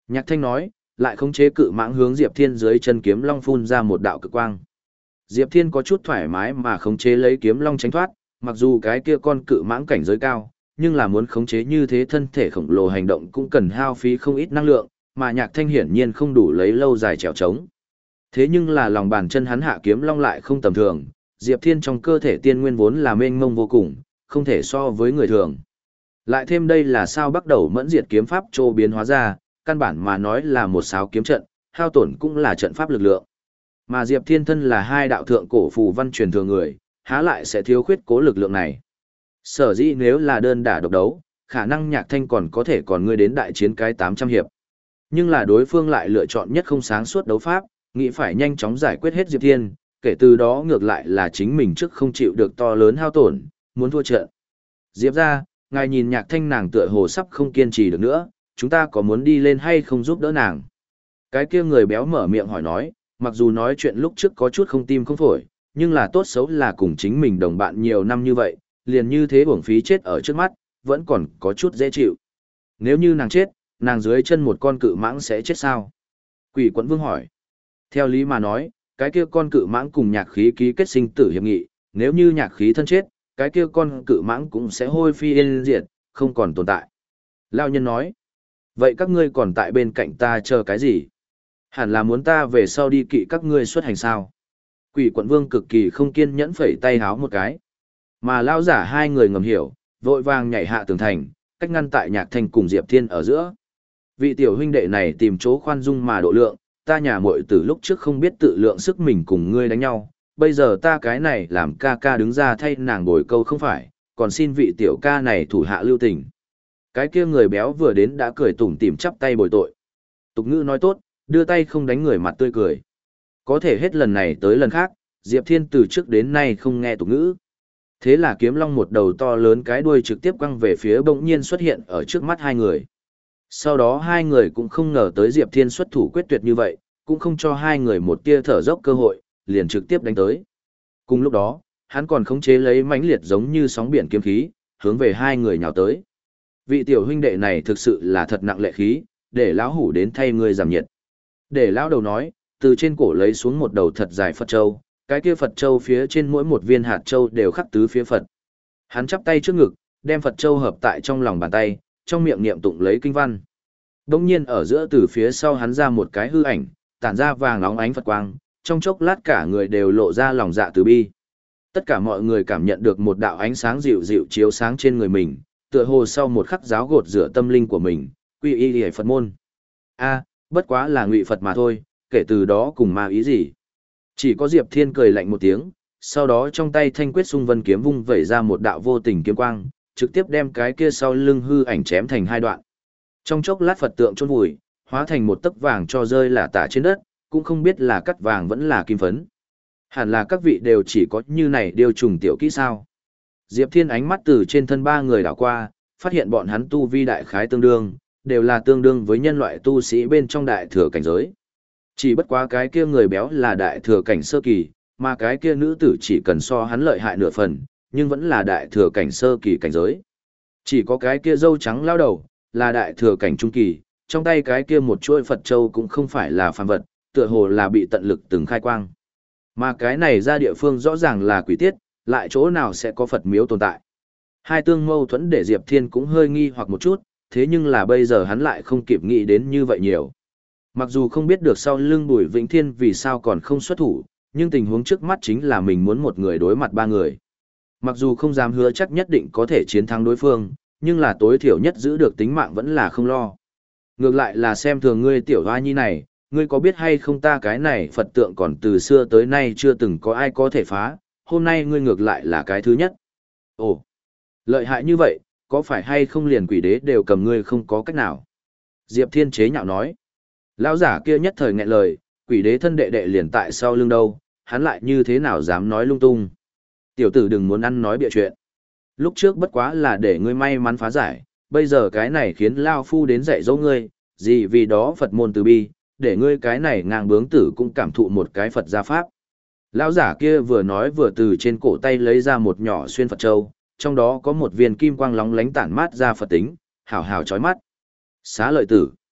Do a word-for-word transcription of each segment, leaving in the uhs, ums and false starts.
Nhạc Thanh nói, lại khống chế cự mãng hướng Diệp Thiên dưới chân kiếm long phun ra một đạo cực quang. Diệp Thiên có chút thoải mái mà khống chế lấy kiếm long tránh thoát, mặc dù cái kia con cự mãng cảnh giới cao, nhưng là muốn khống chế như thế thân thể khổng lồ hành động cũng cần hao phí không ít năng lượng, mà Nhạc Thanh hiển nhiên không đủ lấy lâu dài trèo trống. Thế nhưng là lòng bàn chân hắn hạ kiếm long lại không tầm thường, Diệp Thiên trong cơ thể tiên nguyên vốn là mênh mông vô cùng, không thể so với người thường. Lại thêm đây là sao bắt đầu mẫn diệt kiếm pháp trô biến hóa ra, căn bản mà nói là một sáo kiếm trận, hao tổn cũng là trận pháp lực lượng. Mà Diệp Thiên thân là hai đạo thượng cổ phù văn truyền thừa người, há lại sẽ thiếu khuyết cố lực lượng này. Sở dĩ nếu là đơn đả độc đấu, khả năng Nhạc Thanh còn có thể còn ngươi đến đại chiến cái tám trăm hiệp. Nhưng là đối phương lại lựa chọn nhất không sáng suốt đấu pháp, nghĩ phải nhanh chóng giải quyết hết Diệp Thiên, kể từ đó ngược lại là chính mình trước không chịu được to lớn hao tổn, muốn thua trận. Diệp ra, ngài nhìn Nhạc Thanh nàng tựa hồ sắp không kiên trì được nữa, chúng ta có muốn đi lên hay không giúp đỡ nàng? Cái kia người béo mở miệng hỏi nói, mặc dù nói chuyện lúc trước có chút không tim không phổi, nhưng là tốt xấu là cùng chính mình đồng bạn nhiều năm như vậy, liền như thế uổng phí chết ở trước mắt, vẫn còn có chút dễ chịu. Nếu như nàng chết, nàng dưới chân một con cự mãng sẽ chết sao? Quỷ Quận Vương hỏi. Theo lý mà nói, cái kia con cự mãng cùng nhạc khí ký kết sinh tử hiệp nghị, nếu như nhạc khí thân chết, cái kia con cự mãng cũng sẽ hôi phi yên diệt, không còn tồn tại. Lao nhân nói. Vậy các ngươi còn tại bên cạnh ta chờ cái gì? Hẳn là muốn ta về sau đi kỵ các ngươi xuất hành sao? Quỷ Quận Vương cực kỳ không kiên nhẫn phẩy tay háo một cái. Mà lao giả hai người ngầm hiểu, vội vàng nhảy hạ tường thành, cách ngăn tại Nhạc Thanh cùng Diệp Thiên ở giữa. Vị tiểu huynh đệ này tìm chỗ khoan dung mà độ lượng, ta nhà muội từ lúc trước không biết tự lượng sức mình cùng ngươi đánh nhau, bây giờ ta cái này làm ca ca đứng ra thay nàng bồi câu không phải, còn xin vị tiểu ca này thủ hạ lưu tình. Cái kia người béo vừa đến đã cười tủm tỉm chắp tay bồi tội. Tục ngữ nói tốt, đưa tay không đánh người mặt tươi cười. Có thể hết lần này tới lần khác, Diệp Thiên từ trước đến nay không nghe tục ngữ. Thế là kiếm long một đầu to lớn cái đuôi trực tiếp quăng về phía bỗng nhiên xuất hiện ở trước mắt hai người. Sau đó hai người cũng không ngờ tới Diệp Thiên xuất thủ quyết tuyệt như vậy, cũng không cho hai người một tia thở dốc cơ hội, liền trực tiếp đánh tới. Cùng lúc đó, hắn còn khống chế lấy mãnh liệt giống như sóng biển kiếm khí, hướng về hai người nhào tới. Vị tiểu huynh đệ này thực sự là thật nặng lệ khí, để lão hủ đến thay ngươi giảm nhiệt. Để lão đầu nói, từ trên cổ lấy xuống một đầu thật dài Phật châu, cái kia Phật châu phía trên mỗi một viên hạt châu đều khắc tứ phía Phật. Hắn chắp tay trước ngực, đem Phật châu hợp tại trong lòng bàn tay, trong miệng niệm tụng lấy kinh văn. Đông nhiên ở giữa từ phía sau hắn ra một cái hư ảnh, tản ra vàng óng ánh Phật quang, trong chốc lát cả người đều lộ ra lòng dạ từ bi. Tất cả mọi người cảm nhận được một đạo ánh sáng dịu dịu chiếu sáng trên người mình, tựa hồ sau một khắc giáo gột rửa tâm linh của mình, quy y hề Phật môn. A, bất quá là ngụy Phật mà thôi, kể từ đó cùng ma ý gì. Chỉ có Diệp Thiên cười lạnh một tiếng, sau đó trong tay thanh quyết xung vân kiếm vung vẩy ra một đạo vô tình kiếm quang, trực tiếp đem cái kia sau lưng hư ảnh chém thành hai đoạn. Trong chốc lát Phật tượng chôn vùi, hóa thành một tấc vàng cho rơi lả tả trên đất, cũng không biết là cắt vàng vẫn là kim phấn. Hẳn là các vị đều chỉ có như này điều trùng tiểu kỹ sao. Diệp Thiên ánh mắt từ trên thân ba người đảo qua, phát hiện bọn hắn tu vi đại khái tương đương, đều là tương đương với nhân loại tu sĩ bên trong đại thừa cảnh giới. Chỉ bất quá cái kia người béo là đại thừa cảnh sơ kỳ, mà cái kia nữ tử chỉ cần so hắn lợi hại nửa phần, nhưng vẫn là đại thừa cảnh sơ kỳ cảnh giới. Chỉ có cái kia râu trắng lao đầu, là đại thừa cảnh trung kỳ, trong tay cái kia một chuôi Phật châu cũng không phải là phàm vật, tựa hồ là bị tận lực từng khai quang. Mà cái này ra địa phương rõ ràng là quỷ tiết, lại chỗ nào sẽ có Phật miếu tồn tại. Hai tương mâu thuẫn để Diệp Thiên cũng hơi nghi hoặc một chút, thế nhưng là bây giờ hắn lại không kịp nghĩ đến như vậy nhiều. Mặc dù không biết được sau lưng Bùi Vĩnh Thiên vì sao còn không xuất thủ, nhưng tình huống trước mắt chính là mình muốn một người đối mặt ba người. Mặc dù không dám hứa chắc nhất định có thể chiến thắng đối phương, nhưng là tối thiểu nhất giữ được tính mạng vẫn là không lo. Ngược lại là xem thường ngươi tiểu hoa nhi này, ngươi có biết hay không ta cái này Phật tượng còn từ xưa tới nay chưa từng có ai có thể phá, hôm nay ngươi ngược lại là cái thứ nhất. Ồ, lợi hại như vậy, có phải hay không liền quỷ đế đều cầm ngươi không có cách nào? Diệp Thiên chế nhạo nói. Lão giả kia nhất thời nghẹn lời, quỷ đế thân đệ đệ liền tại sau lưng đâu, hắn lại như thế nào dám nói lung tung. Tiểu tử đừng muốn ăn nói bịa chuyện. Lúc trước bất quá là để ngươi may mắn phá giải, bây giờ cái này khiến Lao Phu đến dạy dỗ ngươi, gì vì đó Phật môn từ bi, để ngươi cái này ngang bướng tử cũng cảm thụ một cái Phật gia pháp. Lão giả kia vừa nói vừa từ trên cổ tay lấy ra một nhỏ xuyên Phật châu, trong đó có một viên kim quang lóng lánh tản mát ra Phật tính, hào hào chói mắt. Xá lợi tử.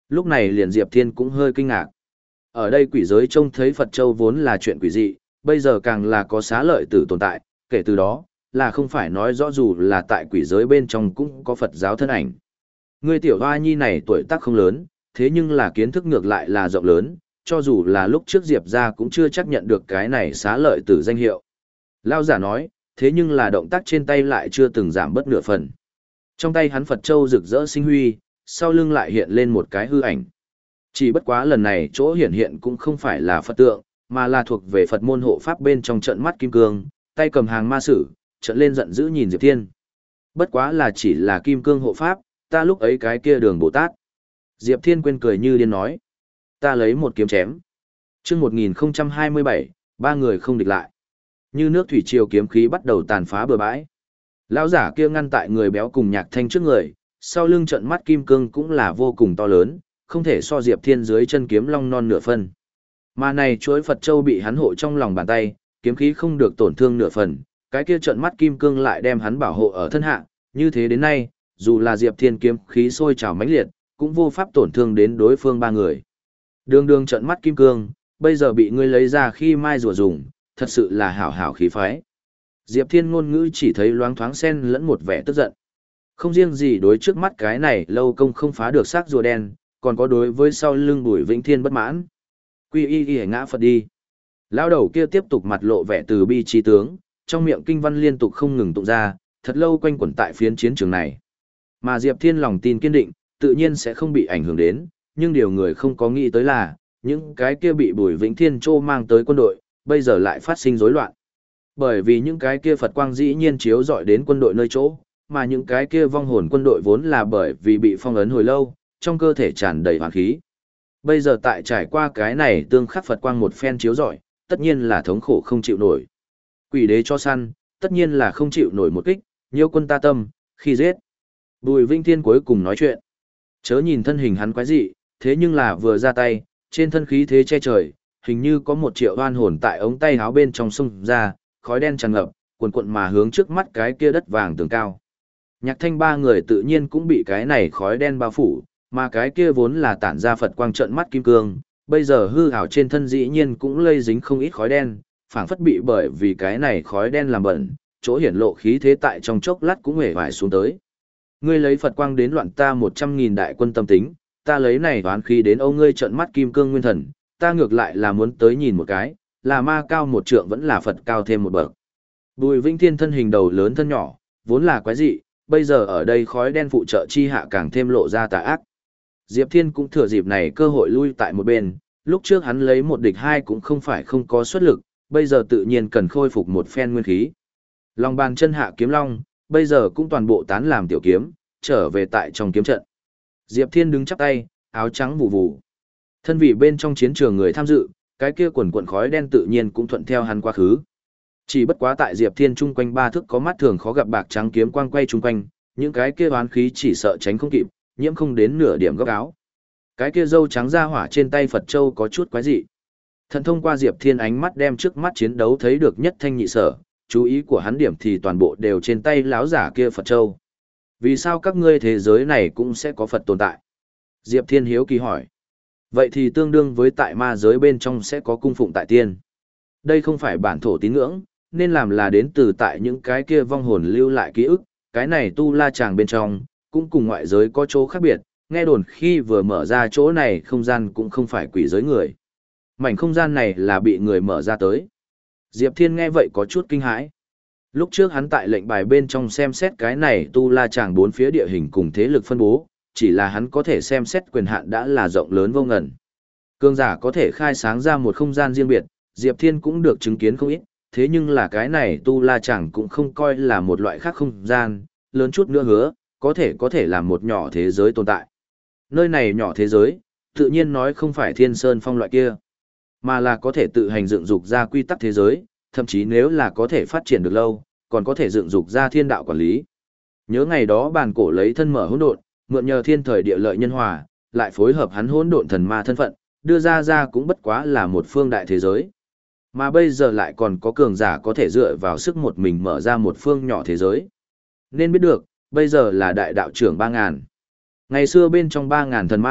Lúc này liền Diệp Thiên cũng hơi kinh ngạc. Ở đây quỷ giới trông thấy Phật Châu vốn là chuyện quỷ dị, bây giờ càng là có xá lợi tử tồn tại, kể từ đó, là không phải nói rõ dù là tại quỷ giới bên trong cũng có Phật giáo thân ảnh. Ngươi tiểu hoa nhi này tuổi tác không lớn, thế nhưng là kiến thức ngược lại là rộng lớn, cho dù là lúc trước Diệp ra cũng chưa chắc nhận được cái này xá lợi tử danh hiệu. Lao giả nói, thế nhưng là động tác trên tay lại chưa từng giảm bất nửa phần. Trong tay hắn Phật Châu rực rỡ sinh huy, sau lưng lại hiện lên một cái hư ảnh. Chỉ bất quá lần này chỗ hiện hiện cũng không phải là Phật tượng, mà là thuộc về Phật môn hộ pháp bên trong trận mắt kim cương, tay cầm hàng ma sử, trận lên giận dữ nhìn Diệp Thiên. Bất quá là chỉ là kim cương hộ pháp, ta lúc ấy cái kia đường Bồ Tát. Diệp Thiên quên cười như điên nói. Ta lấy một kiếm chém. Trước một nghìn không trăm hai mươi bảy, ba người không địch lại. Như nước thủy triều kiếm khí bắt đầu tàn phá bừa bãi. Lão giả kia ngăn tại người béo cùng Nhạc Thanh trước người, sau lưng trận mắt kim cương cũng là vô cùng to lớn, không thể so Diệp Thiên dưới chân kiếm long non nửa phân. Mà này chuỗi Phật Châu bị hắn hộ trong lòng bàn tay, kiếm khí không được tổn thương nửa phần, cái kia trận mắt kim cương lại đem hắn bảo hộ ở thân hạ, như thế đến nay, dù là Diệp Thiên kiếm khí sôi trào mãnh liệt, cũng vô pháp tổn thương đến đối phương ba người. Đường đường trận mắt kim cương, bây giờ bị ngươi lấy ra khi mai rùa dùng, thật sự là hảo hảo khí phái. Diệp Thiên ngôn ngữ chỉ thấy loáng thoáng xen lẫn một vẻ tức giận. Không riêng gì đối trước mắt cái này lâu công không phá được xác rùa đen, còn có đối với sau lưng Bùi Vĩnh Thiên bất mãn. Quy y y ngã Phật đi. Lão đầu kia tiếp tục mặt lộ vẻ từ bi trí tướng, trong miệng kinh văn liên tục không ngừng tụng ra, thật lâu quanh quẩn tại phiến chiến trường này. Mà Diệp Thiên lòng tin kiên định, tự nhiên sẽ không bị ảnh hưởng đến, nhưng điều người không có nghĩ tới là, những cái kia bị Bùi Vĩnh Thiên trô mang tới quân đội, bây giờ lại phát sinh rối loạn. Bởi vì những cái kia Phật quang dĩ nhiên chiếu rọi đến quân đội nơi chỗ, mà những cái kia vong hồn quân đội vốn là bởi vì bị phong ấn hồi lâu, trong cơ thể tràn đầy hoàn khí. Bây giờ tại trải qua cái này tương khắc Phật quang một phen chiếu rọi, tất nhiên là thống khổ không chịu nổi. Quỷ đế cho săn, tất nhiên là không chịu nổi một kích, nhiều quân ta tâm, khi giết. Bùi Vĩnh Thiên cuối cùng nói chuyện. Chớ nhìn thân hình hắn quái dị, thế nhưng là vừa ra tay, trên thân khí thế che trời, hình như có một triệu oan hồn tại ống tay áo bên trong sông ra, khói đen tràn ngập, cuồn cuộn mà hướng trước mắt cái kia đất vàng tường cao. Nhạc Thanh ba người tự nhiên cũng bị cái này khói đen bao phủ, mà cái kia vốn là tản ra Phật quang trận mắt kim cương, bây giờ hư ảo trên thân dĩ nhiên cũng lây dính không ít khói đen, phảng phất bị bởi vì cái này khói đen làm bẩn, chỗ hiển lộ khí thế tại trong chốc lát cũng hề vải xuống tới. Ngươi lấy Phật quang đến loạn ta một trăm nghìn đại quân tâm tính, ta lấy này đoán khí đến âu ngươi trận mắt kim cương nguyên thần, ta ngược lại là muốn tới nhìn một cái, là ma cao một trượng vẫn là Phật cao thêm một bậc. Bùi Vĩnh Thiên thân hình đầu lớn thân nhỏ, vốn là quái dị, bây giờ ở đây khói đen phụ trợ chi hạ càng thêm lộ ra tà ác. Diệp Thiên cũng thừa dịp này cơ hội lui tại một bên, lúc trước hắn lấy một địch hai cũng không phải không có xuất lực, bây giờ tự nhiên cần khôi phục một phen nguyên khí. Lòng bàn chân hạ kiếm long, bây giờ cũng toàn bộ tán làm tiểu kiếm, trở về tại trong kiếm trận. Diệp Thiên đứng chắp tay, áo trắng vụ vụ. Thân vị bên trong chiến trường người tham dự, cái kia quần quần khói đen tự nhiên cũng thuận theo hắn quá khứ. Chỉ bất quá tại Diệp Thiên chung quanh ba thước có mắt thường khó gặp bạc trắng kiếm quang quay chung quanh, những cái kia oán khí chỉ sợ tránh không kịp, nhiễm không đến nửa điểm góc áo. Cái kia dâu trắng ra hỏa trên tay Phật Châu có chút quái dị. Thần thông qua Diệp Thiên ánh mắt đem trước mắt chiến đấu thấy được nhất thanh nhị sở, chú ý của hắn điểm thì toàn bộ đều trên tay láo giả kia Phật Châu. Vì sao các ngươi thế giới này cũng sẽ có Phật tồn tại? Diệp Thiên hiếu kỳ hỏi. Vậy thì tương đương với tại ma giới bên trong sẽ có cung phụng tại tiên. Đây không phải bản thổ tín ngưỡng, nên làm là đến từ tại những cái kia vong hồn lưu lại ký ức, cái này tu la chàng bên trong, cũng cùng ngoại giới có chỗ khác biệt, nghe đồn khi vừa mở ra chỗ này không gian cũng không phải quỷ giới người. Mảnh không gian này là bị người mở ra tới. Diệp Thiên nghe vậy có chút kinh hãi. Lúc trước hắn tại lệnh bài bên trong xem xét cái này tu la chàng bốn phía địa hình cùng thế lực phân bố, chỉ là hắn có thể xem xét quyền hạn đã là rộng lớn vô ngần. Cương giả có thể khai sáng ra một không gian riêng biệt, Diệp Thiên cũng được chứng kiến không ít, thế nhưng là cái này tu la chàng cũng không coi là một loại khác không gian, lớn chút nữa hứa, có thể có thể là một nhỏ thế giới tồn tại. Nơi này nhỏ thế giới, tự nhiên nói không phải thiên sơn phong loại kia, mà là có thể tự hành dựng dục ra quy tắc thế giới, thậm chí nếu là có thể phát triển được lâu, còn có thể dựng dục ra thiên đạo quản lý. Nhớ ngày đó bàn cổ lấy thân mở hỗn độn, mượn nhờ thiên thời địa lợi nhân hòa, lại phối hợp hắn hỗn độn thần ma thân phận, đưa ra ra cũng bất quá là một phương đại thế giới. Mà bây giờ lại còn có cường giả có thể dựa vào sức một mình mở ra một phương nhỏ thế giới. Nên biết được, bây giờ là đại đạo trưởng ba ngàn. Ngày xưa bên trong ba ngàn thần ma,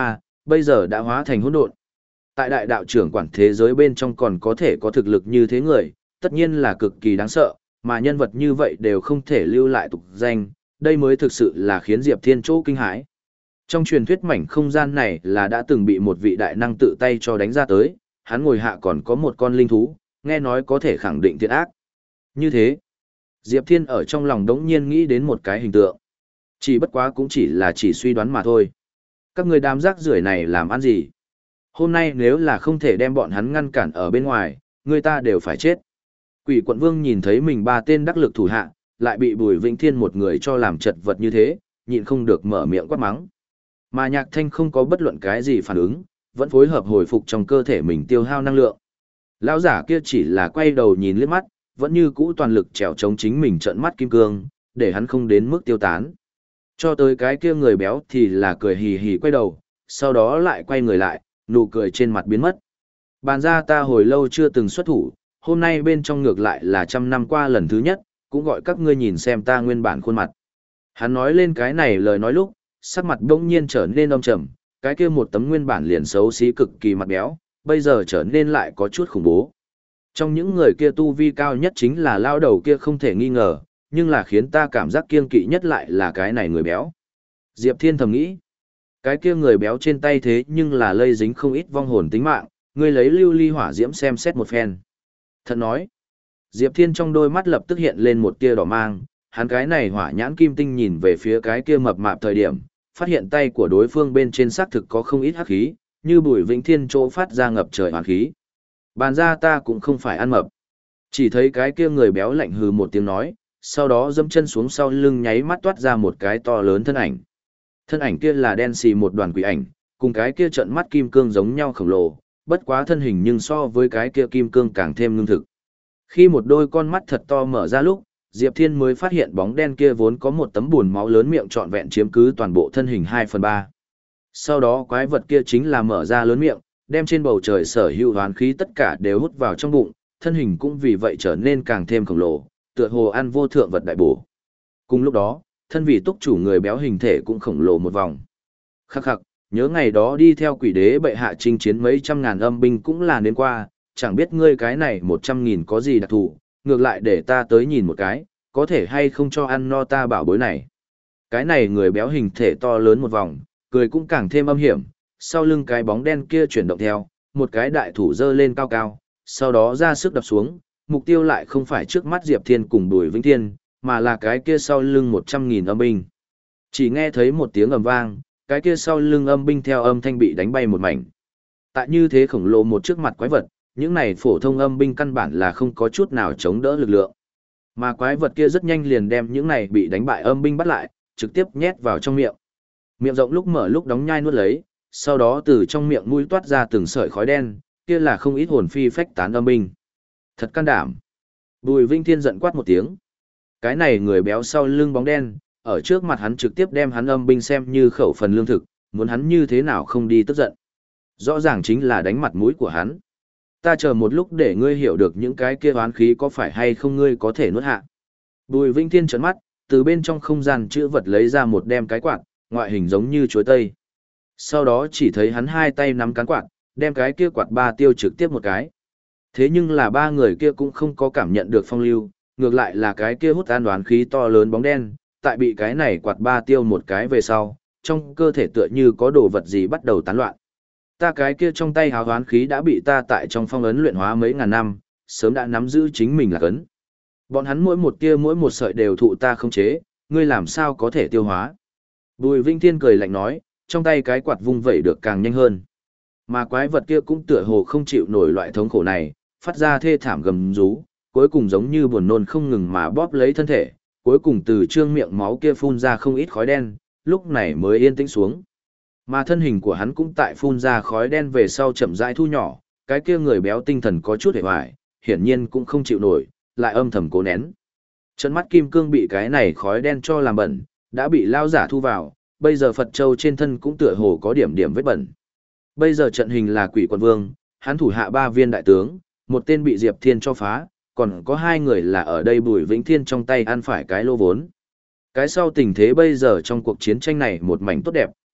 bây giờ đã hóa thành hỗn độn. Tại đại đạo trưởng quản thế giới bên trong còn có thể có thực lực như thế người, tất nhiên là cực kỳ đáng sợ, mà nhân vật như vậy đều không thể lưu lại tục danh, đây mới thực sự là khiến Diệp Thiên chỗ kinh hãi. Trong truyền thuyết mảnh không gian này là đã từng bị một vị đại năng tự tay cho đánh ra tới, hắn ngồi hạ còn có một con linh thú, nghe nói có thể khẳng định thiện ác. Như thế, Diệp Thiên ở trong lòng đống nhiên nghĩ đến một cái hình tượng. Chỉ bất quá cũng chỉ là chỉ suy đoán mà thôi. Các người đám rác rưởi này làm ăn gì? Hôm nay nếu là không thể đem bọn hắn ngăn cản ở bên ngoài, người ta đều phải chết. Quỷ quận vương nhìn thấy mình ba tên đắc lực thủ hạ, lại bị Bùi Vĩnh Thiên một người cho làm chật vật như thế, nhịn không được mở miệng quát mắng. Mà Nhạc Thanh không có bất luận cái gì phản ứng, vẫn phối hợp hồi phục trong cơ thể mình tiêu hao năng lượng. Lão giả kia chỉ là quay đầu nhìn liếc mắt, vẫn như cũ toàn lực trèo chống chính mình trợn mắt kim cương, để hắn không đến mức tiêu tán. Cho tới cái kia người béo thì là cười hì hì quay đầu, sau đó lại quay người lại, nụ cười trên mặt biến mất. Bàn ra ta hồi lâu chưa từng xuất thủ, hôm nay bên trong ngược lại là trăm năm qua lần thứ nhất, cũng gọi các ngươi nhìn xem ta nguyên bản khuôn mặt. Hắn nói lên cái này lời nói lúc, sắc mặt bỗng nhiên trở nên âm trầm, cái kia một tấm nguyên bản liền xấu xí cực kỳ mặt béo, bây giờ trở nên lại có chút khủng bố. Trong những người kia tu vi cao nhất chính là lao đầu kia không thể nghi ngờ, nhưng là khiến ta cảm giác kiêng kỵ nhất lại là cái này người béo. Diệp Thiên thầm nghĩ, cái kia người béo trên tay thế nhưng là lây dính không ít vong hồn tính mạng, ngươi lấy lưu ly hỏa diễm xem xét một phen. Thật nói, Diệp Thiên trong đôi mắt lập tức hiện lên một tia đỏ mang, hắn cái này hỏa nhãn kim tinh nhìn về phía cái kia mập mạp thời điểm, phát hiện tay của đối phương bên trên xác thực có không ít hắc khí, như Bùi Vĩnh Thiên chỗ phát ra ngập trời hoàn khí. Bàn ra ta cũng không phải ăn mập. Chỉ thấy cái kia người béo lạnh hừ một tiếng nói, sau đó dẫm chân xuống sau lưng nháy mắt toát ra một cái to lớn thân ảnh. Thân ảnh kia là đen xì một đoàn quỷ ảnh, cùng cái kia trợn mắt kim cương giống nhau khổng lồ, bất quá thân hình nhưng so với cái kia kim cương càng thêm ngưng thực. Khi một đôi con mắt thật to mở ra lúc, Diệp Thiên mới phát hiện bóng đen kia vốn có một tấm buồn máu lớn miệng trọn vẹn chiếm cứ toàn bộ thân hình hai phần ba. Sau đó quái vật kia chính là mở ra lớn miệng, đem trên bầu trời sở hữu hoán khí tất cả đều hút vào trong bụng, thân hình cũng vì vậy trở nên càng thêm khổng lồ, tựa hồ ăn vô thượng vật đại bổ. Cùng lúc đó, thân vị túc chủ người béo hình thể cũng khổng lồ một vòng. Khắc khắc, nhớ ngày đó đi theo quỷ đế bệ hạ chinh chiến mấy trăm ngàn âm binh cũng là đến qua, chẳng biết ngươi cái này một trăm nghìn có gì đặc thù, ngược lại để ta tới nhìn một cái, có thể hay không cho ăn no ta bảo bối này. Cái này người béo hình thể to lớn một vòng, cười cũng càng thêm âm hiểm, sau lưng cái bóng đen kia chuyển động theo, một cái đại thủ giơ lên cao cao, sau đó ra sức đập xuống, mục tiêu lại không phải trước mắt Diệp Thiên cùng Bùi Vĩnh Thiên, mà là cái kia sau lưng một trăm nghìn âm binh. Chỉ nghe thấy một tiếng ầm vang, cái kia sau lưng âm binh theo âm thanh bị đánh bay một mảnh. Tại như thế khổng lồ một trước mặt quái vật, những này phổ thông âm binh căn bản là không có chút nào chống đỡ lực lượng. Mà quái vật kia rất nhanh liền đem những này bị đánh bại âm binh bắt lại, trực tiếp nhét vào trong miệng. Miệng rộng lúc mở lúc đóng nhai nuốt lấy, sau đó từ trong miệng mũi toát ra từng sợi khói đen, kia là không ít hồn phi phách tán âm binh. Thật can đảm. Bùi Vĩnh Thiên giận quát một tiếng. Cái này người béo sau lưng bóng đen, ở trước mặt hắn trực tiếp đem hắn âm binh xem như khẩu phần lương thực, muốn hắn như thế nào không đi tức giận. Rõ ràng chính là đánh mặt mũi của hắn. Ta chờ một lúc để ngươi hiểu được những cái kia oán khí có phải hay không ngươi có thể nuốt hạ. Bùi Vĩnh Thiên trợn mắt, từ bên trong không gian chữ vật lấy ra một đem cái quạt, ngoại hình giống như chuối tây. Sau đó chỉ thấy hắn hai tay nắm cán quạt, đem cái kia quạt ba tiêu trực tiếp một cái. Thế nhưng là ba người kia cũng không có cảm nhận được phong lưu, ngược lại là cái kia hút an đoán khí to lớn bóng đen, tại bị cái này quạt ba tiêu một cái về sau, trong cơ thể tựa như có đồ vật gì bắt đầu tán loạn. Ta cái kia trong tay hào hoán khí đã bị ta tại trong phong ấn luyện hóa mấy ngàn năm, sớm đã nắm giữ chính mình là cấn. Bọn hắn mỗi một tia mỗi một sợi đều thụ ta không chế, ngươi làm sao có thể tiêu hóa. Bùi Vĩnh Thiên cười lạnh nói, trong tay cái quạt vung vẩy được càng nhanh hơn. Mà quái vật kia cũng tựa hồ không chịu nổi loại thống khổ này, phát ra thê thảm gầm rú, cuối cùng giống như buồn nôn không ngừng mà bóp lấy thân thể, cuối cùng từ trương miệng máu kia phun ra không ít khói đen, lúc này mới yên tĩnh xuống. Mà thân hình của hắn cũng tại phun ra khói đen về sau chậm rãi thu nhỏ, cái kia người béo tinh thần có chút hề hoài, hiển nhiên cũng không chịu nổi, lại âm thầm cố nén. Trận mắt kim cương bị cái này khói đen cho làm bẩn, đã bị lao giả thu vào, bây giờ Phật Châu trên thân cũng tựa hồ có điểm điểm vết bẩn. Bây giờ trận hình là Quỷ Quận Vương, hắn thủ hạ ba viên đại tướng, một tên bị Diệp Thiên cho phá, còn có hai người là ở đây Bùi Vĩnh Thiên trong tay ăn phải cái lô vốn. Cái sau tình thế bây giờ trong cuộc chiến tranh này một mảnh tốt đẹp,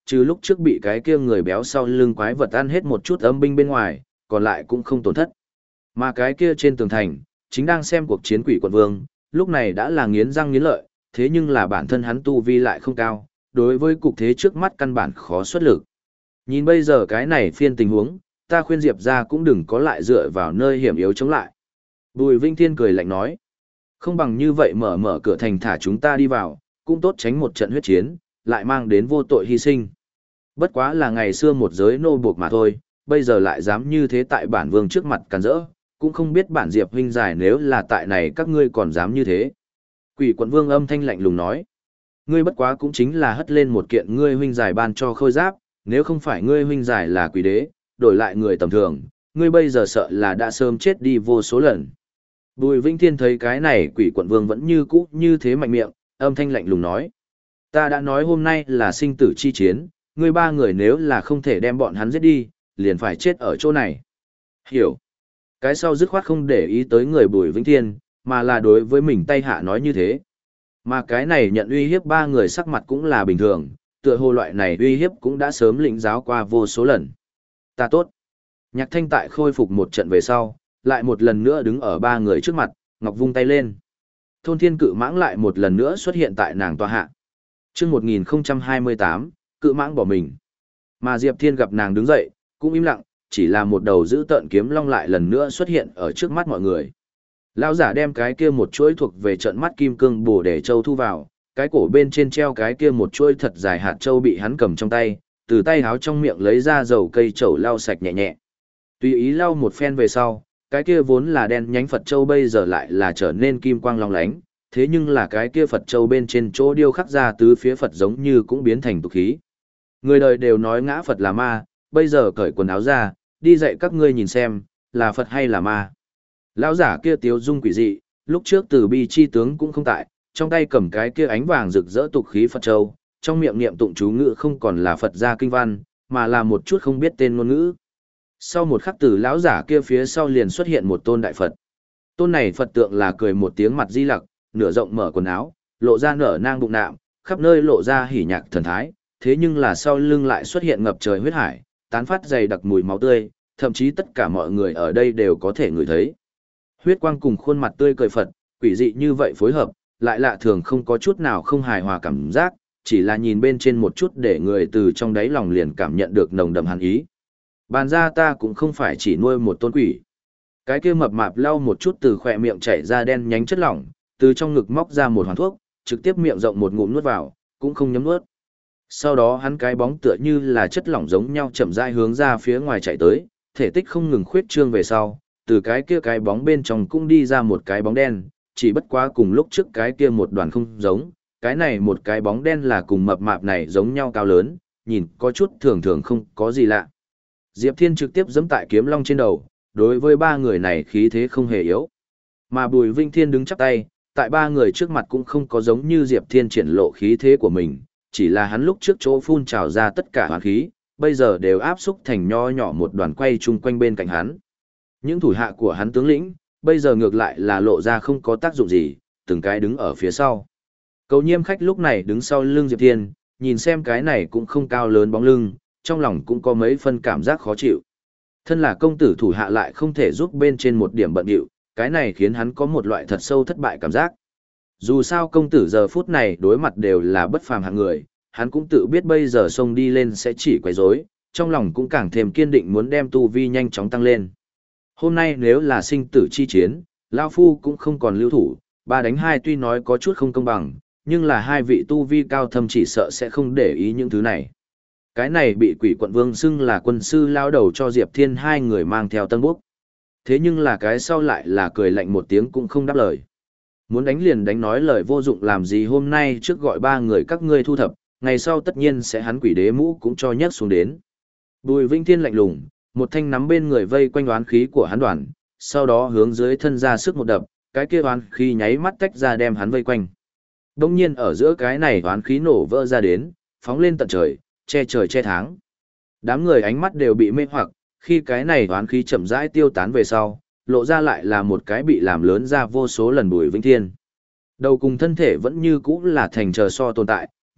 trừ lúc trước bị cái kia người béo sau lưng quái vật ăn hết một chút âm binh bên ngoài, còn lại cũng không tổn thất. Mà cái kia trên tường thành, chính đang xem cuộc chiến quỷ quận vương, lúc này đã là nghiến răng nghiến lợi, thế nhưng là bản thân hắn tu vi lại không cao, đối với cục thế trước mắt căn bản khó xuất lực. Nhìn bây giờ cái này phiên tình huống, ta khuyên Diệp ra cũng đừng có lại dựa vào nơi hiểm yếu chống lại. Bùi Vinh Thiên cười lạnh nói, không bằng như vậy mở mở cửa thành thả chúng ta đi vào, cũng tốt tránh một trận huyết chiến, lại mang đến vô tội hy sinh. Bất quá là ngày xưa một giới nô buộc mà thôi, bây giờ lại dám như thế tại bản vương trước mặt càn rỡ, cũng không biết bản Diệp huynh giải nếu là tại này các ngươi còn dám như thế. Quỷ quận vương âm thanh lạnh lùng nói, ngươi bất quá cũng chính là hất lên một kiện ngươi huynh giải ban cho khôi giáp, nếu không phải ngươi huynh giải là quỷ đế, đổi lại người tầm thường, ngươi bây giờ sợ là đã sớm chết đi vô số lần. Bùi Vĩnh Thiên thấy cái này quỷ quận vương vẫn như cũ như thế mạnh miệng, âm thanh lạnh lùng nói, ta đã nói hôm nay là sinh tử chi chiến, ngươi ba người nếu là không thể đem bọn hắn giết đi, liền phải chết ở chỗ này. Hiểu. Cái sau dứt khoát không để ý tới người Bùi Vĩnh Thiên, mà là đối với mình tay hạ nói như thế. Mà cái này nhận uy hiếp ba người sắc mặt cũng là bình thường, tựa hồ loại này uy hiếp cũng đã sớm lĩnh giáo qua vô số lần. Ta tốt. Nhạc Thanh tại khôi phục một trận về sau, lại một lần nữa đứng ở ba người trước mặt, ngọc vung tay lên. Thôn thiên cự mãng lại một lần nữa xuất hiện tại nàng tòa hạ. Chương một nghìn không trăm hai mươi tám, cự mãng bỏ mình. Mà Diệp Thiên gặp nàng đứng dậy, cũng im lặng, chỉ là một đầu giữ tợn kiếm long lại lần nữa xuất hiện ở trước mắt mọi người. Lão giả đem cái kia một chuỗi thuộc về trận mắt kim cương bổ để châu thu vào, cái cổ bên trên treo cái kia một chuỗi thật dài hạt châu bị hắn cầm trong tay, từ tay háo trong miệng lấy ra dầu cây chậu lau sạch nhẹ nhẹ. Tùy ý lau một phen về sau, cái kia vốn là đen nhánh Phật châu bây giờ lại là trở nên kim quang long lánh, thế nhưng là cái kia Phật châu bên trên chỗ điêu khắc ra tứ phía Phật giống như cũng biến thành tục khí. Người đời đều nói ngã Phật là ma, bây giờ cởi quần áo ra, đi dạy các ngươi nhìn xem, là Phật hay là ma. Lão giả kia tiếu dung quỷ dị, lúc trước từ bi chi tướng cũng không tại, trong tay cầm cái kia ánh vàng rực rỡ tục khí Phật châu, trong miệng niệm tụng chú ngữ không còn là Phật gia kinh văn, mà là một chút không biết tên ngôn ngữ. Sau một khắc từ lão giả kia phía sau liền xuất hiện một tôn đại Phật. Tôn này Phật tượng là cười một tiếng mặt di lặc, nửa rộng mở quần áo, lộ ra nở nang bụng nạm, khắp nơi lộ ra hỉ nhạc thần thái, thế nhưng là sau lưng lại xuất hiện ngập trời huyết hải, tán phát dày đặc mùi máu tươi, thậm chí tất cả mọi người ở đây đều có thể ngửi thấy. Huyết quang cùng khuôn mặt tươi cười Phật, quỷ dị như vậy phối hợp, lại lạ thường không có chút nào không hài hòa cảm giác, chỉ là nhìn bên trên một chút để người từ trong đáy lòng liền cảm nhận được nồng đậm hàn ý. Bàn ra ta cũng không phải chỉ nuôi một tôn quỷ. Cái kia mập mạp lau một chút từ khỏe miệng chảy ra đen nhánh chất lỏng, từ trong ngực móc ra một hoàn thuốc, trực tiếp miệng rộng một ngụm nuốt vào, cũng không nhấm nuốt. Sau đó hắn cái bóng tựa như là chất lỏng giống nhau chậm rãi hướng ra phía ngoài chạy tới, thể tích không ngừng khuyết trương về sau, từ cái kia cái bóng bên trong cũng đi ra một cái bóng đen, chỉ bất quá cùng lúc trước cái kia một đoàn không giống, cái này một cái bóng đen là cùng mập mạp này giống nhau cao lớn, nhìn có chút thường thường không có gì lạ. Diệp Thiên trực tiếp giẫm tại kiếm long trên đầu, đối với ba người này khí thế không hề yếu. Mà Bùi Vinh Thiên đứng chắp tay, tại ba người trước mặt cũng không có giống như Diệp Thiên triển lộ khí thế của mình, chỉ là hắn lúc trước chỗ phun trào ra tất cả hoàn khí, bây giờ đều áp xúc thành nho nhỏ một đoàn quay chung quanh bên cạnh hắn. Những thủ hạ của hắn tướng lĩnh, bây giờ ngược lại là lộ ra không có tác dụng gì, từng cái đứng ở phía sau. Cầu Nhiêm khách lúc này đứng sau lưng Diệp Thiên, nhìn xem cái này cũng không cao lớn bóng lưng, trong lòng cũng có mấy phân cảm giác khó chịu. Thân là công tử thủ hạ lại không thể giúp bên trên một điểm bận điệu, cái này khiến hắn có một loại thật sâu thất bại cảm giác. Dù sao công tử giờ phút này đối mặt đều là bất phàm hạng người, hắn cũng tự biết bây giờ xông đi lên sẽ chỉ quấy rối, trong lòng cũng càng thêm kiên định muốn đem tu vi nhanh chóng tăng lên. Hôm nay nếu là sinh tử chi chiến, Lao Phu cũng không còn lưu thủ, ba đánh hai tuy nói có chút không công bằng, nhưng là hai vị tu vi cao thâm chỉ sợ sẽ không để ý những thứ này. Cái này bị quỷ quận vương xưng là quân sư lao đầu cho Diệp Thiên hai người mang theo tân bốc. Thế nhưng là cái sau lại là cười lạnh một tiếng cũng không đáp lời. Muốn đánh liền đánh nói lời vô dụng làm gì hôm nay trước gọi ba người các ngươi thu thập, ngày sau tất nhiên sẽ hắn quỷ đế mũ cũng cho nhấc xuống đến. Bùi Vinh Thiên lạnh lùng, một thanh nắm bên người vây quanh oán khí của hắn đoàn, sau đó hướng dưới thân ra sức một đập, cái kia oán khí nháy mắt tách ra đem hắn vây quanh. Đông nhiên ở giữa cái này oán khí nổ vỡ ra đến, phóng lên tận trời, che trời che tháng. Đám người ánh mắt đều bị mê hoặc, khi cái này oán khí chậm rãi tiêu tán về sau, lộ ra lại là một cái bị làm lớn ra vô số lần Bùi Vĩnh Thiên. Đầu cùng thân thể vẫn như cũ là thành chờ so tồn tại,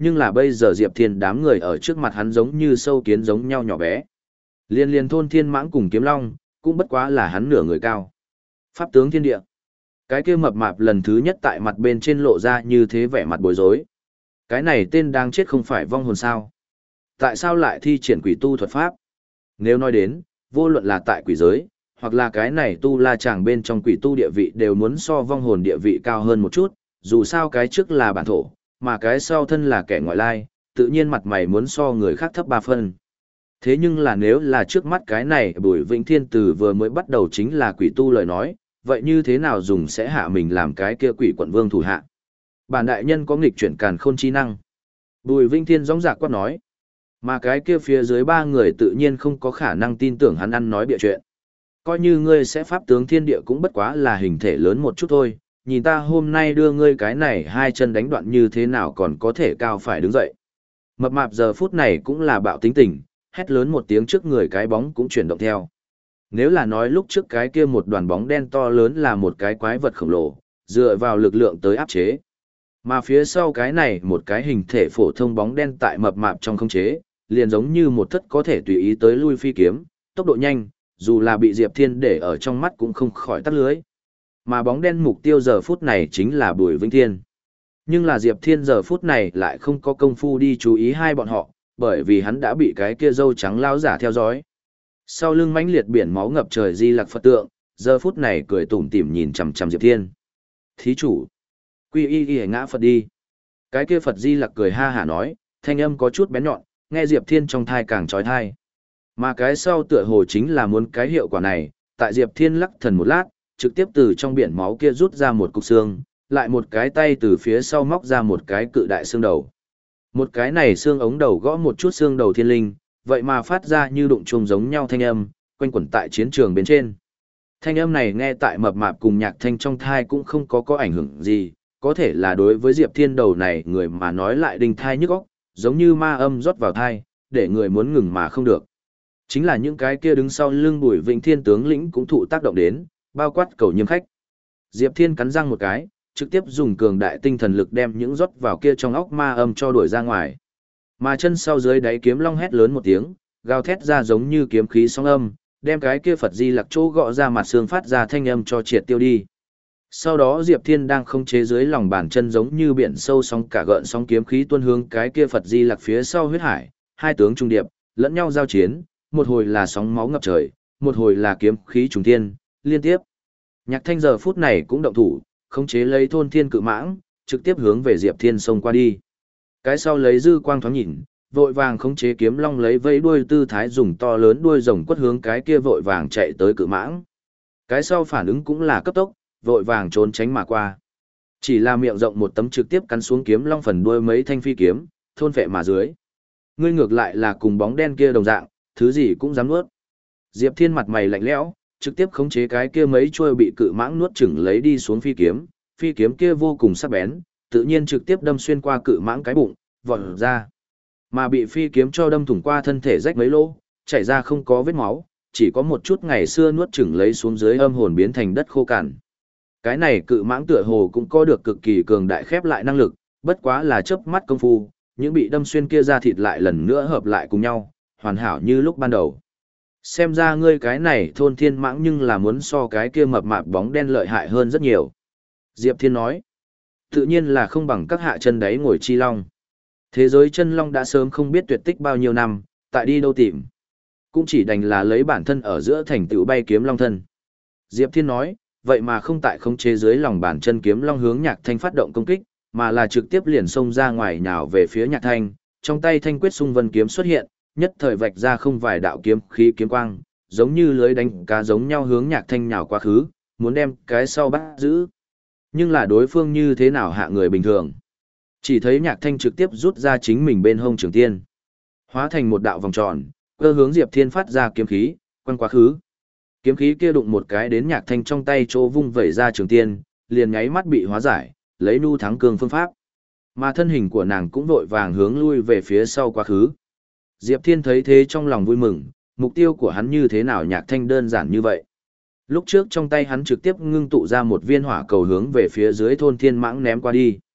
nhưng là bây giờ Diệp Thiên đám người ở trước mặt hắn giống như sâu kiến giống nhau nhỏ bé. Liên liên thôn thiên mãng cùng kiếm long, cũng bất quá là hắn nửa người cao. Pháp tướng thiên địa. Cái kia mập mạp lần thứ nhất tại mặt bên trên lộ ra như thế vẻ mặt bối rối. Cái này tên đang chết không phải vong hồn sao? Tại sao lại thi triển quỷ tu thuật pháp? Nếu nói đến, vô luận là tại quỷ giới, hoặc là cái này tu la chàng bên trong quỷ tu địa vị đều muốn so vong hồn địa vị cao hơn một chút, dù sao cái trước là bản thổ, mà cái sau thân là kẻ ngoại lai, tự nhiên mặt mày muốn so người khác thấp ba phân. Thế nhưng là nếu là trước mắt cái này Bùi Vĩnh Thiên từ vừa mới bắt đầu chính là quỷ tu lời nói, vậy như thế nào dùng sẽ hạ mình làm cái kia quỷ quận vương thủ hạ? Bản đại nhân có nghịch chuyển càn khôn chi năng. Bùi Vĩnh Thiên gióng giạc quát nói. Mà cái kia phía dưới ba người tự nhiên không có khả năng tin tưởng hắn ăn nói bịa chuyện. Coi như ngươi sẽ pháp tướng thiên địa cũng bất quá là hình thể lớn một chút thôi, nhìn ta hôm nay đưa ngươi cái này hai chân đánh đoạn như thế nào còn có thể cao phải đứng dậy. Mập mạp giờ phút này cũng là bạo tính tình, hét lớn một tiếng trước người cái bóng cũng chuyển động theo. Nếu là nói lúc trước cái kia một đoàn bóng đen to lớn là một cái quái vật khổng lồ, dựa vào lực lượng tới áp chế. Mà phía sau cái này một cái hình thể phổ thông bóng đen tại mập mạp trong không chế, liền giống như một thất có thể tùy ý tới lui phi kiếm, tốc độ nhanh, dù là bị Diệp Thiên để ở trong mắt cũng không khỏi tắt lưới. Mà bóng đen mục tiêu giờ phút này chính là Bùi Vĩnh Thiên. Nhưng là Diệp Thiên giờ phút này lại không có công phu đi chú ý hai bọn họ, bởi vì hắn đã bị cái kia râu trắng lao giả theo dõi. Sau lưng mãnh liệt biển máu ngập trời Di Lặc Phật tượng, giờ phút này cười tủm tỉm nhìn chằm chằm Diệp Thiên. Thí chủ, quy y y ngã Phật đi. Cái kia Phật Di Lặc cười ha hả nói, thanh âm có chút bén nhọn, nghe Diệp Thiên trong thai càng trói thai. Mà cái sau tựa hồ chính là muốn cái hiệu quả này, tại Diệp Thiên lắc thần một lát, trực tiếp từ trong biển máu kia rút ra một cục xương, lại một cái tay từ phía sau móc ra một cái cự đại xương đầu. Một cái này xương ống đầu gõ một chút xương đầu thiên linh, vậy mà phát ra như đụng chuông giống nhau thanh âm, quanh quẩn tại chiến trường bên trên. Thanh âm này nghe tại mập mạp cùng Nhạc Thanh trong thai cũng không có có ảnh hưởng gì, có thể là đối với Diệp Thiên đầu này người mà nói lại đinh thai nhức óc, giống như ma âm rót vào thai, để người muốn ngừng mà không được. Chính là những cái kia đứng sau lưng Bùi Vĩnh Thiên tướng lĩnh cũng thụ tác động đến, bao quát cầu nhiêm khách. Diệp Thiên cắn răng một cái, trực tiếp dùng cường đại tinh thần lực đem những rót vào kia trong óc ma âm cho đuổi ra ngoài. Mà chân sau dưới đáy kiếm long hét lớn một tiếng, gào thét ra giống như kiếm khí sóng âm, đem cái kia Phật Di Lặc chỗ gọ ra mặt xương phát ra thanh âm cho triệt tiêu đi. Sau đó Diệp Thiên đang không chế dưới lòng bàn chân giống như biển sâu sóng cả gợn sóng kiếm khí tuôn hướng cái kia Phật Di Lặc phía sau huyết hải, hai tướng trung điệp, lẫn nhau giao chiến, một hồi là sóng máu ngập trời, một hồi là kiếm khí trùng thiên, liên tiếp. Nhạc Thanh giờ phút này cũng động thủ, khống chế lấy thôn thiên cự mãng, trực tiếp hướng về Diệp Thiên xông qua đi. Cái sau lấy dư quang thoáng nhìn, vội vàng khống chế kiếm long lấy vẫy đuôi tư thái dùng to lớn đuôi rồng quất hướng cái kia vội vàng chạy tới cự mãng. Cái sau phản ứng cũng là cấp tốc, vội vàng trốn tránh mà qua. Chỉ là miệng rộng một tấm trực tiếp cắn xuống kiếm long phần đuôi mấy thanh phi kiếm, thôn phệ mà dưới. Ngươi ngược lại là cùng bóng đen kia đồng dạng, thứ gì cũng dám nuốt. Diệp Thiên mặt mày lạnh lẽo, trực tiếp khống chế cái kia mấy chuôi bị cự mãng nuốt chửng lấy đi xuống phi kiếm, phi kiếm kia vô cùng sắc bén, tự nhiên trực tiếp đâm xuyên qua cự mãng cái bụng, vọt ra. Mà bị phi kiếm cho đâm thủng qua thân thể rách mấy lỗ, chảy ra không có vết máu, chỉ có một chút ngày xưa nuốt chửng lấy xuống dưới âm hồn biến thành đất khô cằn. Cái này cự mãng tựa hồ cũng có được cực kỳ cường đại khép lại năng lực, bất quá là chớp mắt công phu, những bị đâm xuyên kia ra thịt lại lần nữa hợp lại cùng nhau, hoàn hảo như lúc ban đầu. Xem ra ngươi cái này thôn thiên mãng nhưng là muốn so cái kia mập mạp bóng đen lợi hại hơn rất nhiều. Diệp Thiên nói, tự nhiên là không bằng các hạ chân đáy ngồi chi long. Thế giới chân long đã sớm không biết tuyệt tích bao nhiêu năm, tại đi đâu tìm. Cũng chỉ đành là lấy bản thân ở giữa thành tựu bay kiếm long thân. Diệp Thiên nói, vậy mà không tại khống chế dưới lòng bàn chân kiếm long hướng Nhạc Thanh phát động công kích, mà là trực tiếp liền xông ra ngoài nhào về phía Nhạc Thanh, trong tay thanh quyết xung vân kiếm xuất hiện, nhất thời vạch ra không vài đạo kiếm khí kiếm quang, giống như lưới đánh cá giống nhau hướng Nhạc Thanh nhào quá khứ, muốn đem cái sau bắt giữ. Nhưng là đối phương như thế nào hạ người bình thường. Chỉ thấy Nhạc Thanh trực tiếp rút ra chính mình bên hông trường tiên, hóa thành một đạo vòng tròn, cơ hướng Diệp Thiên phát ra kiếm khí, quăng quá khứ. Kiếm khí kia đụng một cái đến Nhạc Thanh trong tay chỗ vung vẩy ra trường tiên, liền nháy mắt bị hóa giải, lấy nu thắng cường phương pháp. Mà thân hình của nàng cũng vội vàng hướng lui về phía sau quá khứ. Diệp Thiên thấy thế trong lòng vui mừng, mục tiêu của hắn như thế nào Nhạc Thanh đơn giản như vậy. Lúc trước trong tay hắn trực tiếp ngưng tụ ra một viên hỏa cầu hướng về phía dưới thôn thiên mãng ném qua đi.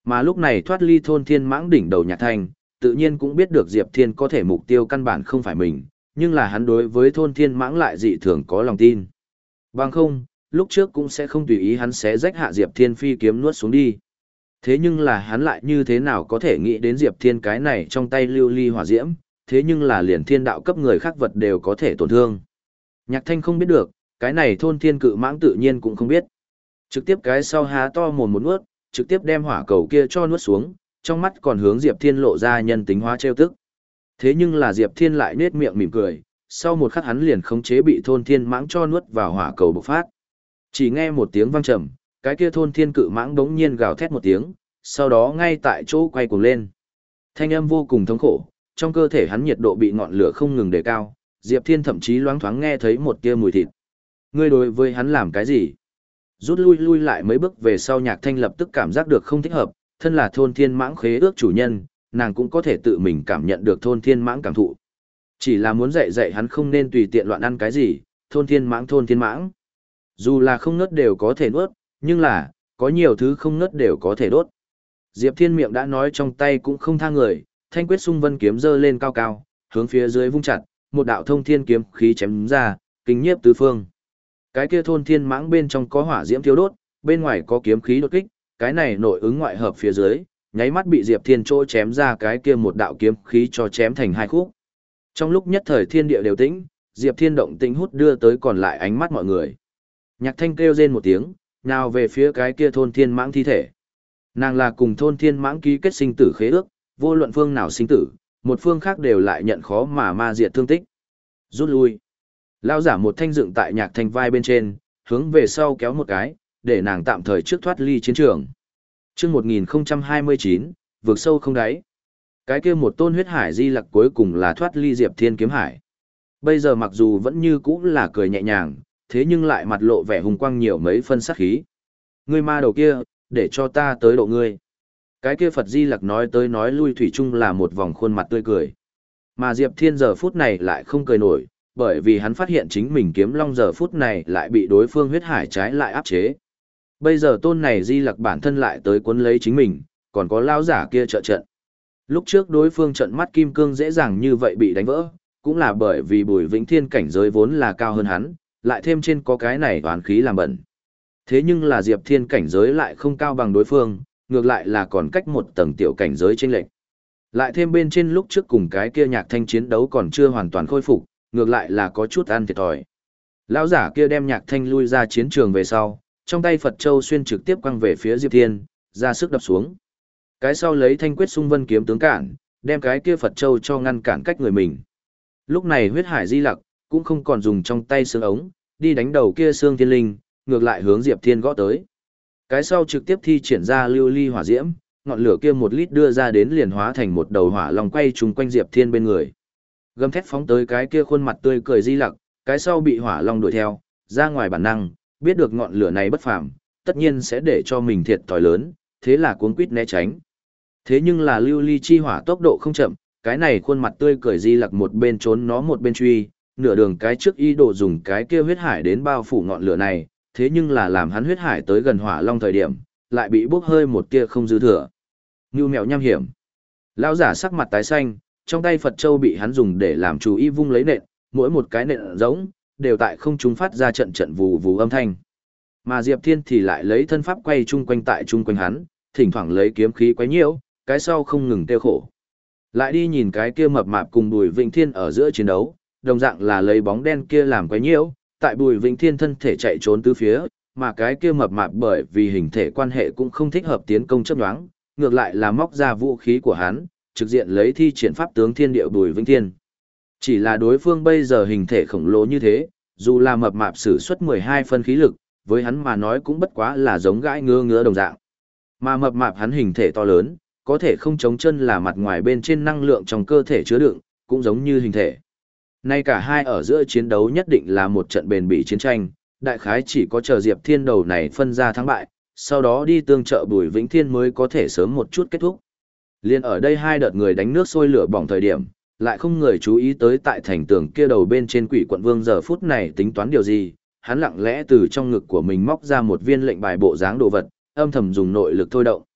Mà lúc này thoát ly thôn thiên mãng đỉnh đầu Nhạc Thanh, tự nhiên cũng biết được Diệp Thiên có thể mục tiêu căn bản không phải mình, nhưng là hắn đối với thôn thiên mãng lại dị thường có lòng tin. Bằng không, lúc trước cũng sẽ không tùy ý hắn xé rách hạ Diệp Thiên phi kiếm nuốt xuống đi. Thế nhưng là hắn lại như thế nào có thể nghĩ đến Diệp Thiên cái này trong tay lưu ly hỏa diễm, thế nhưng là liền thiên đạo cấp người khác vật đều có thể tổn thương. Nhạc Thanh không biết được, cái này thôn thiên cự mãng tự nhiên cũng không biết. Trực tiếp cái sau há to mồm một nuốt, trực tiếp đem hỏa cầu kia cho nuốt xuống, trong mắt còn hướng Diệp Thiên lộ ra nhân tính hóa trêu tức. Thế nhưng là Diệp Thiên lại nết miệng mỉm cười, sau một khắc hắn liền khống chế bị thôn thiên mãng cho nuốt vào hỏa cầu bộc phát. Chỉ nghe một tiếng vang trầm, cái kia thôn thiên cự mãng đống nhiên gào thét một tiếng, sau đó ngay tại chỗ quay cuồng lên. Thanh âm vô cùng thống khổ, trong cơ thể hắn nhiệt độ bị ngọn lửa không ngừng đề cao, Diệp Thiên thậm chí loáng thoáng nghe thấy một tia mùi thịt. Ngươi đối với hắn làm cái gì? Rút lui lui lại mấy bước về sau Nhạc Thanh lập tức cảm giác được không thích hợp, thân là thôn thiên mãng khế ước chủ nhân, nàng cũng có thể tự mình cảm nhận được thôn thiên mãng cảm thụ. Chỉ là muốn dạy dạy hắn không nên tùy tiện loạn ăn cái gì, thôn thiên mãng thôn thiên mãng. Dù là không ngớt đều có thể nuốt, nhưng là, có nhiều thứ không ngớt đều có thể đốt. Diệp Thiên miệng đã nói trong tay cũng không tha người, thanh quyết xung vân kiếm giơ lên cao cao, hướng phía dưới vung chặt, một đạo thông thiên kiếm khí chém ra, kinh nhiếp tứ phương. Cái kia thôn thiên mãng bên trong có hỏa diễm thiêu đốt, bên ngoài có kiếm khí đột kích, cái này nội ứng ngoại hợp phía dưới, nháy mắt bị Diệp Thiên chỗ chém ra cái kia một đạo kiếm khí cho chém thành hai khúc. Trong lúc nhất thời thiên địa đều tĩnh, Diệp Thiên động tĩnh hút đưa tới còn lại ánh mắt mọi người. Nhạc Thanh kêu rên một tiếng, nào về phía cái kia thôn thiên mãng thi thể. Nàng là cùng thôn thiên mãng ký kết sinh tử khế ước, vô luận phương nào sinh tử, một phương khác đều lại nhận khó mà ma diệt thương tích. Rút lui. Lão giả một thanh dựng tại Nhạc Thanh vai bên trên, hướng về sau kéo một cái, để nàng tạm thời trước thoát ly chiến trường. Chương một nghìn không trăm hai mươi chín, vượt sâu không đáy. Cái kia một tôn huyết hải di lặc cuối cùng là thoát ly Diệp Thiên kiếm hải. Bây giờ mặc dù vẫn như cũ là cười nhẹ nhàng, thế nhưng lại mặt lộ vẻ hùng quang nhiều mấy phân sát khí. Ngươi ma đầu kia, để cho ta tới độ ngươi. Cái kia Phật Di Lặc nói tới nói lui thủy chung là một vòng khuôn mặt tươi cười. Mà Diệp Thiên giờ phút này lại không cười nổi, bởi vì hắn phát hiện chính mình kiếm long giờ phút này lại bị đối phương huyết hải trái lại áp chế. Bây giờ tôn này Di Lặc bản thân lại tới cuốn lấy chính mình, còn có lão giả kia trợ trận. Lúc trước đối phương trận mắt kim cương dễ dàng như vậy bị đánh vỡ, cũng là bởi vì Bùi Vĩnh Thiên cảnh giới vốn là cao hơn hắn, lại thêm trên có cái này toán khí làm bẩn. Thế nhưng là Diệp Thiên cảnh giới lại không cao bằng đối phương, ngược lại là còn cách một tầng tiểu cảnh giới chênh lệch. Lại thêm bên trên lúc trước cùng cái kia Nhạc Thanh chiến đấu còn chưa hoàn toàn khôi phục, ngược lại là có chút ăn thiệt thòi. Lão giả kia đem Nhạc Thanh lui ra chiến trường về sau, trong tay Phật Châu xuyên trực tiếp quăng về phía Diệp Thiên, ra sức đập xuống. Cái sau lấy thanh quyết xung vân kiếm tướng cản, đem cái kia Phật Châu cho ngăn cản cách người mình. Lúc này huyết hải di lặc, cũng không còn dùng trong tay xương ống, đi đánh đầu kia xương thiên linh, ngược lại hướng Diệp Thiên gõ tới. Cái sau trực tiếp thi triển ra lưu ly hỏa diễm, ngọn lửa kia một lít đưa ra đến liền hóa thành một đầu hỏa long quay trùng quanh Diệp Thiên bên người. Gầm thét phóng tới cái kia khuôn mặt tươi cười di lặc, cái sau bị hỏa long đuổi theo, ra ngoài bản năng, biết được ngọn lửa này bất phàm, tất nhiên sẽ để cho mình thiệt thòi lớn, thế là cuống quýt né tránh. Thế nhưng là lưu ly chi hỏa tốc độ không chậm, cái này khuôn mặt tươi cười di lặc một bên trốn nó một bên truy, nửa đường cái trước ý đồ dùng cái kia huyết hải đến bao phủ ngọn lửa này, thế nhưng là làm hắn huyết hải tới gần hỏa long thời điểm, lại bị bốc hơi một tia không dư thừa. Nưu mèo nham hiểm. Lão giả sắc mặt tái xanh, trong tay Phật Châu bị hắn dùng để làm chủ y vung lấy nện, mỗi một cái nện giống, đều tại không trung phát ra trận trận vù vù âm thanh. Mà Diệp Thiên thì lại lấy thân pháp quay chung quanh tại chung quanh hắn, thỉnh thoảng lấy kiếm khí quấy nhiễu, cái sau không ngừng tiêu khổ. Lại đi nhìn cái kia mập mạp cùng Bùi Vĩnh Thiên ở giữa chiến đấu, đồng dạng là lấy bóng đen kia làm quấy nhiễu, tại Bùi Vĩnh Thiên thân thể chạy trốn tứ phía, mà cái kia mập mạp bởi vì hình thể quan hệ cũng không thích hợp tiến công chấp nhoáng, ngược lại là móc ra vũ khí của hắn, trực diện lấy thi triển pháp tướng thiên địa Bùi Vĩnh Thiên. Chỉ là đối phương bây giờ hình thể khổng lồ như thế, dù là mập mạp sử xuất mười hai phân khí lực, với hắn mà nói cũng bất quá là giống gãi ngứa ngứa đồng dạng. Mà mập mạp hắn hình thể to lớn, có thể không chống chân là mặt ngoài bên trên năng lượng trong cơ thể chứa đựng, cũng giống như hình thể. Nay cả hai ở giữa chiến đấu nhất định là một trận bền bỉ chiến tranh, đại khái chỉ có chờ Diệp Thiên đầu này phân ra thắng bại, sau đó đi tương trợ Bùi Vĩnh Thiên mới có thể sớm một chút kết thúc. Liên ở đây hai đợt người đánh nước sôi lửa bỏng thời điểm, lại không người chú ý tới tại thành tường kia đầu bên trên Quỷ Quận Vương giờ phút này tính toán điều gì, hắn lặng lẽ từ trong ngực của mình móc ra một viên lệnh bài bộ dáng đồ vật, âm thầm dùng nội lực thôi động.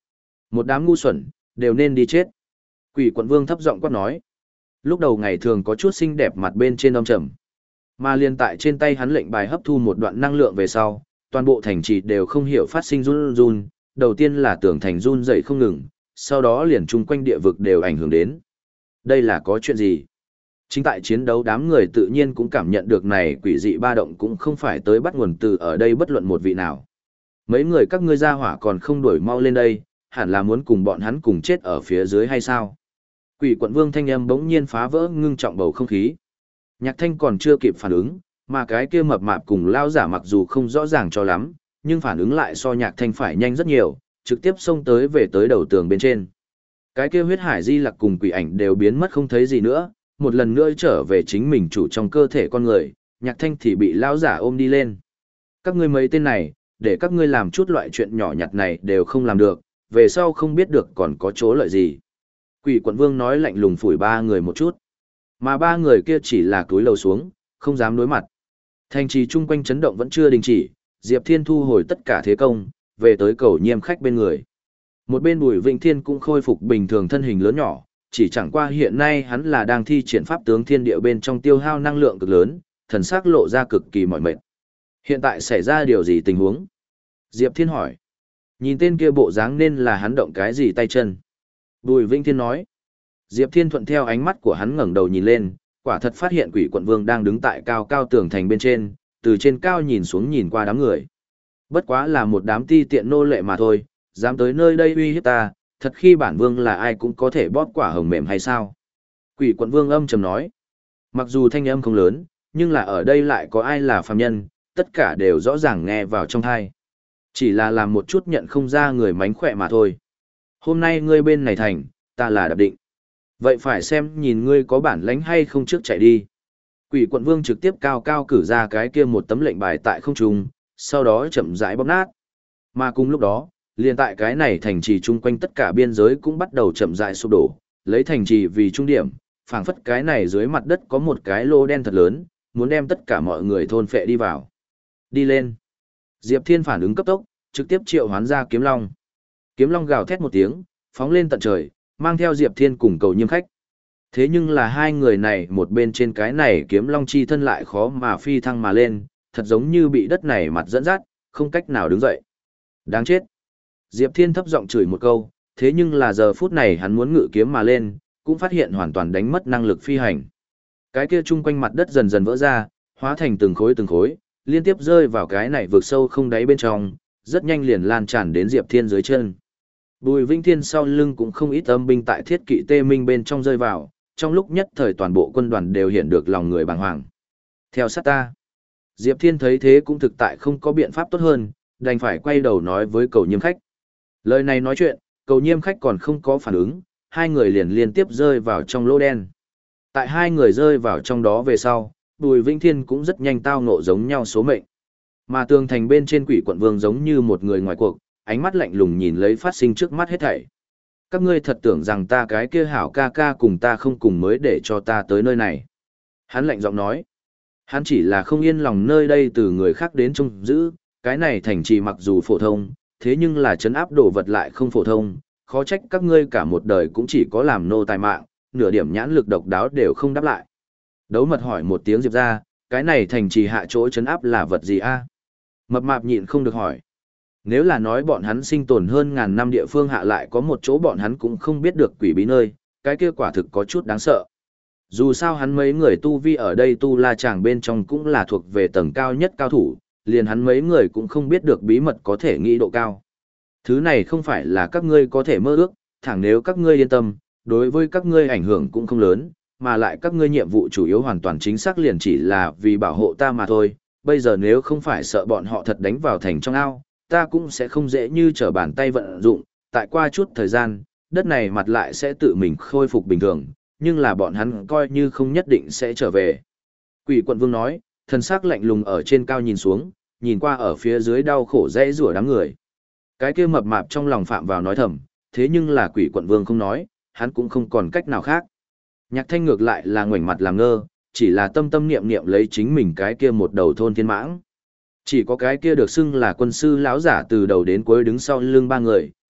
Một đám ngu xuẩn, đều nên đi chết. Quỷ quận vương thấp giọng quát nói. Lúc đầu ngày thường có chút xinh đẹp mặt bên trên âm trầm. Mà liên tại trên tay hắn lệnh bài hấp thu một đoạn năng lượng về sau, toàn bộ thành trì đều không hiểu phát sinh run run, đầu tiên là tường thành run dậy không ngừng, sau đó liền chung quanh địa vực đều ảnh hưởng đến. Đây là có chuyện gì? Chính tại chiến đấu đám người tự nhiên cũng cảm nhận được này quỷ dị ba động cũng không phải tới bắt nguồn từ ở đây bất luận một vị nào. Mấy người các ngươi ra hỏa còn không đuổi mau lên đây, hẳn là muốn cùng bọn hắn cùng chết ở phía dưới hay sao? Quỷ quận vương thanh âm bỗng nhiên phá vỡ ngưng trọng bầu không khí. Nhạc thanh còn chưa kịp phản ứng, mà cái kia mập mạp cùng lao giả mặc dù không rõ ràng cho lắm, nhưng phản ứng lại so nhạc thanh phải nhanh rất nhiều, trực tiếp xông tới về tới đầu tường bên trên. Cái kia huyết hải di lặc cùng quỷ ảnh đều biến mất không thấy gì nữa, một lần nữa trở về chính mình chủ trong cơ thể con người, nhạc thanh thì bị lao giả ôm đi lên. Các ngươi mấy tên này, để các ngươi làm chút loại chuyện nhỏ nhặt này đều không làm được, về sau không biết được còn có chỗ lợi gì. Quỷ quận vương nói lạnh lùng phủi ba người một chút. Mà ba người kia chỉ là cúi lầu xuống, không dám đối mặt. Thành trì chung quanh chấn động vẫn chưa đình chỉ, Diệp Thiên thu hồi tất cả thế công, về tới cầu nhiêm khách bên người. Một bên Bùi Vĩnh Thiên cũng khôi phục bình thường thân hình lớn nhỏ, chỉ chẳng qua hiện nay hắn là đang thi triển pháp tướng thiên địa bên trong tiêu hao năng lượng cực lớn, thần sắc lộ ra cực kỳ mỏi mệt. Hiện tại xảy ra điều gì tình huống? Diệp Thiên hỏi. Nhìn tên kia bộ dáng nên là hắn động cái gì tay chân. Bùi Vĩnh Thiên nói. Diệp Thiên thuận theo ánh mắt của hắn ngẩng đầu nhìn lên, quả thật phát hiện quỷ quận vương đang đứng tại cao cao tường thành bên trên, từ trên cao nhìn xuống nhìn qua đám người. Bất quá là một đám ti tiện nô lệ mà thôi, dám tới nơi đây uy hiếp ta, thật khi bản vương là ai cũng có thể bóp quả hồng mềm hay sao? Quỷ quận vương âm trầm nói. Mặc dù thanh âm không lớn, nhưng là ở đây lại có ai là phàm nhân, tất cả đều rõ ràng nghe vào trong tai. Chỉ là làm một chút nhận không ra người mánh khỏe mà thôi. Hôm nay ngươi bên này thành, ta là đạp định. Vậy phải xem nhìn ngươi có bản lãnh hay không trước chạy đi. Quỷ quận vương trực tiếp cao cao cử ra cái kia một tấm lệnh bài tại không trung, sau đó chậm rãi bóp nát. Mà cùng lúc đó, liền tại cái này thành trì chung quanh tất cả biên giới cũng bắt đầu chậm rãi sụp đổ, lấy thành trì vì trung điểm, phảng phất cái này dưới mặt đất có một cái lô đen thật lớn, muốn đem tất cả mọi người thôn phệ đi vào. Đi lên. Diệp Thiên phản ứng cấp tốc, trực tiếp triệu hoán ra kiếm long. Kiếm long gào thét một tiếng, phóng lên tận trời, mang theo Diệp Thiên cùng cầu nhiêm khách. Thế nhưng là hai người này một bên trên cái này kiếm long chi thân lại khó mà phi thăng mà lên, thật giống như bị đất này mặt dẫn dắt, không cách nào đứng dậy. Đáng chết. Diệp Thiên thấp giọng chửi một câu, thế nhưng là giờ phút này hắn muốn ngự kiếm mà lên, cũng phát hiện hoàn toàn đánh mất năng lực phi hành. Cái kia chung quanh mặt đất dần dần vỡ ra, hóa thành từng khối từng khối, liên tiếp rơi vào cái này vực sâu không đáy bên trong, rất nhanh liền lan tràn đến Diệp Thiên dưới chân. Bùi Vĩnh Thiên sau lưng cũng không ít âm binh tại thiết kỵ tê minh bên trong rơi vào, trong lúc nhất thời toàn bộ quân đoàn đều hiện được lòng người bàng hoàng. Theo sát ta. Diệp Thiên thấy thế cũng thực tại không có biện pháp tốt hơn, đành phải quay đầu nói với cầu nhiêm khách. Lời này nói chuyện, cầu nhiêm khách còn không có phản ứng, hai người liền liên tiếp rơi vào trong lỗ đen. Tại hai người rơi vào trong đó về sau, Bùi Vĩnh Thiên cũng rất nhanh tao ngộ giống nhau số mệnh. Mà tường thành bên trên quỷ quận vương giống như một người ngoài cuộc, ánh mắt lạnh lùng nhìn lấy phát sinh trước mắt hết thảy. Các ngươi thật tưởng rằng ta cái kia hảo ca ca cùng ta không cùng mới để cho ta tới nơi này. Hắn lạnh giọng nói. Hắn chỉ là không yên lòng nơi đây từ người khác đến trông giữ, cái này thành trì mặc dù phổ thông, thế nhưng là trấn áp đồ vật lại không phổ thông, khó trách các ngươi cả một đời cũng chỉ có làm nô tài mạng, nửa điểm nhãn lực độc đáo đều không đáp lại. Đấu mật hỏi một tiếng Diệp ra, cái này thành trì hạ chỗ trấn áp là vật gì a? Mập mạp nhịn không được hỏi. Nếu là nói bọn hắn sinh tồn hơn ngàn năm địa phương hạ lại có một chỗ bọn hắn cũng không biết được quỷ bí nơi, cái kia quả thực có chút đáng sợ. Dù sao hắn mấy người tu vi ở đây tu la chàng bên trong cũng là thuộc về tầng cao nhất cao thủ, liền hắn mấy người cũng không biết được bí mật có thể nghĩ độ cao. Thứ này không phải là các ngươi có thể mơ ước, thẳng nếu các ngươi yên tâm, đối với các ngươi ảnh hưởng cũng không lớn, mà lại các ngươi nhiệm vụ chủ yếu hoàn toàn chính xác liền chỉ là vì bảo hộ ta mà thôi. Bây giờ nếu không phải sợ bọn họ thật đánh vào thành trong ao, ta cũng sẽ không dễ như trở bàn tay vận dụng, tại qua chút thời gian, đất này mặt lại sẽ tự mình khôi phục bình thường, nhưng là bọn hắn coi như không nhất định sẽ trở về. Quỷ quận vương nói, thần sắc lạnh lùng ở trên cao nhìn xuống, nhìn qua ở phía dưới đau khổ dãy rủa đám người. Cái kia mập mạp trong lòng phạm vào nói thầm, thế nhưng là quỷ quận vương không nói, hắn cũng không còn cách nào khác. Nhạc thanh ngược lại là ngoảnh mặt làm ngơ, chỉ là tâm tâm niệm niệm lấy chính mình cái kia một đầu thôn thiên mãng. Chỉ có cái kia được xưng là quân sư lão giả từ đầu đến cuối đứng sau lưng ba người,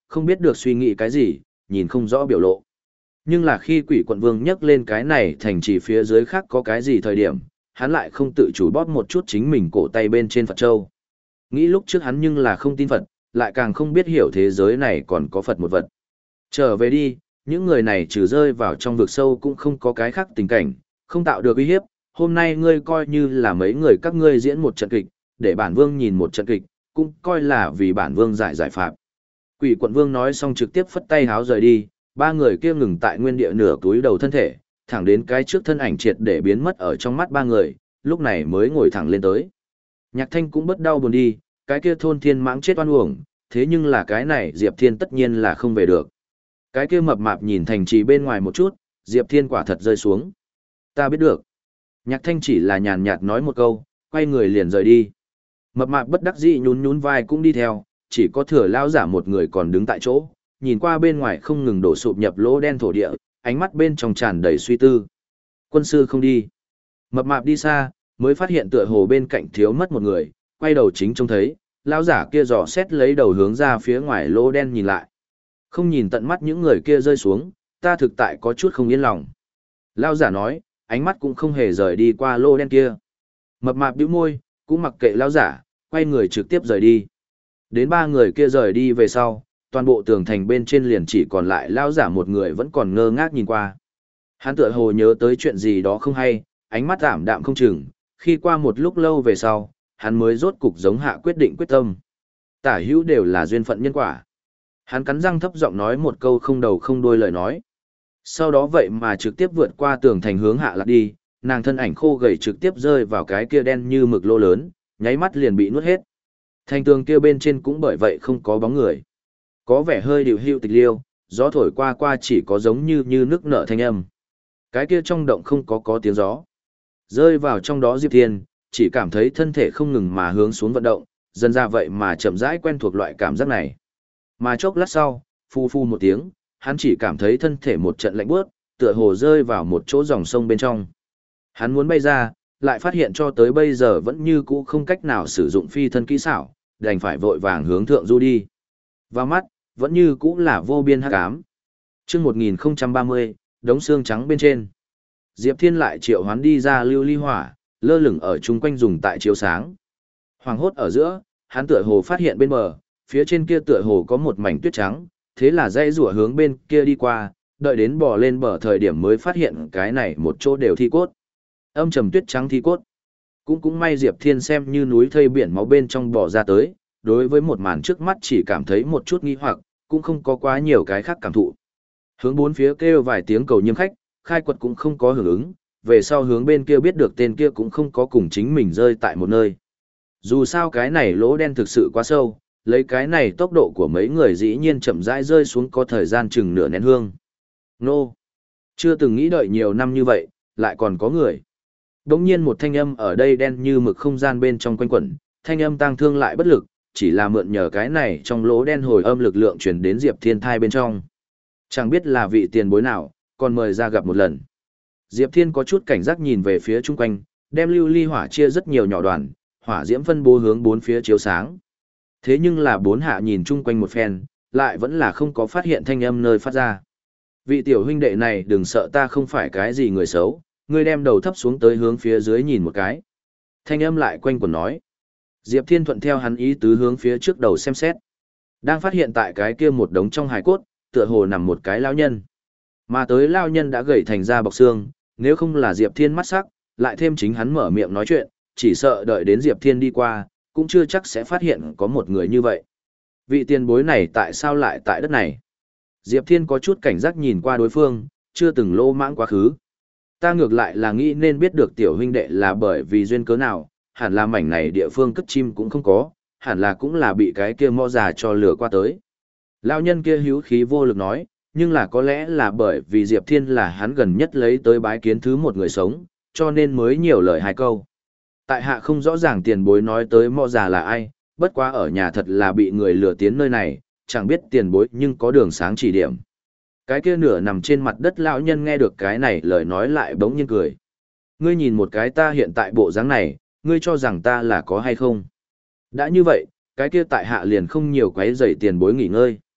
không biết được suy nghĩ cái gì, nhìn không rõ biểu lộ. Nhưng là khi quỷ quận vương nhắc lên cái này thành chỉ phía dưới khác có cái gì thời điểm, hắn lại không tự chủ bóp một chút chính mình cổ tay bên trên Phật Châu. Nghĩ lúc trước hắn nhưng là không tin Phật, lại càng không biết hiểu thế giới này còn có Phật một vật. Trở về đi, những người này trừ rơi vào trong vực sâu cũng không có cái khác tình cảnh, không tạo được uy hiếp. Hôm nay ngươi coi như là mấy người các ngươi diễn một trận kịch, để bản vương nhìn một trận kịch, cũng coi là vì bản vương giải giải phạm. Quỷ quận vương nói xong trực tiếp phất tay háo rời đi, ba người kia ngừng tại nguyên địa nửa túi đầu thân thể, thẳng đến cái trước thân ảnh triệt để biến mất ở trong mắt ba người, lúc này mới ngồi thẳng lên tới. Nhạc Thanh cũng bất đau buồn đi, cái kia thôn thiên mãng chết oan uổng, thế nhưng là cái này Diệp Thiên tất nhiên là không về được. Cái kia mập mạp nhìn thành trì bên ngoài một chút, Diệp Thiên quả thật rơi xuống. Ta biết được. Nhạc Thanh chỉ là nhàn nhạt nói một câu, quay người liền rời đi. Mập mạp bất đắc dĩ nhún nhún vai cũng đi theo, chỉ có thừa lao giả một người còn đứng tại chỗ, nhìn qua bên ngoài không ngừng đổ sụp nhập lỗ đen thổ địa, ánh mắt bên trong tràn đầy suy tư. Quân sư không đi. Mập mạp đi xa, mới phát hiện tựa hồ bên cạnh thiếu mất một người, quay đầu chính trông thấy, lao giả kia dò xét lấy đầu hướng ra phía ngoài lỗ đen nhìn lại. Không nhìn tận mắt những người kia rơi xuống, ta thực tại có chút không yên lòng. Lao giả nói, ánh mắt cũng không hề rời đi qua lỗ đen kia. Mập mạp bĩu môi, cũng mặc kệ lao giả, quay người trực tiếp rời đi. Đến ba người kia rời đi về sau, toàn bộ tường thành bên trên liền chỉ còn lại lao giả một người vẫn còn ngơ ngác nhìn qua. Hắn tựa hồ nhớ tới chuyện gì đó không hay, ánh mắt ảm đạm không chừng, khi qua một lúc lâu về sau, hắn mới rốt cục giống hạ quyết định quyết tâm. Tả hữu đều là duyên phận nhân quả. Hắn cắn răng thấp giọng nói một câu không đầu không đuôi lời nói. Sau đó vậy mà trực tiếp vượt qua tường thành hướng hạ lạc đi, nàng thân ảnh khô gầy trực tiếp rơi vào cái kia đen như mực lô lớn, nháy mắt liền bị nuốt hết. Thành tường kia bên trên cũng bởi vậy không có bóng người. Có vẻ hơi điều hưu tịch liêu, gió thổi qua qua chỉ có giống như như nước nở thanh âm. Cái kia trong động không có có tiếng gió. Rơi vào trong đó Diệp Thiên, chỉ cảm thấy thân thể không ngừng mà hướng xuống vận động, dần ra vậy mà chậm rãi quen thuộc loại cảm giác này. Mà chốc lát sau, phu phu một tiếng, hắn chỉ cảm thấy thân thể một trận lạnh bước, tựa hồ rơi vào một chỗ dòng sông bên trong. Hắn muốn bay ra, lại phát hiện cho tới bây giờ vẫn như cũ không cách nào sử dụng phi thân kỹ xảo, đành phải vội vàng hướng thượng du đi. Vào mắt, vẫn như cũ là vô biên hắc ám. Chương một nghìn không trăm ba mươi, đống xương trắng bên trên. Diệp Thiên lại triệu hoán đi ra lưu ly hỏa, lơ lửng ở chung quanh dùng tại chiếu sáng. Hoàng hốt ở giữa, hắn tựa hồ phát hiện bên bờ, phía trên kia tựa hồ có một mảnh tuyết trắng, thế là dây rủa hướng bên kia đi qua, đợi đến bò lên bờ thời điểm mới phát hiện cái này một chỗ đều thi cốt. Âm trầm tuyết trắng thi cốt. Cũng cũng may Diệp Thiên xem như núi thây biển máu bên trong bò ra tới, đối với một màn trước mắt chỉ cảm thấy một chút nghi hoặc, cũng không có quá nhiều cái khác cảm thụ. Hướng bốn phía kêu vài tiếng cầu nhiêm khách, khai quật cũng không có hưởng ứng, về sau hướng bên kia biết được tên kia cũng không có cùng chính mình rơi tại một nơi. Dù sao cái này lỗ đen thực sự quá sâu, lấy cái này tốc độ của mấy người dĩ nhiên chậm rãi rơi xuống có thời gian chừng nửa nén hương. Nô! Chưa từng nghĩ đợi nhiều năm như vậy, lại còn có người. Đống nhiên một thanh âm ở đây đen như mực không gian bên trong quanh quẩn, thanh âm tang thương lại bất lực, chỉ là mượn nhờ cái này trong lỗ đen hồi âm lực lượng truyền đến Diệp Thiên thai bên trong. Chẳng biết là vị tiền bối nào, còn mời ra gặp một lần. Diệp Thiên có chút cảnh giác nhìn về phía chung quanh, đem lưu ly hỏa chia rất nhiều nhỏ đoàn, hỏa diễm phân bố hướng bốn phía chiếu sáng. Thế nhưng là bốn hạ nhìn chung quanh một phen, lại vẫn là không có phát hiện thanh âm nơi phát ra. Vị tiểu huynh đệ này đừng sợ ta không phải cái gì người xấu, ngươi đem đầu thấp xuống tới hướng phía dưới nhìn một cái. Thanh âm lại quanh quẩn nói. Diệp Thiên thuận theo hắn ý tứ hướng phía trước đầu xem xét. Đang phát hiện tại cái kia một đống trong hài cốt, tựa hồ nằm một cái lão nhân. Mà tới lão nhân đã gầy thành ra bọc xương, nếu không là Diệp Thiên mắt sắc, lại thêm chính hắn mở miệng nói chuyện, chỉ sợ đợi đến Diệp Thiên đi qua, cũng chưa chắc sẽ phát hiện có một người như vậy. Vị tiền bối này tại sao lại tại đất này? Diệp Thiên có chút cảnh giác nhìn qua đối phương, chưa từng lô mãng quá khứ. Ta ngược lại là nghĩ nên biết được tiểu huynh đệ là bởi vì duyên cớ nào, hẳn là mảnh này địa phương cất chim cũng không có, hẳn là cũng là bị cái kia mõ già cho lừa qua tới. Lão nhân kia hữu khí vô lực nói, nhưng là có lẽ là bởi vì Diệp Thiên là hắn gần nhất lấy tới bái kiến thứ một người sống, cho nên mới nhiều lời hai câu. Tại hạ không rõ ràng tiền bối nói tới mõ già là ai, bất quá ở nhà thật là bị người lừa tiến nơi này, chẳng biết tiền bối nhưng có đường sáng chỉ điểm. Cái kia nửa nằm trên mặt đất lão nhân nghe được cái này lời nói lại bỗng nhiên cười. Ngươi nhìn một cái ta hiện tại bộ dáng này, ngươi cho rằng ta là có hay không? Đã như vậy, cái kia tại hạ liền không nhiều quấy rầy tiền bối nghỉ ngơi.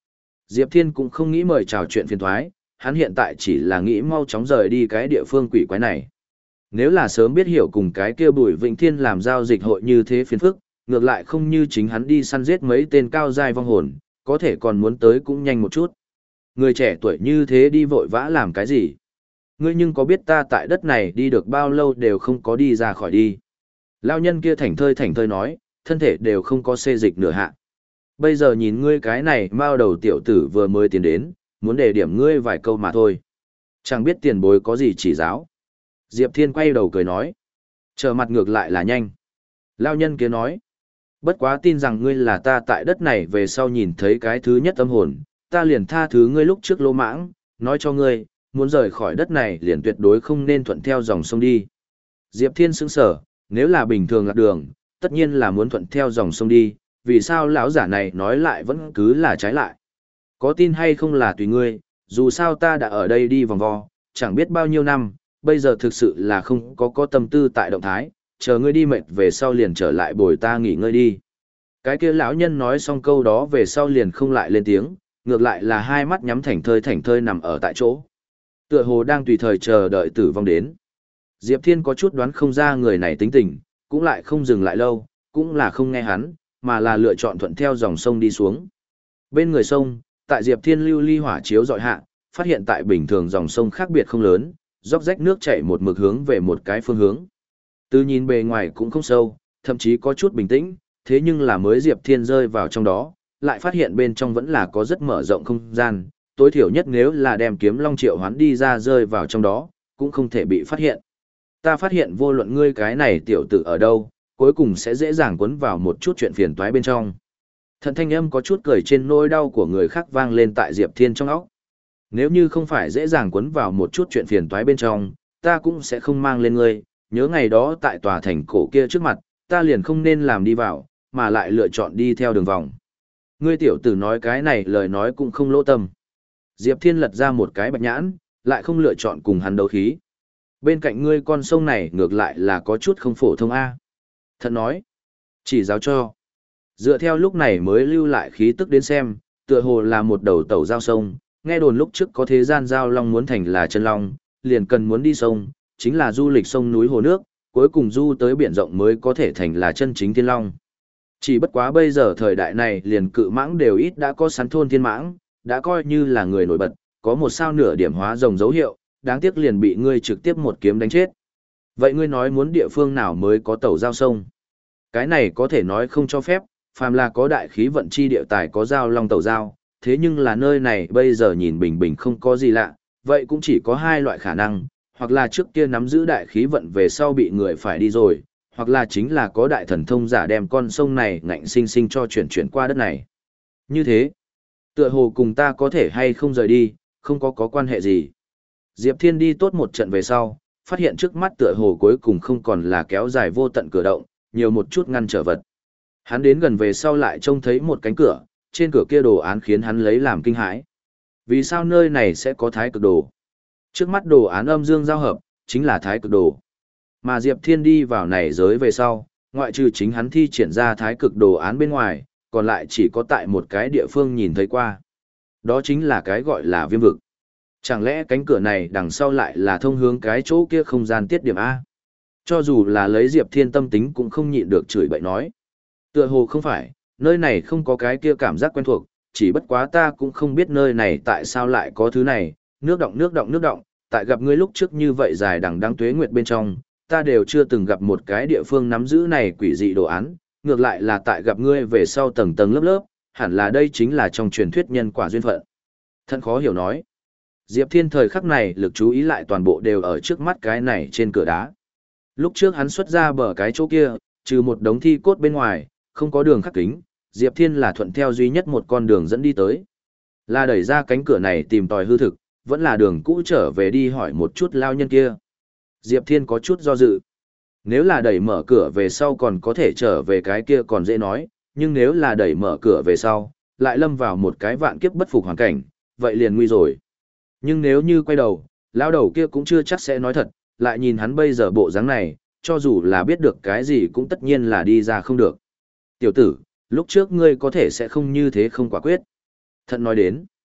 Diệp Thiên cũng không nghĩ mời chào chuyện phiền thoái, hắn hiện tại chỉ là nghĩ mau chóng rời đi cái địa phương quỷ quái này. Nếu là sớm biết hiểu cùng cái kia Bùi Vĩnh Thiên làm giao dịch hội như thế phiền phức, ngược lại không như chính hắn đi săn giết mấy tên cao giai vong hồn, có thể còn muốn tới cũng nhanh một chút. Người trẻ tuổi như thế đi vội vã làm cái gì? Ngươi nhưng có biết ta tại đất này đi được bao lâu đều không có đi ra khỏi đi. Lao nhân kia thảnh thơi thảnh thơi nói, thân thể đều không có xê dịch nửa hạ. Bây giờ nhìn ngươi cái này mao đầu tiểu tử vừa mới tiến đến, muốn đề điểm ngươi vài câu mà thôi. Chẳng biết tiền bối có gì chỉ giáo. Diệp Thiên quay đầu cười nói. Trở mặt ngược lại là nhanh. Lao nhân kia nói. Bất quá tin rằng ngươi là ta tại đất này về sau nhìn thấy cái thứ nhất tâm hồn, ta liền tha thứ ngươi lúc trước lỗ mãng, nói cho ngươi, muốn rời khỏi đất này liền tuyệt đối không nên thuận theo dòng sông đi. Diệp Thiên sững sở, nếu là bình thường lạc đường, tất nhiên là muốn thuận theo dòng sông đi, vì sao lão giả này nói lại vẫn cứ là trái lại. Có tin hay không là tùy ngươi, dù sao ta đã ở đây đi vòng vo, chẳng biết bao nhiêu năm, bây giờ thực sự là không có có tâm tư tại động thái, chờ ngươi đi mệt về sau liền trở lại bồi ta nghỉ ngơi đi. Cái kia lão nhân nói xong câu đó về sau liền không lại lên tiếng, ngược lại là hai mắt nhắm thảnh thơi thảnh thơi nằm ở tại chỗ. Tựa hồ đang tùy thời chờ đợi tử vong đến. Diệp Thiên có chút đoán không ra người này tính tình, cũng lại không dừng lại lâu, cũng là không nghe hắn, mà là lựa chọn thuận theo dòng sông đi xuống. Bên người sông, tại Diệp Thiên lưu ly hỏa chiếu dọi hạ, phát hiện tại bình thường dòng sông khác biệt không lớn, róc rách nước chảy một mực hướng về một cái phương hướng. Từ nhìn bề ngoài cũng không sâu, thậm chí có chút bình tĩnh, thế nhưng là mới Diệp Thiên rơi vào trong đó, lại phát hiện bên trong vẫn là có rất mở rộng không gian, tối thiểu nhất nếu là đem kiếm long triệu hoán đi ra rơi vào trong đó, cũng không thể bị phát hiện. Ta phát hiện vô luận ngươi cái này tiểu tử ở đâu, cuối cùng sẽ dễ dàng cuốn vào một chút chuyện phiền toái bên trong. Thần thanh âm có chút cười trên nỗi đau của người khác vang lên tại Diệp Thiên trong óc. Nếu như không phải dễ dàng cuốn vào một chút chuyện phiền toái bên trong, ta cũng sẽ không mang lên ngươi, nhớ ngày đó tại tòa thành cổ kia trước mặt, ta liền không nên làm đi vào, mà lại lựa chọn đi theo đường vòng. Ngươi tiểu tử nói cái này lời nói cũng không lỗ tâm. Diệp Thiên lật ra một cái bạch nhãn, lại không lựa chọn cùng hắn đấu khí. Bên cạnh ngươi con sông này ngược lại là có chút không phổ thông A. Thật nói, chỉ giáo cho. Dựa theo lúc này mới lưu lại khí tức đến xem, tựa hồ là một đầu tàu giao sông, nghe đồn lúc trước có thế gian giao long muốn thành là chân long, liền cần muốn đi sông, chính là du lịch sông núi hồ nước, cuối cùng du tới biển rộng mới có thể thành là chân chính thiên long. Chỉ bất quá bây giờ thời đại này liền cự mãng đều ít đã có sắn thôn thiên mãng, đã coi như là người nổi bật, có một sao nửa điểm hóa rồng dấu hiệu, đáng tiếc liền bị ngươi trực tiếp một kiếm đánh chết. Vậy ngươi nói muốn địa phương nào mới có tàu giao sông? Cái này có thể nói không cho phép, phàm là có đại khí vận chi địa tài có giao long tàu giao, thế nhưng là nơi này bây giờ nhìn bình bình không có gì lạ, vậy cũng chỉ có hai loại khả năng, hoặc là trước kia nắm giữ đại khí vận về sau bị người phải đi rồi, hoặc là chính là có đại thần thông giả đem con sông này ngạnh sinh sinh cho chuyển chuyển qua đất này. Như thế, tựa hồ cùng ta có thể hay không rời đi, không có có quan hệ gì. Diệp Thiên đi tốt một trận về sau, phát hiện trước mắt tựa hồ cuối cùng không còn là kéo dài vô tận cửa động, nhiều một chút ngăn trở vật. Hắn đến gần về sau lại trông thấy một cánh cửa, trên cửa kia đồ án khiến hắn lấy làm kinh hãi. Vì sao nơi này sẽ có thái cực đồ? Trước mắt đồ án âm dương giao hợp, chính là thái cực đồ. Mà Diệp Thiên đi vào này giới về sau, ngoại trừ chính hắn thi triển ra thái cực đồ án bên ngoài, còn lại chỉ có tại một cái địa phương nhìn thấy qua. Đó chính là cái gọi là viêm vực. Chẳng lẽ cánh cửa này đằng sau lại là thông hướng cái chỗ kia không gian tiết điểm A? Cho dù là lấy Diệp Thiên tâm tính cũng không nhịn được chửi bậy nói. Tựa hồ không phải, nơi này không có cái kia cảm giác quen thuộc, chỉ bất quá ta cũng không biết nơi này tại sao lại có thứ này, nước động nước động nước động, tại gặp ngươi lúc trước như vậy dài đằng đăng tuế nguyệt bên trong, ta đều chưa từng gặp một cái địa phương nắm giữ này quỷ dị đồ án, ngược lại là tại gặp ngươi về sau tầng tầng lớp lớp, hẳn là đây chính là trong truyền thuyết nhân quả duyên phận. Thân khó hiểu nói. Diệp Thiên thời khắc này lực chú ý lại toàn bộ đều ở trước mắt cái này trên cửa đá. Lúc trước hắn xuất ra bờ cái chỗ kia, trừ một đống thi cốt bên ngoài, không có đường khắc kính, Diệp Thiên là thuận theo duy nhất một con đường dẫn đi tới. Là đẩy ra cánh cửa này tìm tòi hư thực, vẫn là đường cũ trở về đi hỏi một chút lao nhân kia. Diệp Thiên có chút do dự. Nếu là đẩy mở cửa về sau còn có thể trở về cái kia còn dễ nói, nhưng nếu là đẩy mở cửa về sau, lại lâm vào một cái vạn kiếp bất phục hoàn cảnh, vậy liền nguy rồi. Nhưng nếu như quay đầu, lao đầu kia cũng chưa chắc sẽ nói thật, lại nhìn hắn bây giờ bộ dáng này, cho dù là biết được cái gì cũng tất nhiên là đi ra không được. Tiểu tử, lúc trước ngươi có thể sẽ không như thế không quả quyết. Thận nói đến,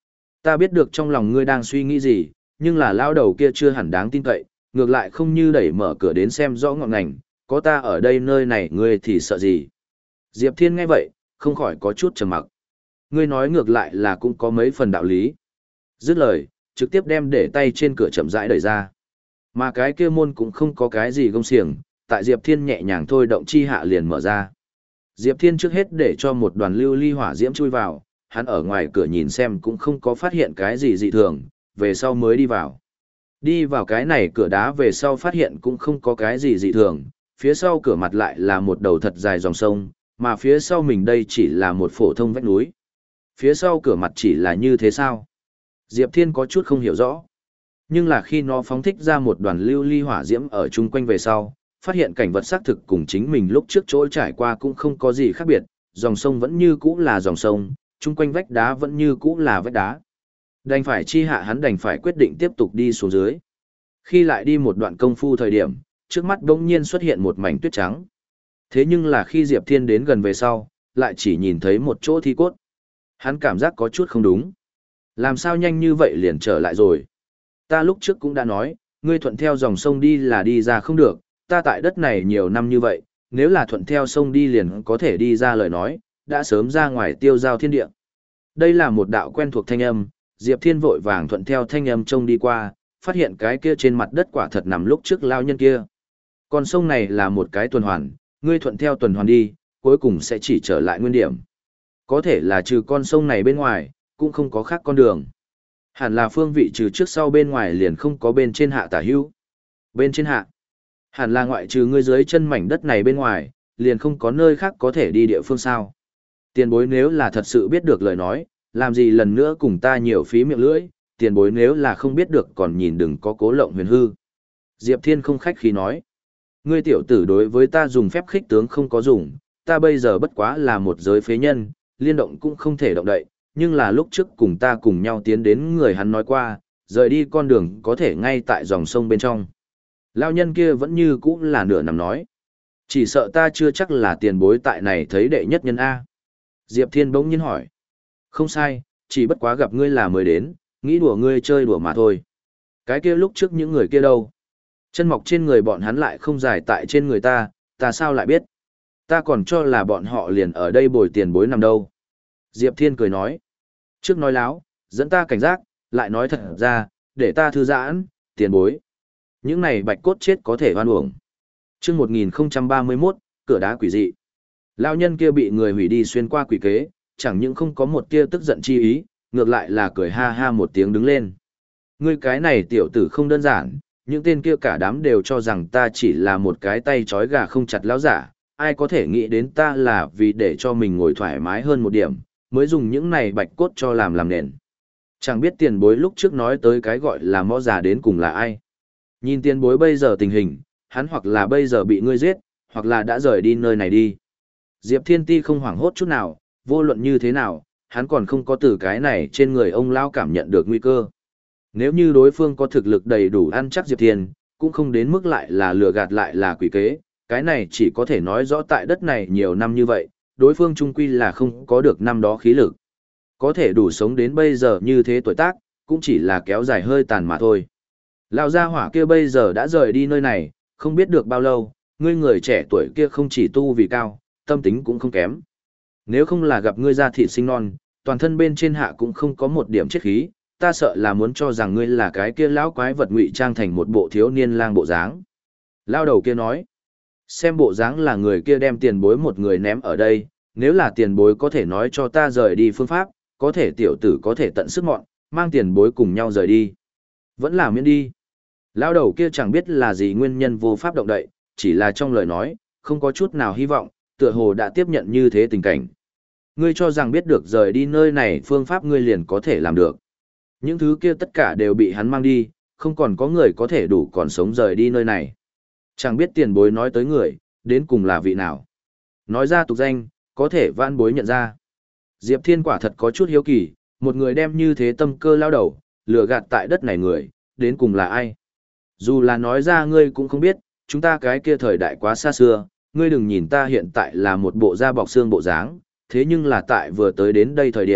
Ta biết được trong lòng ngươi đang suy nghĩ gì, nhưng là lao đầu kia chưa hẳn đáng tin cậy, ngược lại không như đẩy mở cửa đến xem rõ ngọn ngành, có ta ở đây nơi này ngươi thì sợ gì. Diệp Thiên nghe vậy, không khỏi có chút trầm mặc. Ngươi nói ngược lại là cũng có mấy phần đạo lý. Dứt lời, trực tiếp đem để tay trên cửa chậm rãi đẩy ra. Mà cái kia môn cũng không có cái gì gông xiềng, tại Diệp Thiên nhẹ nhàng thôi động chi hạ liền mở ra. Diệp Thiên trước hết để cho một đoàn lưu ly hỏa diễm chui vào, hắn ở ngoài cửa nhìn xem cũng không có phát hiện cái gì dị thường, về sau mới đi vào. Đi vào cái này cửa đá về sau phát hiện cũng không có cái gì dị thường, phía sau cửa mặt lại là một đầu thật dài dòng sông, mà phía sau mình đây chỉ là một phổ thông vách núi. Phía sau cửa mặt chỉ là như thế sao? Diệp Thiên có chút không hiểu rõ. Nhưng là khi nó phóng thích ra một đoàn lưu ly hỏa diễm ở chung quanh về sau, phát hiện cảnh vật xác thực cùng chính mình lúc trước chỗ trải qua cũng không có gì khác biệt, dòng sông vẫn như cũ là dòng sông, chung quanh vách đá vẫn như cũ là vách đá. Đành phải chi hạ hắn đành phải quyết định tiếp tục đi xuống dưới. Khi lại đi một đoạn công phu thời điểm, trước mắt đột nhiên xuất hiện một mảnh tuyết trắng. Thế nhưng là khi Diệp Thiên đến gần về sau, lại chỉ nhìn thấy một chỗ thi cốt. Hắn cảm giác có chút không đúng. Làm sao nhanh như vậy liền trở lại rồi? Ta lúc trước cũng đã nói, ngươi thuận theo dòng sông đi là đi ra không được, ta tại đất này nhiều năm như vậy, nếu là thuận theo sông đi liền có thể đi ra lời nói, đã sớm ra ngoài tiêu giao thiên địa. Đây là một đạo quen thuộc thanh âm, Diệp Thiên vội vàng thuận theo thanh âm trông đi qua, phát hiện cái kia trên mặt đất quả thật nằm lúc trước lao nhân kia. Con sông này là một cái tuần hoàn, ngươi thuận theo tuần hoàn đi, cuối cùng sẽ chỉ trở lại nguyên điểm. Có thể là trừ con sông này bên ngoài, cũng không có khác con đường. Hẳn là phương vị trừ trước sau bên ngoài liền không có bên trên hạ tả hữu. Bên trên hạ. Hẳn là ngoại trừ ngươi dưới chân mảnh đất này bên ngoài, liền không có nơi khác có thể đi địa phương sao. Tiền bối nếu là thật sự biết được lời nói, làm gì lần nữa cùng ta nhiều phí miệng lưỡi, tiền bối nếu là không biết được còn nhìn đừng có cố lộng huyền hư. Diệp Thiên không khách khí nói. Ngươi tiểu tử đối với ta dùng phép khích tướng không có dùng, ta bây giờ bất quá là một giới phế nhân, liên động cũng không thể động đậy, nhưng là lúc trước cùng ta cùng nhau tiến đến người hắn nói qua, rời đi con đường có thể ngay tại dòng sông bên trong. Lao nhân kia vẫn như cũ là nửa nằm nói. Chỉ sợ ta chưa chắc là tiền bối tại này thấy đệ nhất nhân A. Diệp Thiên bỗng nhiên hỏi. Không sai, chỉ bất quá gặp ngươi là mới đến, nghĩ đùa ngươi chơi đùa mà thôi. Cái kia lúc trước những người kia đâu? Chân mọc trên người bọn hắn lại không dài tại trên người ta, ta sao lại biết? Ta còn cho là bọn họ liền ở đây bồi tiền bối nằm đâu. Diệp Thiên cười nói. Trước nói láo, dẫn ta cảnh giác, lại nói thật ra, để ta thư giãn, tiền bối. Những này bạch cốt chết có thể hoan uổng. Chương một nghìn không trăm ba mươi mốt, cửa đá quỷ dị. Lão nhân kia bị người hủy đi xuyên qua quỷ kế, chẳng những không có một tia tức giận chi ý, ngược lại là cười ha ha một tiếng đứng lên. Ngươi cái này tiểu tử không đơn giản, những tên kia cả đám đều cho rằng ta chỉ là một cái tay trói gà không chặt lão giả, ai có thể nghĩ đến ta là vì để cho mình ngồi thoải mái hơn một điểm, mới dùng những này bạch cốt cho làm làm nền. Chẳng biết tiền bối lúc trước nói tới cái gọi là mõ già đến cùng là ai. Nhìn tiền bối bây giờ tình hình, hắn hoặc là bây giờ bị ngươi giết, hoặc là đã rời đi nơi này đi. Diệp Thiên Ti không hoảng hốt chút nào, vô luận như thế nào, hắn còn không có từ cái này trên người ông lão cảm nhận được nguy cơ. Nếu như đối phương có thực lực đầy đủ ăn chắc Diệp Thiên, cũng không đến mức lại là lừa gạt lại là quỷ kế, cái này chỉ có thể nói rõ tại đất này nhiều năm như vậy, đối phương trung quy là không có được năm đó khí lực. Có thể đủ sống đến bây giờ như thế tuổi tác, cũng chỉ là kéo dài hơi tàn mà thôi. Lão gia hỏa kia bây giờ đã rời đi nơi này, không biết được bao lâu, ngươi người trẻ tuổi kia không chỉ tu vì cao, tâm tính cũng không kém. Nếu không là gặp ngươi ra thịt sinh non, toàn thân bên trên hạ cũng không có một điểm chết khí, ta sợ là muốn cho rằng ngươi là cái kia lão quái vật ngụy trang thành một bộ thiếu niên lang bộ dáng. Lao đầu kia nói, xem bộ dáng là người kia đem tiền bối một người ném ở đây, nếu là tiền bối có thể nói cho ta rời đi phương pháp, có thể tiểu tử có thể tận sức mọn, mang tiền bối cùng nhau rời đi. Vẫn là miễn đi. Lao đầu kia chẳng biết là gì nguyên nhân vô pháp động đậy, chỉ là trong lời nói, không có chút nào hy vọng, tựa hồ đã tiếp nhận như thế tình cảnh. Ngươi cho rằng biết được rời đi nơi này phương pháp ngươi liền có thể làm được. Những thứ kia tất cả đều bị hắn mang đi, không còn có người có thể đủ còn sống rời đi nơi này. Chẳng biết tiền bối nói tới người, đến cùng là vị nào. Nói ra tục danh, có thể vãn bối nhận ra. Diệp Thiên quả thật có chút hiếu kỳ, một người đem như thế tâm cơ lao đầu, lừa gạt tại đất này người, đến cùng là ai. Dù là nói ra ngươi cũng không biết, chúng ta cái kia thời đại quá xa xưa, ngươi đừng nhìn ta hiện tại là một bộ da bọc xương bộ dáng, thế nhưng là tại vừa tới đến đây thời điểm,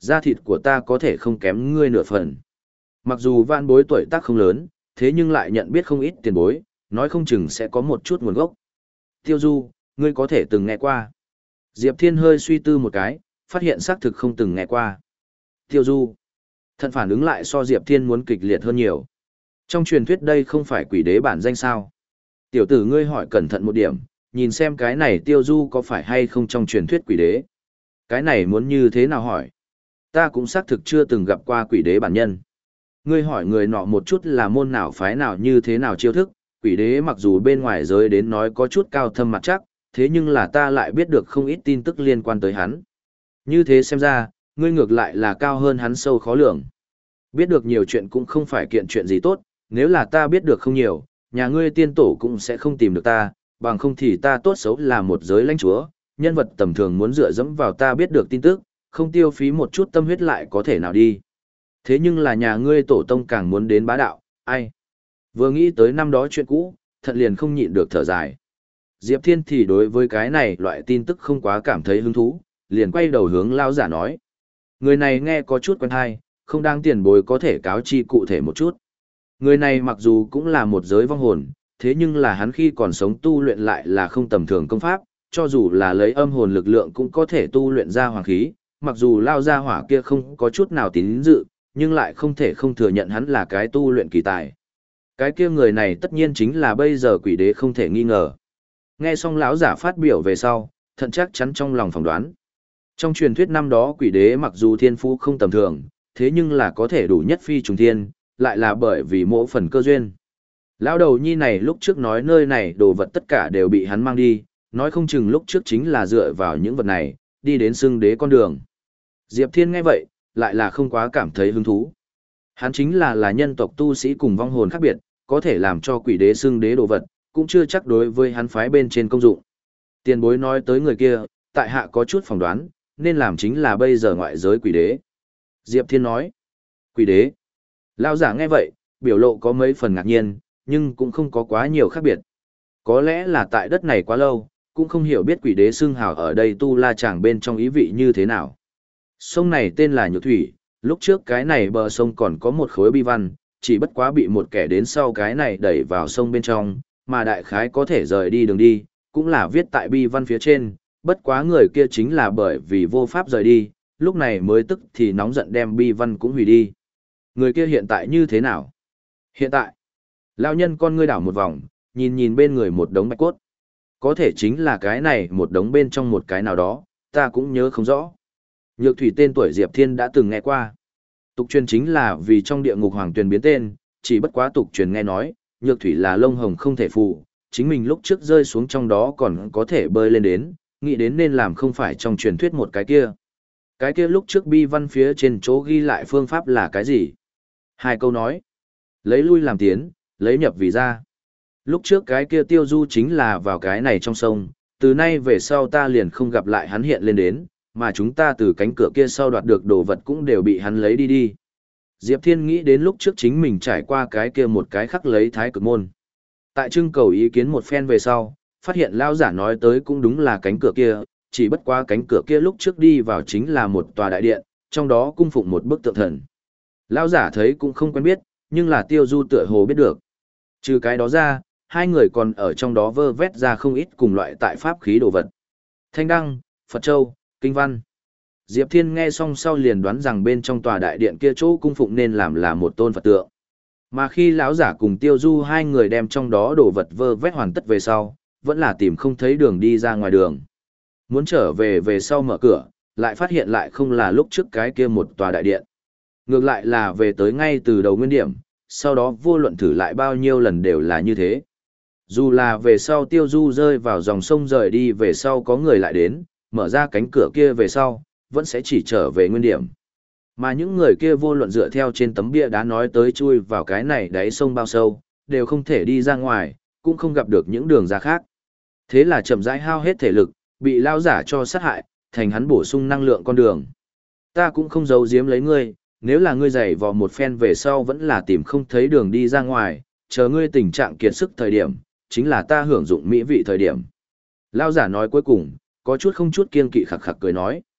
da thịt của ta có thể không kém ngươi nửa phần. Mặc dù vạn bối tuổi tác không lớn, thế nhưng lại nhận biết không ít tiền bối, nói không chừng sẽ có một chút nguồn gốc. Tiêu Du, ngươi có thể từng nghe qua. Diệp Thiên hơi suy tư một cái, phát hiện xác thực không từng nghe qua. Tiêu Du. Thận phản ứng lại so Diệp Thiên muốn kịch liệt hơn nhiều. Trong truyền thuyết đây không phải quỷ đế bản danh sao. Tiểu tử ngươi hỏi cẩn thận một điểm, nhìn xem cái này Tiêu Du có phải hay không trong truyền thuyết quỷ đế. Cái này muốn như thế nào hỏi? Ta cũng xác thực chưa từng gặp qua quỷ đế bản nhân. Ngươi hỏi người nọ một chút là môn nào phái nào như thế nào chiêu thức, quỷ đế mặc dù bên ngoài giới đến nói có chút cao thâm mặt chắc, thế nhưng là ta lại biết được không ít tin tức liên quan tới hắn. Như thế xem ra, ngươi ngược lại là cao hơn hắn sâu khó lường. Biết được nhiều chuyện cũng không phải kiện chuyện gì tốt, nếu là ta biết được không nhiều, nhà ngươi tiên tổ cũng sẽ không tìm được ta, bằng không thì ta tốt xấu là một giới lãnh chúa, nhân vật tầm thường muốn dựa dẫm vào ta biết được tin tức, không tiêu phí một chút tâm huyết lại có thể nào đi. Thế nhưng là nhà ngươi tổ tông càng muốn đến bá đạo, ai? Vừa nghĩ tới năm đó chuyện cũ, thận liền không nhịn được thở dài. Diệp Thiên thì đối với cái này loại tin tức không quá cảm thấy hứng thú, liền quay đầu hướng lao giả nói. Người này nghe có chút quen hay, không đáng tiền bối có thể cáo chi cụ thể một chút. Người này mặc dù cũng là một giới vong hồn, thế nhưng là hắn khi còn sống tu luyện lại là không tầm thường công pháp, cho dù là lấy âm hồn lực lượng cũng có thể tu luyện ra hoàng khí, mặc dù lao ra hỏa kia không có chút nào tín dự, nhưng lại không thể không thừa nhận hắn là cái tu luyện kỳ tài. Cái kia người này tất nhiên chính là bây giờ quỷ đế không thể nghi ngờ. Nghe xong lão giả phát biểu về sau, thận chắc chắn trong lòng phỏng đoán. Trong truyền thuyết năm đó quỷ đế mặc dù thiên phú không tầm thường, thế nhưng là có thể đủ nhất phi trùng thiên, lại là bởi vì mỗi phần cơ duyên. Lão đầu nhi này lúc trước nói nơi này đồ vật tất cả đều bị hắn mang đi, nói không chừng lúc trước chính là dựa vào những vật này, đi đến xưng đế con đường. Diệp Thiên nghe vậy, lại là không quá cảm thấy hứng thú. Hắn chính là là nhân tộc tu sĩ cùng vong hồn khác biệt, có thể làm cho quỷ đế xưng đế đồ vật, cũng chưa chắc đối với hắn phái bên trên công dụng. Tiền bối nói tới người kia, tại hạ có chút phỏng đoán, nên làm chính là bây giờ ngoại giới quỷ đế. Diệp Thiên nói, quỷ đế. Lão giả nghe vậy, biểu lộ có mấy phần ngạc nhiên, nhưng cũng không có quá nhiều khác biệt. Có lẽ là tại đất này quá lâu, cũng không hiểu biết quỷ đế xưng hào ở đây tu la chàng bên trong ý vị như thế nào. Sông này tên là Nhược Thủy, lúc trước cái này bờ sông còn có một khối bi văn, chỉ bất quá bị một kẻ đến sau cái này đẩy vào sông bên trong, mà đại khái có thể rời đi đường đi, cũng là viết tại bi văn phía trên, bất quá người kia chính là bởi vì vô pháp rời đi, lúc này mới tức thì nóng giận đem bi văn cũng hủy đi. Người kia hiện tại như thế nào? Hiện tại, lão nhân con ngươi đảo một vòng, nhìn nhìn bên người một đống bạch cốt. Có thể chính là cái này một đống bên trong một cái nào đó, ta cũng nhớ không rõ. Nhược Thủy tên tuổi Diệp Thiên đã từng nghe qua. Tục truyền chính là vì trong địa ngục hoàng tuyền biến tên, chỉ bất quá tục truyền nghe nói, Nhược Thủy là lông hồng không thể phụ, chính mình lúc trước rơi xuống trong đó còn có thể bơi lên đến, nghĩ đến nên làm không phải trong truyền thuyết một cái kia. Cái kia lúc trước bi văn phía trên chỗ ghi lại phương pháp là cái gì? Hai câu nói. Lấy lui làm tiến, lấy nhập vì ra. Lúc trước cái kia Tiêu Du chính là vào cái này trong sông, từ nay về sau ta liền không gặp lại hắn hiện lên đến, mà chúng ta từ cánh cửa kia sau đoạt được đồ vật cũng đều bị hắn lấy đi đi. Diệp Thiên nghĩ đến lúc trước chính mình trải qua cái kia một cái khắc lấy thái cực môn. Tại trưng cầu ý kiến một phen về sau, phát hiện lao giả nói tới cũng đúng là cánh cửa kia, chỉ bất quá cánh cửa kia lúc trước đi vào chính là một tòa đại điện, trong đó cung phụng một bức tượng thần. Lao giả thấy cũng không quen biết, nhưng là Tiêu Du tựa hồ biết được. Trừ cái đó ra, hai người còn ở trong đó vơ vét ra không ít cùng loại tại pháp khí đồ vật. Thanh đăng, Phật Châu, Kinh văn. Diệp Thiên nghe xong sau liền đoán rằng bên trong tòa đại điện kia chỗ cung phụng nên làm là một tôn Phật tượng. Mà khi lão giả cùng Tiêu Du hai người đem trong đó đồ vật vơ vét hoàn tất về sau, vẫn là tìm không thấy đường đi ra ngoài đường. Muốn trở về về sau mở cửa, lại phát hiện lại không là lúc trước cái kia một tòa đại điện. Ngược lại là về tới ngay từ đầu nguyên điểm, sau đó vô luận thử lại bao nhiêu lần đều là như thế. Dù là về sau Tiêu Du rơi vào dòng sông rời đi về sau có người lại đến, mở ra cánh cửa kia về sau, vẫn sẽ chỉ trở về nguyên điểm. Mà những người kia vô luận dựa theo trên tấm bia đá nói tới chui vào cái này đáy sông bao sâu, đều không thể đi ra ngoài, cũng không gặp được những đường ra khác. Thế là chậm rãi hao hết thể lực, bị lao giả cho sát hại, thành hắn bổ sung năng lượng con đường. Ta cũng không giấu giếm lấy ngươi, nếu là ngươi giày vò một phen về sau vẫn là tìm không thấy đường đi ra ngoài, chờ ngươi tình trạng kiệt sức thời điểm, chính là ta hưởng dụng mỹ vị thời điểm. Lao giả nói cuối cùng, có chút không chút kiêng kỵ khặc khặc cười nói.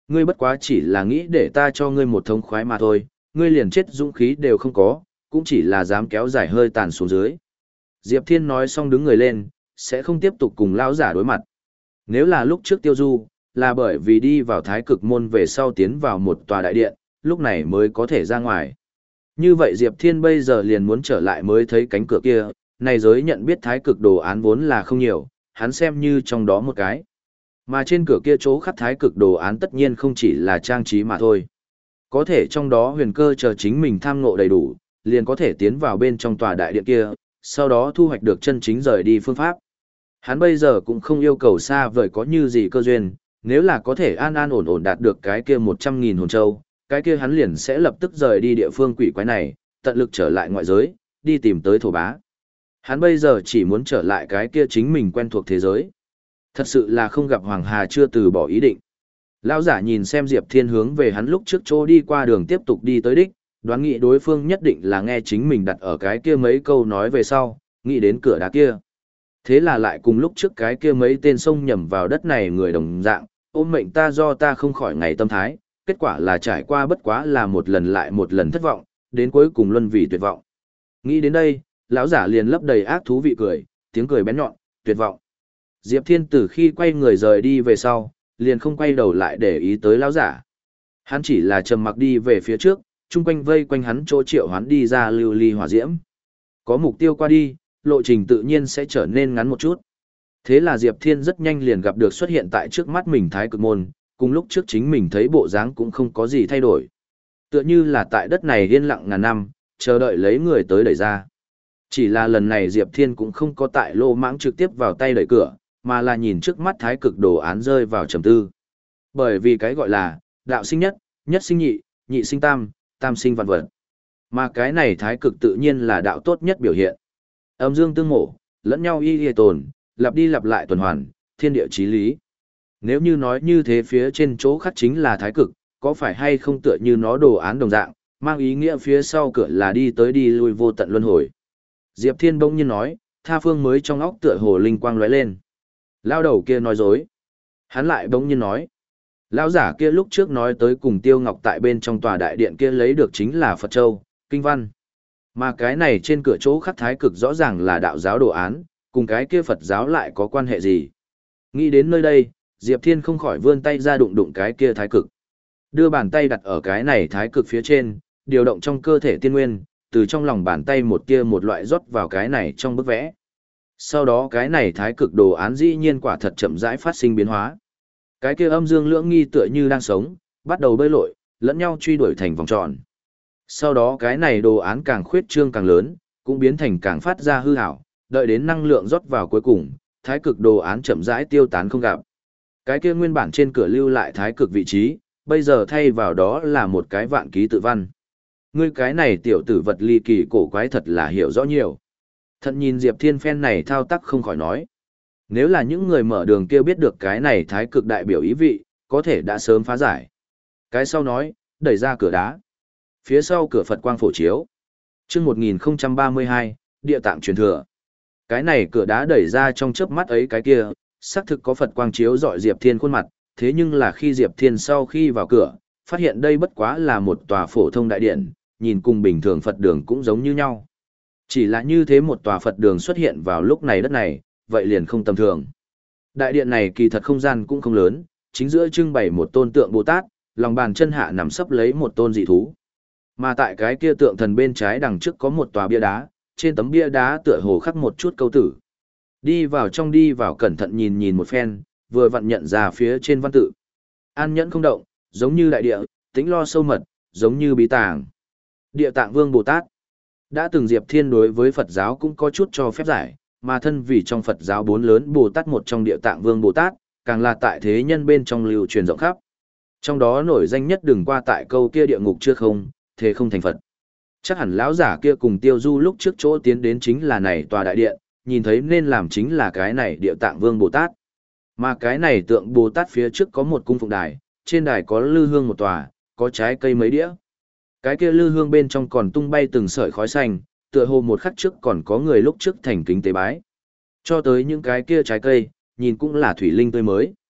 Ngươi bất quá chỉ là nghĩ để ta cho ngươi một thống khoái mà thôi, ngươi liền chết dũng khí đều không có, cũng chỉ là dám kéo dài hơi tàn xuống dưới. Diệp Thiên nói xong đứng người lên, sẽ không tiếp tục cùng lão giả đối mặt. Nếu là lúc trước Tiêu Du, là bởi vì đi vào thái cực môn về sau tiến vào một tòa đại điện, lúc này mới có thể ra ngoài. Như vậy Diệp Thiên bây giờ liền muốn trở lại mới thấy cánh cửa kia, này giới nhận biết thái cực đồ án vốn là không nhiều, hắn xem như trong đó một cái. Mà trên cửa kia chỗ khắc thái cực đồ án tất nhiên không chỉ là trang trí mà thôi. Có thể trong đó huyền cơ chờ chính mình tham ngộ đầy đủ, liền có thể tiến vào bên trong tòa đại điện kia, sau đó thu hoạch được chân chính rời đi phương pháp. Hắn bây giờ cũng không yêu cầu xa vời có như gì cơ duyên, nếu là có thể an an ổn ổn đạt được cái kia một trăm nghìn hồn châu, cái kia hắn liền sẽ lập tức rời đi địa phương quỷ quái này, tận lực trở lại ngoại giới, đi tìm tới thổ bá. Hắn bây giờ chỉ muốn trở lại cái kia chính mình quen thuộc thế giới. Thật sự là không gặp Hoàng Hà chưa từ bỏ ý định. Lão giả nhìn xem Diệp Thiên hướng về hắn lúc trước chỗ đi qua đường tiếp tục đi tới đích, đoán nghĩ đối phương nhất định là nghe chính mình đặt ở cái kia mấy câu nói về sau, nghĩ đến cửa đá kia. Thế là lại cùng lúc trước cái kia mấy tên sông nhầm vào đất này người đồng dạng, ôm mệnh ta do ta không khỏi ngày tâm thái, kết quả là trải qua bất quá là một lần lại một lần thất vọng, đến cuối cùng luân vì tuyệt vọng. Nghĩ đến đây, lão giả liền lấp đầy ác thú vị cười, tiếng cười bén nhọn, tuyệt vọng. Diệp Thiên từ khi quay người rời đi về sau, liền không quay đầu lại để ý tới lão giả. Hắn chỉ là trầm mặc đi về phía trước, chung quanh vây quanh hắn chỗ triệu hắn đi ra lưu ly hỏa diễm. Có mục tiêu qua đi, lộ trình tự nhiên sẽ trở nên ngắn một chút. Thế là Diệp Thiên rất nhanh liền gặp được xuất hiện tại trước mắt mình thái cực môn, cùng lúc trước chính mình thấy bộ dáng cũng không có gì thay đổi. Tựa như là tại đất này yên lặng ngàn năm, chờ đợi lấy người tới đẩy ra. Chỉ là lần này Diệp Thiên cũng không có tại lô mãng trực tiếp vào tay đẩy cửa, mà là nhìn trước mắt thái cực đồ án rơi vào trầm tư. Bởi vì cái gọi là, đạo sinh nhất, nhất sinh nhị, nhị sinh tam, tam sinh vạn vật. Mà cái này thái cực tự nhiên là đạo tốt nhất biểu hiện. Âm dương tương mổ, lẫn nhau y y tồn, lặp đi lặp lại tuần hoàn, thiên địa chí lý. Nếu như nói như thế phía trên chỗ khắc chính là thái cực, có phải hay không tựa như nó đồ án đồng dạng, mang ý nghĩa phía sau cửa là đi tới đi lui vô tận luân hồi. Diệp Thiên bỗng nhiên nói, tha phương mới trong óc tựa hồ linh quang lóe lên. Lao đầu kia nói dối. Hắn lại bỗng nhiên nói. Lao giả kia lúc trước nói tới cùng Tiêu Ngọc tại bên trong tòa đại điện kia lấy được chính là Phật Châu, Kinh Văn. Mà cái này trên cửa chỗ khắc thái cực rõ ràng là đạo giáo đồ án, cùng cái kia Phật giáo lại có quan hệ gì. Nghĩ đến nơi đây, Diệp Thiên không khỏi vươn tay ra đụng đụng cái kia thái cực. Đưa bàn tay đặt ở cái này thái cực phía trên, điều động trong cơ thể tiên nguyên, từ trong lòng bàn tay một kia một loại rót vào cái này trong bức vẽ. Sau đó cái này thái cực đồ án dĩ nhiên quả thật chậm rãi phát sinh biến hóa. Cái kia âm dương lưỡng nghi tựa như đang sống, bắt đầu bơi lội, lẫn nhau truy đuổi thành vòng tròn. Sau đó cái này đồ án càng khuyết trương càng lớn, cũng biến thành càng phát ra hư ảo, đợi đến năng lượng rót vào cuối cùng, thái cực đồ án chậm rãi tiêu tán không gặp. Cái kia nguyên bản trên cửa lưu lại thái cực vị trí, bây giờ thay vào đó là một cái vạn ký tự văn. Ngươi cái này tiểu tử vật ly kỳ cổ quái thật là hiểu rõ nhiều. Thận nhìn Diệp Thiên phen này thao tác không khỏi nói. Nếu là những người mở đường kia biết được cái này thái cực đại biểu ý vị, có thể đã sớm phá giải. Cái sau nói, đẩy ra cửa đá. Phía sau cửa Phật quang phổ chiếu. Chương một nghìn không trăm ba mươi hai, địa tạng truyền thừa. Cái này cửa đá đẩy ra trong chớp mắt ấy cái kia, xác thực có Phật quang chiếu rọi Diệp Thiên khuôn mặt, thế nhưng là khi Diệp Thiên sau khi vào cửa, phát hiện đây bất quá là một tòa phổ thông đại điện, nhìn cùng bình thường Phật đường cũng giống như nhau. Chỉ là như thế một tòa Phật đường xuất hiện vào lúc này đất này, vậy liền không tầm thường. Đại điện này kỳ thật không gian cũng không lớn, chính giữa trưng bày một tôn tượng Bồ Tát, lòng bàn chân hạ nằm sấp lấy một tôn dị thú. Mà tại cái kia tượng thần bên trái đằng trước có một tòa bia đá, trên tấm bia đá tựa hồ khắc một chút câu tử. Đi vào trong đi vào cẩn thận nhìn nhìn một phen, vừa vặn nhận ra phía trên văn tự. An nhẫn không động, giống như đại địa, tĩnh lo sâu mật, giống như bí tàng. Địa Tạng Vương Bồ Tát. Đã từng Diệp Thiên đối với Phật giáo cũng có chút cho phép giải, mà thân vì trong Phật giáo bốn lớn Bồ Tát một trong Địa Tạng Vương Bồ Tát, càng là tại thế nhân bên trong lưu truyền rộng khắp. Trong đó nổi danh nhất đừng qua tại câu kia địa ngục chưa không, thế không thành Phật. Chắc hẳn lão giả kia cùng Tiêu Du lúc trước chỗ tiến đến chính là này tòa đại điện, nhìn thấy nên làm chính là cái này Địa Tạng Vương Bồ Tát. Mà cái này tượng Bồ Tát phía trước có một cung phụng đài, trên đài có lư hương một tòa, có trái cây mấy đĩa. Cái kia lư hương bên trong còn tung bay từng sợi khói xanh, tựa hồ một khắc trước còn có người lúc trước thành kính tế bái. Cho tới những cái kia trái cây, nhìn cũng là thủy linh tươi mới.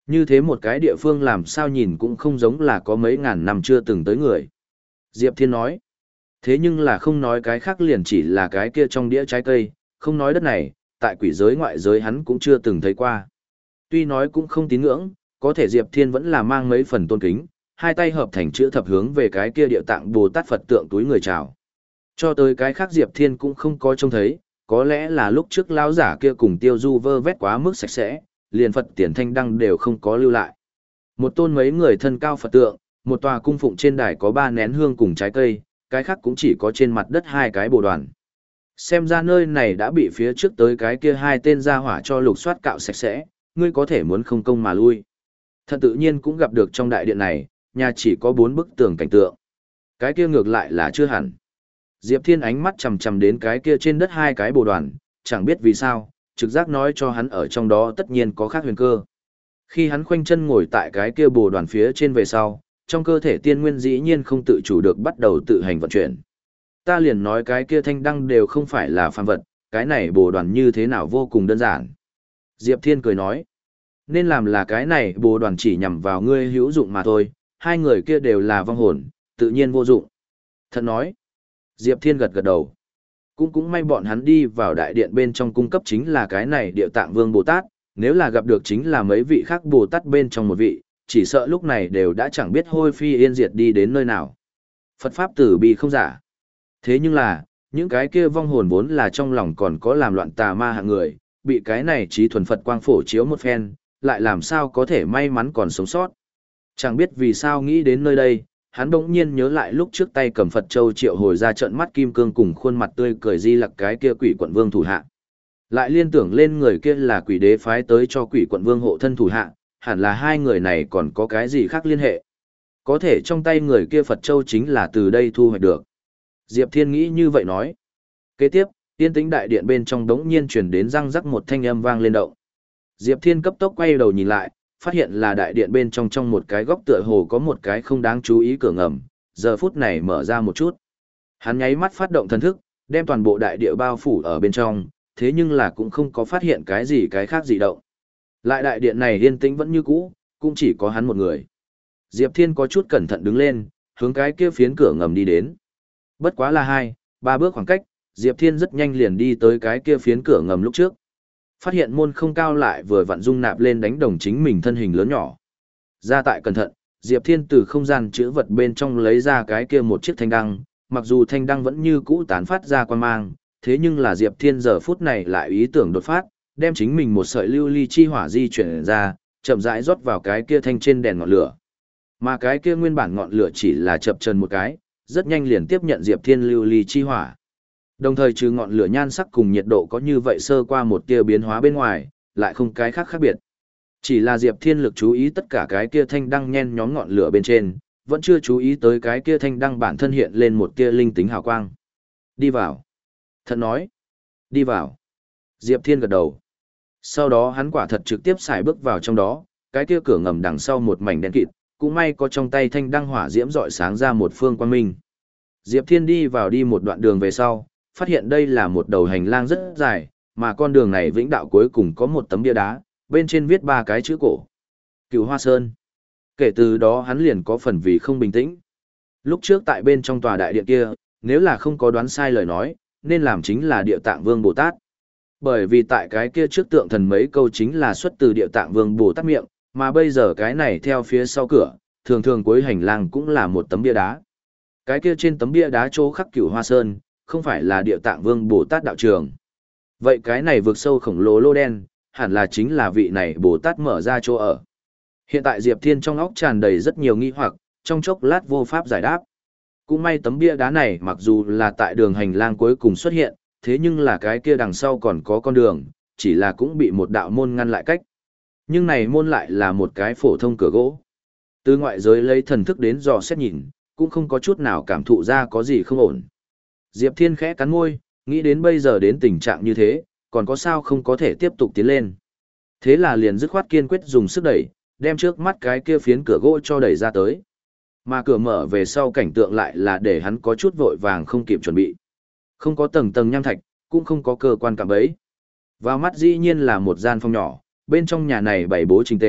Như thế một cái địa phương làm sao nhìn cũng không giống là có mấy ngàn năm chưa từng tới người. Diệp Thiên nói. Thế nhưng là không nói cái khác liền chỉ là cái kia trong đĩa trái cây, không nói đất này, tại quỷ giới ngoại giới hắn cũng chưa từng thấy qua. Tuy nói cũng không tín ngưỡng, có thể Diệp Thiên vẫn là mang mấy phần tôn kính, hai tay hợp thành chữ thập hướng về cái kia địa tạng Bồ Tát Phật tượng túi người chào. Cho tới cái khác Diệp Thiên cũng không có trông thấy, có lẽ là lúc trước lão giả kia cùng Tiêu Du vơ vét quá mức sạch sẽ, liền Phật tiền thanh đăng đều không có lưu lại. Một tôn mấy người thân cao Phật tượng, một tòa cung phụng trên đài có ba nén hương cùng trái cây, cái khác cũng chỉ có trên mặt đất hai cái bồ đoàn. Xem ra nơi này đã bị phía trước tới cái kia hai tên gia hỏa cho lục soát cạo sạch sẽ, ngươi có thể muốn không công mà lui. Thật tự nhiên cũng gặp được trong đại điện này, nhà chỉ có bốn bức tường cảnh tượng. Cái kia ngược lại là chưa hẳn. Diệp Thiên ánh mắt chầm chầm đến cái kia trên đất hai cái bồ đoàn, chẳng biết vì sao, trực giác nói cho hắn ở trong đó tất nhiên có khác huyền cơ. Khi hắn khoanh chân ngồi tại cái kia bồ đoàn phía trên về sau, trong cơ thể tiên nguyên dĩ nhiên không tự chủ được bắt đầu tự hành vận chuyển. Ta liền nói cái kia thanh đăng đều không phải là phàm vật, cái này bồ đoàn như thế nào vô cùng đơn giản. Diệp Thiên cười nói, nên làm là cái này bồ đoàn chỉ nhằm vào ngươi hữu dụng mà thôi, hai người kia đều là vong hồn, tự nhiên vô dụng. Thật nói, Diệp Thiên gật gật đầu. Cũng cũng may bọn hắn đi vào đại điện bên trong cung cấp chính là cái này Địa Tạng Vương Bồ Tát, nếu là gặp được chính là mấy vị khác Bồ Tát bên trong một vị, chỉ sợ lúc này đều đã chẳng biết hôi phi yên diệt đi đến nơi nào. Phật Pháp tử bi không giả. Thế nhưng là, những cái kia vong hồn vốn là trong lòng còn có làm loạn tà ma hạng người, bị cái này trí thuần Phật quang phổ chiếu một phen, lại làm sao có thể may mắn còn sống sót. Chẳng biết vì sao nghĩ đến nơi đây, hắn bỗng nhiên nhớ lại lúc trước tay cầm Phật Châu triệu hồi ra trận mắt kim cương cùng khuôn mặt tươi cười di lặc cái kia quỷ quận vương thủ hạ. Lại liên tưởng lên người kia là quỷ đế phái tới cho quỷ quận vương hộ thân thủ hạ, hẳn là hai người này còn có cái gì khác liên hệ. Có thể trong tay người kia Phật Châu chính là từ đây thu hoạch được. Diệp Thiên nghĩ như vậy nói. Kế tiếp, tiên tĩnh đại điện bên trong đống nhiên truyền đến răng rắc một thanh âm vang lên động. Diệp Thiên cấp tốc quay đầu nhìn lại, phát hiện là đại điện bên trong trong một cái góc tựa hồ có một cái không đáng chú ý cửa ngầm, giờ phút này mở ra một chút. Hắn nháy mắt phát động thần thức, đem toàn bộ đại địa bao phủ ở bên trong, thế nhưng là cũng không có phát hiện cái gì cái khác gì động. Lại đại điện này yên tĩnh vẫn như cũ, cũng chỉ có hắn một người. Diệp Thiên có chút cẩn thận đứng lên, hướng cái kia phiến cửa ngầm đi đến. Bất quá là hai, ba bước khoảng cách, Diệp Thiên rất nhanh liền đi tới cái kia phiến cửa ngầm lúc trước. Phát hiện môn không cao lại vừa vặn dung nạp lên đánh đồng chính mình thân hình lớn nhỏ. Ra tại cẩn thận, Diệp Thiên từ không gian chữ vật bên trong lấy ra cái kia một chiếc thanh đăng, mặc dù thanh đăng vẫn như cũ tán phát ra quan mang, thế nhưng là Diệp Thiên giờ phút này lại ý tưởng đột phát, đem chính mình một sợi lưu ly chi hỏa di chuyển ra, chậm rãi rót vào cái kia thanh trên đèn ngọn lửa. Mà cái kia nguyên bản ngọn lửa chỉ là chập chờn một cái, rất nhanh liền tiếp nhận Diệp Thiên lưu ly chi hỏa. Đồng thời trừ ngọn lửa nhan sắc cùng nhiệt độ có như vậy sơ qua một tia biến hóa bên ngoài, lại không cái khác khác biệt. Chỉ là Diệp Thiên lực chú ý tất cả cái kia thanh đăng nhen nhóm ngọn lửa bên trên, vẫn chưa chú ý tới cái kia thanh đăng bản thân hiện lên một tia linh tính hào quang. Đi vào. Thật nói. Đi vào. Diệp Thiên gật đầu. Sau đó hắn quả thật trực tiếp xài bước vào trong đó, cái kia cửa ngầm đằng sau một mảnh đen kịt, cũng may có trong tay thanh đăng hỏa diễm rọi sáng ra một phương quang minh. Diệp Thiên đi vào đi một đoạn đường về sau, phát hiện đây là một đầu hành lang rất dài, mà con đường này vĩnh đạo cuối cùng có một tấm bia đá, bên trên viết ba cái chữ cổ. Cửu Hoa Sơn. Kể từ đó hắn liền có phần vì không bình tĩnh. Lúc trước tại bên trong tòa đại điện kia, nếu là không có đoán sai lời nói, nên làm chính là Địa Tạng Vương Bồ Tát. Bởi vì tại cái kia trước tượng thần mấy câu chính là xuất từ Địa Tạng Vương Bồ Tát miệng, mà bây giờ cái này theo phía sau cửa, thường thường cuối hành lang cũng là một tấm bia đá. Cái kia trên tấm bia đá chỗ khắc Cửu Hoa Sơn, không phải là Địa Tạng Vương Bồ Tát đạo trường. Vậy cái này vượt sâu khổng lồ lô đen, hẳn là chính là vị này Bồ Tát mở ra chỗ ở. Hiện tại Diệp Thiên trong óc tràn đầy rất nhiều nghi hoặc, trong chốc lát vô pháp giải đáp. Cũng may tấm bia đá này mặc dù là tại đường hành lang cuối cùng xuất hiện, thế nhưng là cái kia đằng sau còn có con đường, chỉ là cũng bị một đạo môn ngăn lại cách. Nhưng này môn lại là một cái phổ thông cửa gỗ. Từ ngoại giới lấy thần thức đến dò xét nhìn, cũng không có chút nào cảm thụ ra có gì không ổn. Diệp Thiên khẽ cắn môi, nghĩ đến bây giờ đến tình trạng như thế, còn có sao không có thể tiếp tục tiến lên. Thế là liền dứt khoát kiên quyết dùng sức đẩy, đem trước mắt cái kia phiến cửa gỗ cho đẩy ra tới. Mà cửa mở về sau cảnh tượng lại là để hắn có chút vội vàng không kịp chuẩn bị. Không có tầng tầng nham thạch, cũng không có cơ quan cạm bẫy. Vào mắt dĩ nhiên là một gian phòng nhỏ, bên trong nhà này bày bố trình tề,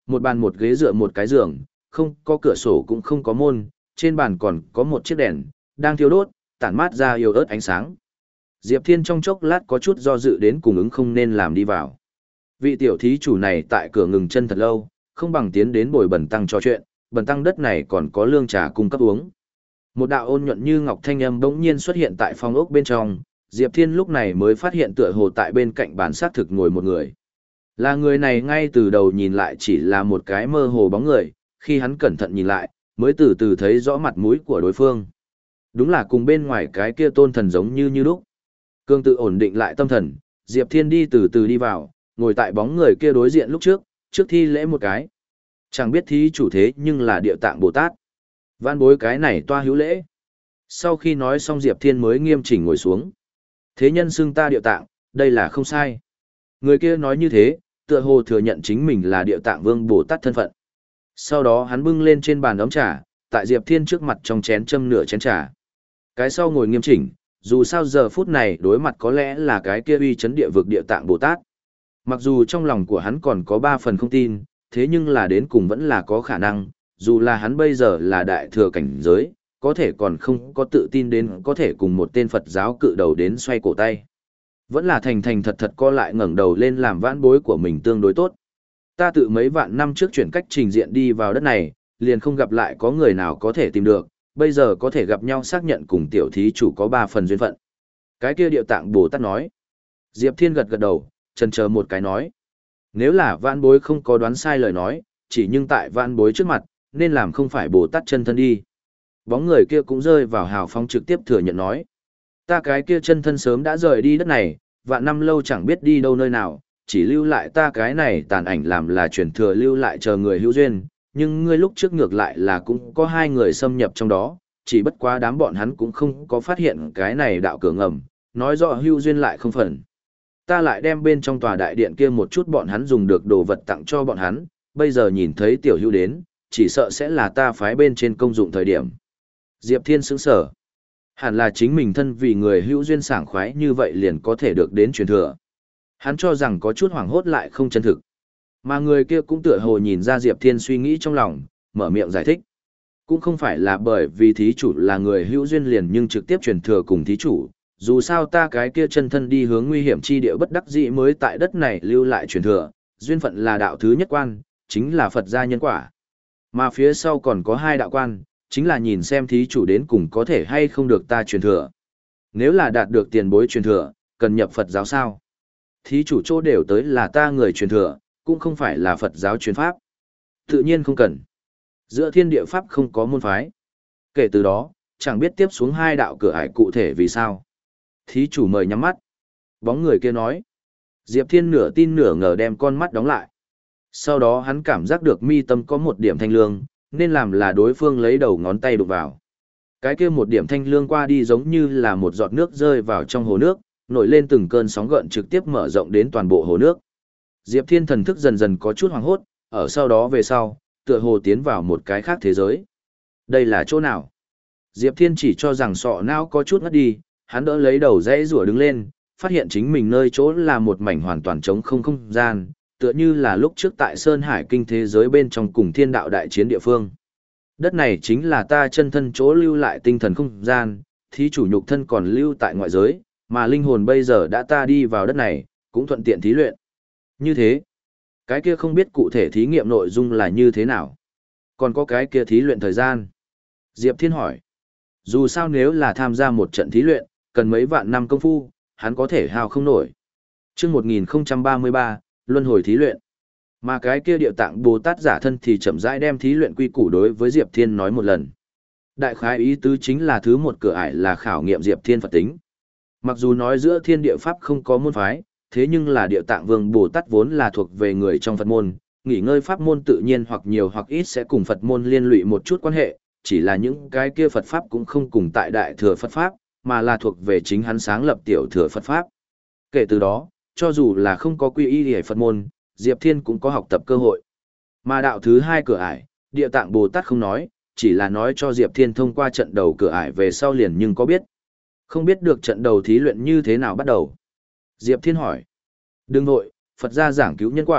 Một bàn một ghế dựa một cái giường, không có cửa sổ cũng không có môn, trên bàn còn có một chiếc đèn, đang thiêu đốt, tản mát ra yếu ớt ánh sáng. Diệp Thiên trong chốc lát có chút do dự đến cùng ứng không nên làm đi vào. Vị tiểu thí chủ này tại cửa ngừng chân thật lâu, không bằng tiến đến bồi bần tăng trò chuyện, bần tăng đất này còn có lương trà cung cấp uống. Một đạo ôn nhuận như ngọc thanh âm bỗng nhiên xuất hiện tại phòng ốc bên trong, Diệp Thiên lúc này mới phát hiện tựa hồ tại bên cạnh bàn xác thực ngồi một người. Là người này ngay từ đầu nhìn lại chỉ là một cái mơ hồ bóng người, khi hắn cẩn thận nhìn lại, mới từ từ thấy rõ mặt mũi của đối phương. Đúng là cùng bên ngoài cái kia tôn thần giống như như lúc. Cương tự ổn định lại tâm thần, Diệp Thiên đi từ từ đi vào, ngồi tại bóng người kia đối diện lúc trước, trước thi lễ một cái. Chẳng biết thí chủ thế nhưng là địa tạng Bồ Tát. Vãn bối cái này toa hữu lễ. Sau khi nói xong Diệp Thiên mới nghiêm chỉnh ngồi xuống. Thế nhân xưng ta địa tạng, đây là không sai. Người kia nói như thế, tựa hồ thừa nhận chính mình là địa tạng vương Bồ Tát thân phận. Sau đó hắn bưng lên trên bàn ấm trà, tại Diệp Thiên trước mặt trong chén châm nửa chén trà. Cái sau ngồi nghiêm chỉnh, dù sao giờ phút này đối mặt có lẽ là cái kia uy chấn địa vực địa tạng Bồ Tát. Mặc dù trong lòng của hắn còn có ba phần không tin, thế nhưng là đến cùng vẫn là có khả năng, dù là hắn bây giờ là đại thừa cảnh giới, có thể còn không có tự tin đến có thể cùng một tên Phật giáo cự đầu đến xoay cổ tay. Vẫn là thành thành thật thật co lại ngẩng đầu lên làm vãn bối của mình tương đối tốt. Ta tự mấy vạn năm trước chuyển cách trình diện đi vào đất này, liền không gặp lại có người nào có thể tìm được, bây giờ có thể gặp nhau xác nhận cùng tiểu thí chủ có ba phần duyên phận. Cái kia Địa Tạng Bồ Tát nói. Diệp Thiên gật gật đầu, chần chờ một cái nói. Nếu là vãn bối không có đoán sai lời nói, chỉ nhưng tại vãn bối trước mặt, nên làm không phải Bồ Tát chân thân đi. Bóng người kia cũng rơi vào hào phóng trực tiếp thừa nhận nói. Ta cái kia chân thân sớm đã rời đi đất này, vạn năm lâu chẳng biết đi đâu nơi nào, chỉ lưu lại ta cái này tàn ảnh làm là truyền thừa lưu lại chờ người hữu duyên, nhưng ngươi lúc trước ngược lại là cũng có hai người xâm nhập trong đó, chỉ bất quá đám bọn hắn cũng không có phát hiện cái này đạo cửa ngầm, nói rõ hữu duyên lại không phần. Ta lại đem bên trong tòa đại điện kia một chút bọn hắn dùng được đồ vật tặng cho bọn hắn, bây giờ nhìn thấy tiểu hữu đến, chỉ sợ sẽ là ta phái bên trên công dụng thời điểm. Diệp Thiên sững sở. Hẳn là chính mình thân vì người hữu duyên sảng khoái như vậy liền có thể được đến truyền thừa. Hắn cho rằng có chút hoảng hốt lại không chân thực. Mà người kia cũng tựa hồ nhìn ra Diệp Thiên suy nghĩ trong lòng, mở miệng giải thích. Cũng không phải là bởi vì thí chủ là người hữu duyên liền nhưng trực tiếp truyền thừa cùng thí chủ. Dù sao ta cái kia chân thân đi hướng nguy hiểm chi địa bất đắc dĩ mới tại đất này lưu lại truyền thừa, duyên phận là đạo thứ nhất quan, chính là Phật gia nhân quả. Mà phía sau còn có hai đạo quan, chính là nhìn xem thí chủ đến cùng có thể hay không được ta truyền thừa. Nếu là đạt được tiền bối truyền thừa, cần nhập Phật giáo sao? Thí chủ chỗ đều tới là ta người truyền thừa, cũng không phải là Phật giáo truyền pháp. Tự nhiên không cần. Giữa thiên địa pháp không có môn phái. Kể từ đó, chẳng biết tiếp xuống hai đạo cửa ải cụ thể vì sao. Thí chủ mời nhắm mắt. Bóng người kia nói. Diệp Thiên nửa tin nửa ngờ đem con mắt đóng lại. Sau đó hắn cảm giác được mi tâm có một điểm thanh lương, nên làm là đối phương lấy đầu ngón tay đụng vào. Cái kia một điểm thanh lương qua đi giống như là một giọt nước rơi vào trong hồ nước, nổi lên từng cơn sóng gợn trực tiếp mở rộng đến toàn bộ hồ nước. Diệp Thiên thần thức dần dần có chút hoảng hốt, ở sau đó về sau, tựa hồ tiến vào một cái khác thế giới. Đây là chỗ nào? Diệp Thiên chỉ cho rằng sọ não có chút ngất đi, hắn đỡ lấy đầu dãy rủa đứng lên, phát hiện chính mình nơi chỗ là một mảnh hoàn toàn trống không không gian, tựa như là lúc trước tại Sơn Hải kinh thế giới bên trong cùng thiên đạo đại chiến địa phương. Đất này chính là ta chân thân chỗ lưu lại tinh thần không gian, thí chủ nhục thân còn lưu tại ngoại giới, mà linh hồn bây giờ đã ta đi vào đất này, cũng thuận tiện thí luyện. Như thế, cái kia không biết cụ thể thí nghiệm nội dung là như thế nào. Còn có cái kia thí luyện thời gian. Diệp Thiên hỏi. Dù sao nếu là tham gia một trận thí luyện, cần mấy vạn năm công phu, hắn có thể hao không nổi. Chương một nghìn không trăm ba mươi ba, Luân hồi thí luyện. Mà cái kia Địa Tạng Bồ Tát giả thân thì chậm rãi đem thí luyện quy củ đối với Diệp Thiên nói một lần. Đại khái ý tứ chính là thứ một cửa ải là khảo nghiệm Diệp Thiên Phật tính. Mặc dù nói giữa thiên địa pháp không có môn phái, thế nhưng là Địa Tạng Vương Bồ Tát vốn là thuộc về người trong Phật môn, nghỉ ngơi pháp môn tự nhiên hoặc nhiều hoặc ít sẽ cùng Phật môn liên lụy một chút quan hệ, chỉ là những cái kia Phật pháp cũng không cùng tại Đại Thừa Phật pháp, mà là thuộc về chính hắn sáng lập Tiểu Thừa Phật pháp. Kể từ đó, cho dù là không có quy y để Phật môn, Diệp Thiên cũng có học tập cơ hội. Mà đạo thứ hai cửa ải, Địa Tạng Bồ Tát không nói, chỉ là nói cho Diệp Thiên thông qua trận đầu cửa ải về sau liền nhưng có biết. Không biết được trận đầu thí luyện như thế nào bắt đầu. Diệp Thiên hỏi. Đừng nội, Phật gia giảng cứu nhân quả,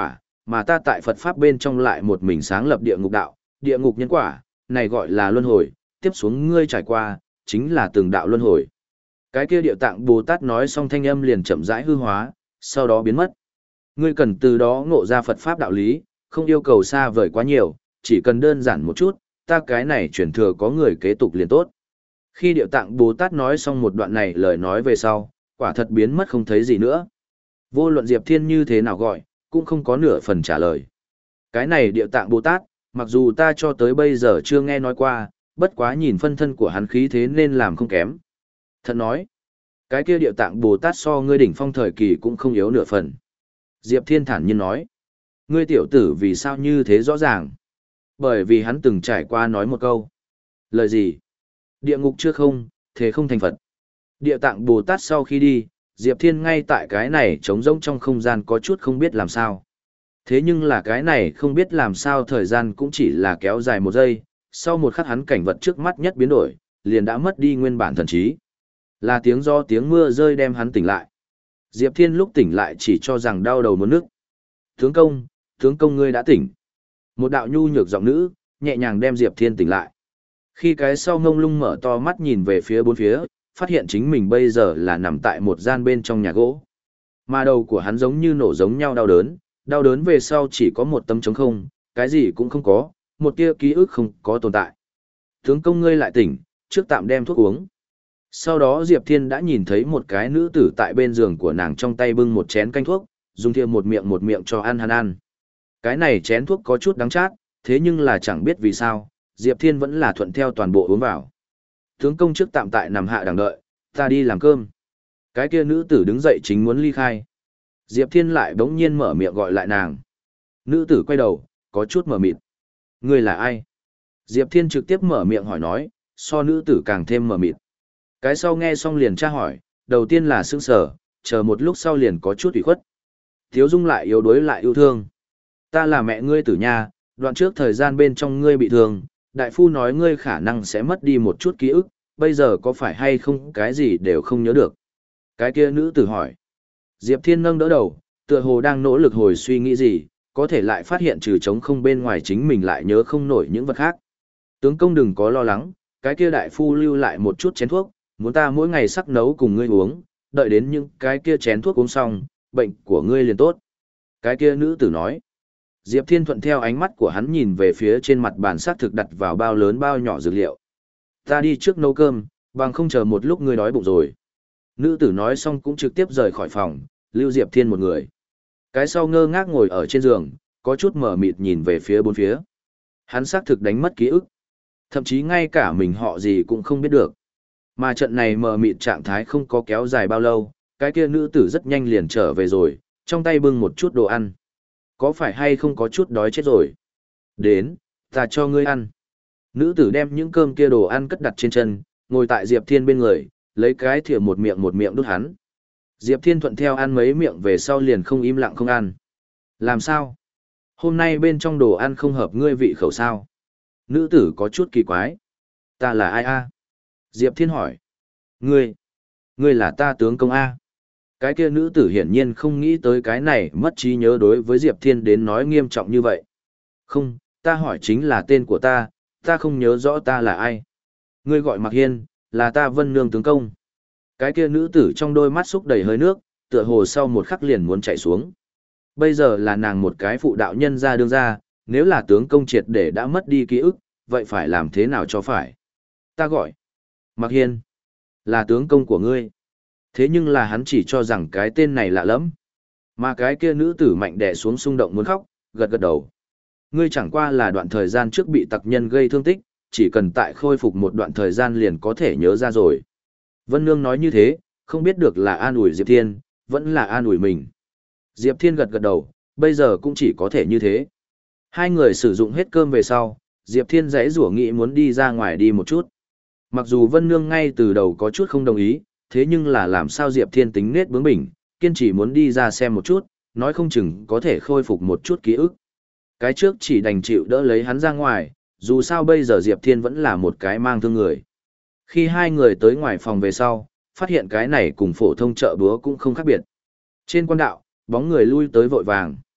mà ta tại Phật Pháp bên trong lại một mình sáng lập địa ngục đạo, địa ngục nhân quả, này gọi là luân hồi, tiếp xuống ngươi trải qua, chính là từng đạo luân hồi. Cái kia Địa Tạng Bồ Tát nói xong thanh âm liền chậm rãi hư hóa, sau đó biến mất. Ngươi cần từ đó ngộ ra Phật Pháp đạo lý, không yêu cầu xa vời quá nhiều, chỉ cần đơn giản một chút, ta cái này chuyển thừa có người kế tục liền tốt. Khi Địa Tạng Bồ Tát nói xong một đoạn này lời nói về sau, quả thật biến mất không thấy gì nữa. Vô luận Diệp Thiên như thế nào gọi, cũng không có nửa phần trả lời. Cái này Địa Tạng Bồ Tát, mặc dù ta cho tới bây giờ chưa nghe nói qua, bất quá nhìn phân thân của hắn khí thế nên làm không kém. Thật nói, cái kia Địa Tạng Bồ Tát so ngươi đỉnh phong thời kỳ cũng không yếu nửa phần. Diệp Thiên thản nhiên nói, ngươi tiểu tử vì sao như thế rõ ràng? Bởi vì hắn từng trải qua nói một câu. Lời gì? Địa ngục chưa không, thế không thành Phật. Địa Tạng Bồ Tát sau khi đi, Diệp Thiên ngay tại cái này trống rỗng trong không gian có chút không biết làm sao. Thế nhưng là cái này không biết làm sao thời gian cũng chỉ là kéo dài một giây, sau một khắc hắn cảnh vật trước mắt nhất biến đổi, liền đã mất đi nguyên bản thần trí. Là tiếng do tiếng mưa rơi đem hắn tỉnh lại. Diệp Thiên lúc tỉnh lại chỉ cho rằng đau đầu muốn nức. Tướng công, tướng công ngươi đã tỉnh. Một đạo nhu nhược giọng nữ, nhẹ nhàng đem Diệp Thiên tỉnh lại. Khi cái sau ngông lung mở to mắt nhìn về phía bốn phía, phát hiện chính mình bây giờ là nằm tại một gian bên trong nhà gỗ. Mà đầu của hắn giống như nổ giống nhau đau đớn, đau đớn về sau chỉ có một tấm trống không, cái gì cũng không có, một tia ký ức không có tồn tại. Tướng công ngươi lại tỉnh, trước tạm đem thuốc uống. Sau đó Diệp Thiên đã nhìn thấy một cái nữ tử tại bên giường của nàng trong tay bưng một chén canh thuốc, dùng thìa một miệng một miệng cho ăn hắn ăn. Cái này chén thuốc có chút đắng chát, thế nhưng là chẳng biết vì sao, Diệp Thiên vẫn là thuận theo toàn bộ uống vào. Tướng công trước tạm tại nằm hạ đằng đợi, ta đi làm cơm. Cái kia nữ tử đứng dậy chính muốn ly khai. Diệp Thiên lại bỗng nhiên mở miệng gọi lại nàng. Nữ tử quay đầu, có chút mở mịt. Ngươi là ai? Diệp Thiên trực tiếp mở miệng hỏi nói, so nữ tử càng thêm mở mịt. Cái sau nghe xong liền tra hỏi, đầu tiên là sững sờ, chờ một lúc sau liền có chút ủy khuất. Thiếu Dung lại yếu đuối lại yêu thương. Ta là mẹ ngươi tử nha, đoạn trước thời gian bên trong ngươi bị thương, đại phu nói ngươi khả năng sẽ mất đi một chút ký ức, bây giờ có phải hay không cái gì đều không nhớ được. Cái kia nữ tử hỏi. Diệp Thiên nâng đỡ đầu, tựa hồ đang nỗ lực hồi suy nghĩ gì, có thể lại phát hiện trừ trống không bên ngoài chính mình lại nhớ không nổi những vật khác. Tướng công đừng có lo lắng, cái kia đại phu lưu lại một chút chén thuốc, muốn ta mỗi ngày sắc nấu cùng ngươi uống, đợi đến những cái kia chén thuốc uống xong, bệnh của ngươi liền tốt. Cái kia nữ tử nói. Diệp Thiên thuận theo ánh mắt của hắn nhìn về phía trên mặt bàn xác thực đặt vào bao lớn bao nhỏ dược liệu. Ta đi trước nấu cơm, bằng không chờ một lúc ngươi đói bụng rồi. Nữ tử nói xong cũng trực tiếp rời khỏi phòng, lưu Diệp Thiên một người. Cái sau ngơ ngác ngồi ở trên giường, có chút mở mịt nhìn về phía bốn phía. Hắn xác thực đánh mất ký ức. Thậm chí ngay cả mình họ gì cũng không biết được. Mà trận này mở mịt trạng thái không có kéo dài bao lâu, cái kia nữ tử rất nhanh liền trở về rồi, trong tay bưng một chút đồ ăn. Có phải hay không có chút đói chết rồi? Đến, ta cho ngươi ăn. Nữ tử đem những cơm kia đồ ăn cất đặt trên chân, ngồi tại Diệp Thiên bên người, lấy cái thìa một miệng một miệng đút hắn. Diệp Thiên thuận theo ăn mấy miệng về sau liền không im lặng không ăn. Làm sao? Hôm nay bên trong đồ ăn không hợp ngươi vị khẩu sao? Nữ tử có chút kỳ quái. Ta là ai a? Diệp Thiên hỏi. Ngươi, ngươi là ta tướng công a? Cái kia nữ tử hiển nhiên không nghĩ tới cái này mất trí nhớ đối với Diệp Thiên đến nói nghiêm trọng như vậy. Không, ta hỏi chính là tên của ta, ta không nhớ rõ ta là ai. Ngươi gọi Mạc Hiên, là ta Vân Nương tướng công. Cái kia nữ tử trong đôi mắt xúc đầy hơi nước, tựa hồ sau một khắc liền muốn chạy xuống. Bây giờ là nàng một cái phụ đạo nhân ra đương ra, nếu là tướng công triệt để đã mất đi ký ức, vậy phải làm thế nào cho phải? Ta gọi Mạc Hiên, là tướng công của ngươi. Thế nhưng là hắn chỉ cho rằng cái tên này lạ lắm. Mà cái kia nữ tử mạnh đè xuống xung động muốn khóc, gật gật đầu. Ngươi chẳng qua là đoạn thời gian trước bị tặc nhân gây thương tích, chỉ cần tại khôi phục một đoạn thời gian liền có thể nhớ ra rồi. Vân Nương nói như thế, không biết được là an ủi Diệp Thiên, vẫn là an ủi mình. Diệp Thiên gật gật đầu, bây giờ cũng chỉ có thể như thế. Hai người sử dụng hết cơm về sau, Diệp Thiên giãy giụa nghĩ muốn đi ra ngoài đi một chút. Mặc dù Vân Nương ngay từ đầu có chút không đồng ý, thế nhưng là làm sao Diệp Thiên tính nết bướng bỉnh, kiên trì muốn đi ra xem một chút, nói không chừng có thể khôi phục một chút ký ức. Cái trước chỉ đành chịu đỡ lấy hắn ra ngoài, dù sao bây giờ Diệp Thiên vẫn là một cái mang thương người. Khi hai người tới ngoài phòng về sau, phát hiện cái này cùng phổ thông chợ búa cũng không khác biệt. Trên quan đạo, bóng người lui tới vội vàng.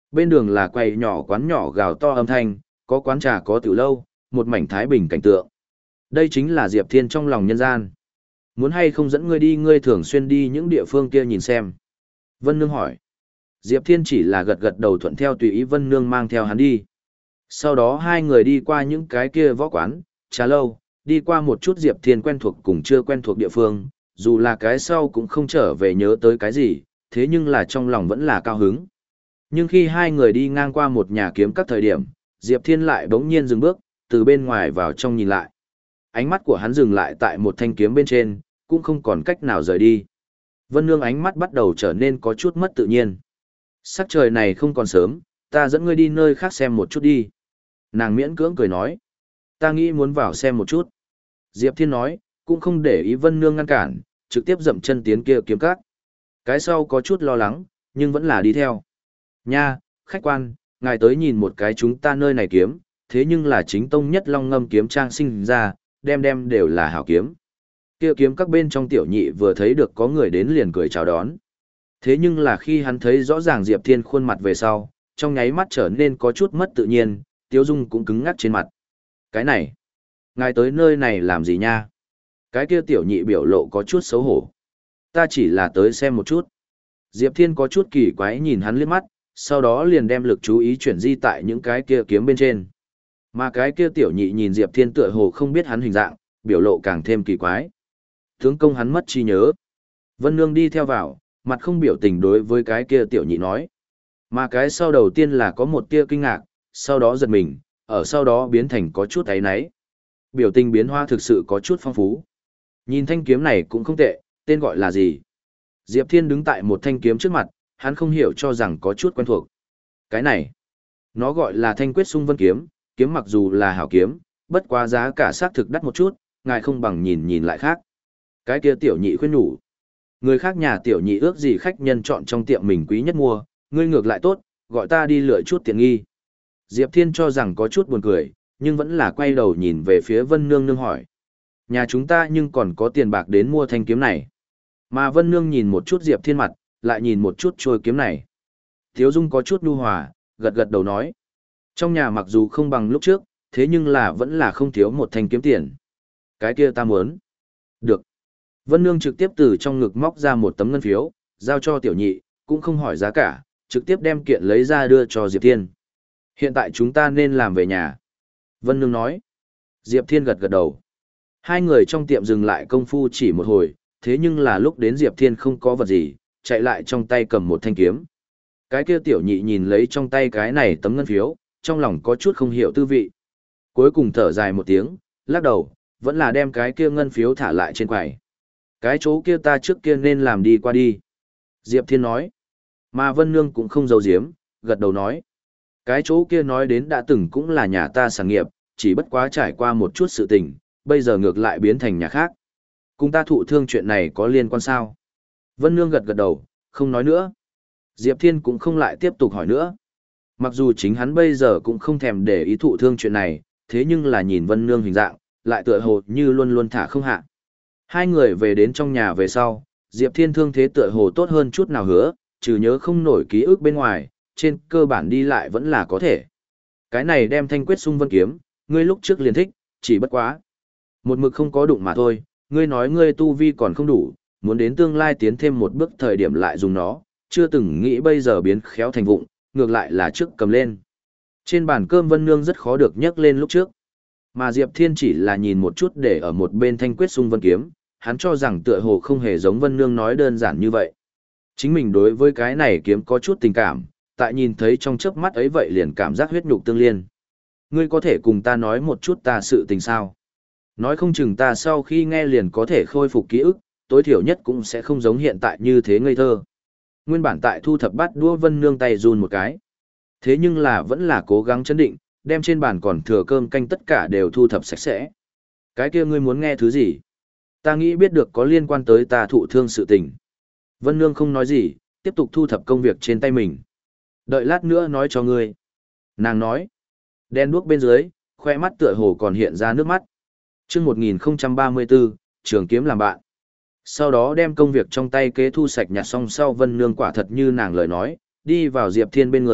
Bên đường là quầy nhỏ quán nhỏ gào to âm thanh, có quán trà có tiểu lâu, một mảnh thái bình cảnh tượng. Đây chính là Diệp Thiên trong lòng nhân gian. Muốn hay không dẫn ngươi đi, ngươi thường xuyên đi những địa phương kia nhìn xem. Vân Nương hỏi. Diệp Thiên chỉ là gật gật đầu thuận theo tùy ý Vân Nương mang theo hắn đi. Sau đó hai người đi qua những cái kia võ quán, trà lâu, đi qua một chút Diệp Thiên quen thuộc cùng chưa quen thuộc địa phương, dù là cái sau cũng không trở về nhớ tới cái gì, thế nhưng là trong lòng vẫn là cao hứng. Nhưng khi hai người đi ngang qua một nhà kiếm các thời điểm, Diệp Thiên lại bỗng nhiên dừng bước, từ bên ngoài vào trong nhìn lại. Ánh mắt của hắn dừng lại tại một thanh kiếm bên trên, cũng không còn cách nào rời đi. Vân Nương ánh mắt bắt đầu trở nên có chút mất tự nhiên. Sắc trời này không còn sớm, ta dẫn ngươi đi nơi khác xem một chút đi. Nàng miễn cưỡng cười nói. Ta nghĩ muốn vào xem một chút. Diệp Thiên nói, cũng không để ý Vân Nương ngăn cản, trực tiếp dậm chân tiến kia kiếm các. Cái sau có chút lo lắng, nhưng vẫn là đi theo. Nha, khách quan, ngài tới nhìn một cái chúng ta nơi này kiếm, thế nhưng là chính tông nhất long ngâm kiếm trang sinh ra, đem đem đều là hảo kiếm. Kia kiếm các bên trong tiểu nhị vừa thấy được có người đến liền cười chào đón. Thế nhưng là khi hắn thấy rõ ràng Diệp Thiên khuôn mặt về sau, trong nháy mắt trở nên có chút mất tự nhiên, Tiếu Dung cũng cứng ngắc trên mặt. Cái này, ngài tới nơi này làm gì nha? Cái kia tiểu nhị biểu lộ có chút xấu hổ. Ta chỉ là tới xem một chút. Diệp Thiên có chút kỳ quái nhìn hắn liếc mắt, sau đó liền đem lực chú ý chuyển di tại những cái kia kiếm bên trên. Mà cái kia tiểu nhị nhìn Diệp Thiên tựa hồ không biết hắn hình dạng, biểu lộ càng thêm kỳ quái. Tướng công hắn mất trí nhớ. Vân Nương đi theo vào, mặt không biểu tình đối với cái kia tiểu nhị nói. Mà cái sau đầu tiên là có một tia kinh ngạc, sau đó giật mình, ở sau đó biến thành có chút áy náy. Biểu tình biến hóa thực sự có chút phong phú. Nhìn thanh kiếm này cũng không tệ, tên gọi là gì? Diệp Thiên đứng tại một thanh kiếm trước mặt, hắn không hiểu cho rằng có chút quen thuộc. Cái này, nó gọi là Thanh Quyết Xung Vân kiếm, kiếm mặc dù là hảo kiếm, bất quá giá cả xác thực đắt một chút, ngài không bằng nhìn nhìn lại khác. Cái kia tiểu nhị khuyên nhủ. Người khác nhà tiểu nhị ước gì khách nhân chọn trong tiệm mình quý nhất mua, ngươi ngược lại tốt, gọi ta đi lựa chút tiện nghi. Diệp Thiên cho rằng có chút buồn cười, nhưng vẫn là quay đầu nhìn về phía Vân Nương Nương hỏi. Nhà chúng ta nhưng còn có tiền bạc đến mua thanh kiếm này. Mà Vân Nương nhìn một chút Diệp Thiên mặt, lại nhìn một chút trôi kiếm này. Tiếu Dung có chút nhu hòa, gật gật đầu nói. Trong nhà mặc dù không bằng lúc trước, thế nhưng là vẫn là không thiếu một thanh kiếm tiền. Cái kia ta muốn. Được. Vân Nương trực tiếp từ trong ngực móc ra một tấm ngân phiếu, giao cho tiểu nhị, cũng không hỏi giá cả, trực tiếp đem kiện lấy ra đưa cho Diệp Thiên. Hiện tại chúng ta nên làm về nhà. Vân Nương nói. Diệp Thiên gật gật đầu. Hai người trong tiệm dừng lại công phu chỉ một hồi, thế nhưng là lúc đến Diệp Thiên không có vật gì, chạy lại trong tay cầm một thanh kiếm. Cái kia tiểu nhị nhìn lấy trong tay cái này tấm ngân phiếu, trong lòng có chút không hiểu tư vị. Cuối cùng thở dài một tiếng, lắc đầu, vẫn là đem cái kia ngân phiếu thả lại trên quầy. Cái chỗ kia ta trước kia nên làm đi qua đi. Diệp Thiên nói. Mà Vân Nương cũng không giấu giếm, gật đầu nói. Cái chỗ kia nói đến đã từng cũng là nhà ta sản nghiệp, chỉ bất quá trải qua một chút sự tình, bây giờ ngược lại biến thành nhà khác. Cùng ta thụ thương chuyện này có liên quan sao? Vân Nương gật gật đầu, không nói nữa. Diệp Thiên cũng không lại tiếp tục hỏi nữa. Mặc dù chính hắn bây giờ cũng không thèm để ý thụ thương chuyện này, thế nhưng là nhìn Vân Nương hình dạng, lại tựa hồ như luôn luôn thả không hạ. Hai người về đến trong nhà về sau, Diệp Thiên thương thế tựa hồ tốt hơn chút nào hứa, trừ nhớ không nổi ký ức bên ngoài, trên cơ bản đi lại vẫn là có thể. Cái này đem Thanh Quyết Xung Vân kiếm, ngươi lúc trước liền thích, chỉ bất quá. Một mực không có đụng mà thôi, ngươi nói ngươi tu vi còn không đủ, muốn đến tương lai tiến thêm một bước thời điểm lại dùng nó, chưa từng nghĩ bây giờ biến khéo thành vụng, ngược lại là trước cầm lên. Trên bàn cơm Vân Nương rất khó được nhắc lên lúc trước. Mà Diệp Thiên chỉ là nhìn một chút để ở một bên Thanh Quyết Xung Vân kiếm, hắn cho rằng tựa hồ không hề giống Vân Nương nói đơn giản như vậy. Chính mình đối với cái này kiếm có chút tình cảm, tại nhìn thấy trong chớp mắt ấy vậy liền cảm giác huyết nhục tương liên. Ngươi có thể cùng ta nói một chút ta sự tình sao? Nói không chừng ta sau khi nghe liền có thể khôi phục ký ức, tối thiểu nhất cũng sẽ không giống hiện tại như thế ngây thơ. Nguyên bản tại thu thập bát đũa Vân Nương tay run một cái. Thế nhưng là vẫn là cố gắng chấn định, đem trên bàn còn thừa cơm canh tất cả đều thu thập sạch sẽ. Cái kia ngươi muốn nghe thứ gì? Ta nghĩ biết được có liên quan tới ta thụ thương sự tình. Vân Nương không nói gì, tiếp tục thu thập công việc trên tay mình. Đợi lát nữa nói cho ngươi. Nàng nói. Đen đuốc bên dưới, khoe mắt tựa hồ còn hiện ra nước mắt. Trước một nghìn không trăm ba mươi tư, trường kiếm làm bạn. Sau đó đem công việc trong tay kế thu sạch nhặt xong sau Vân Nương quả thật như nàng lời nói, đi vào Diệp Thiên bên người,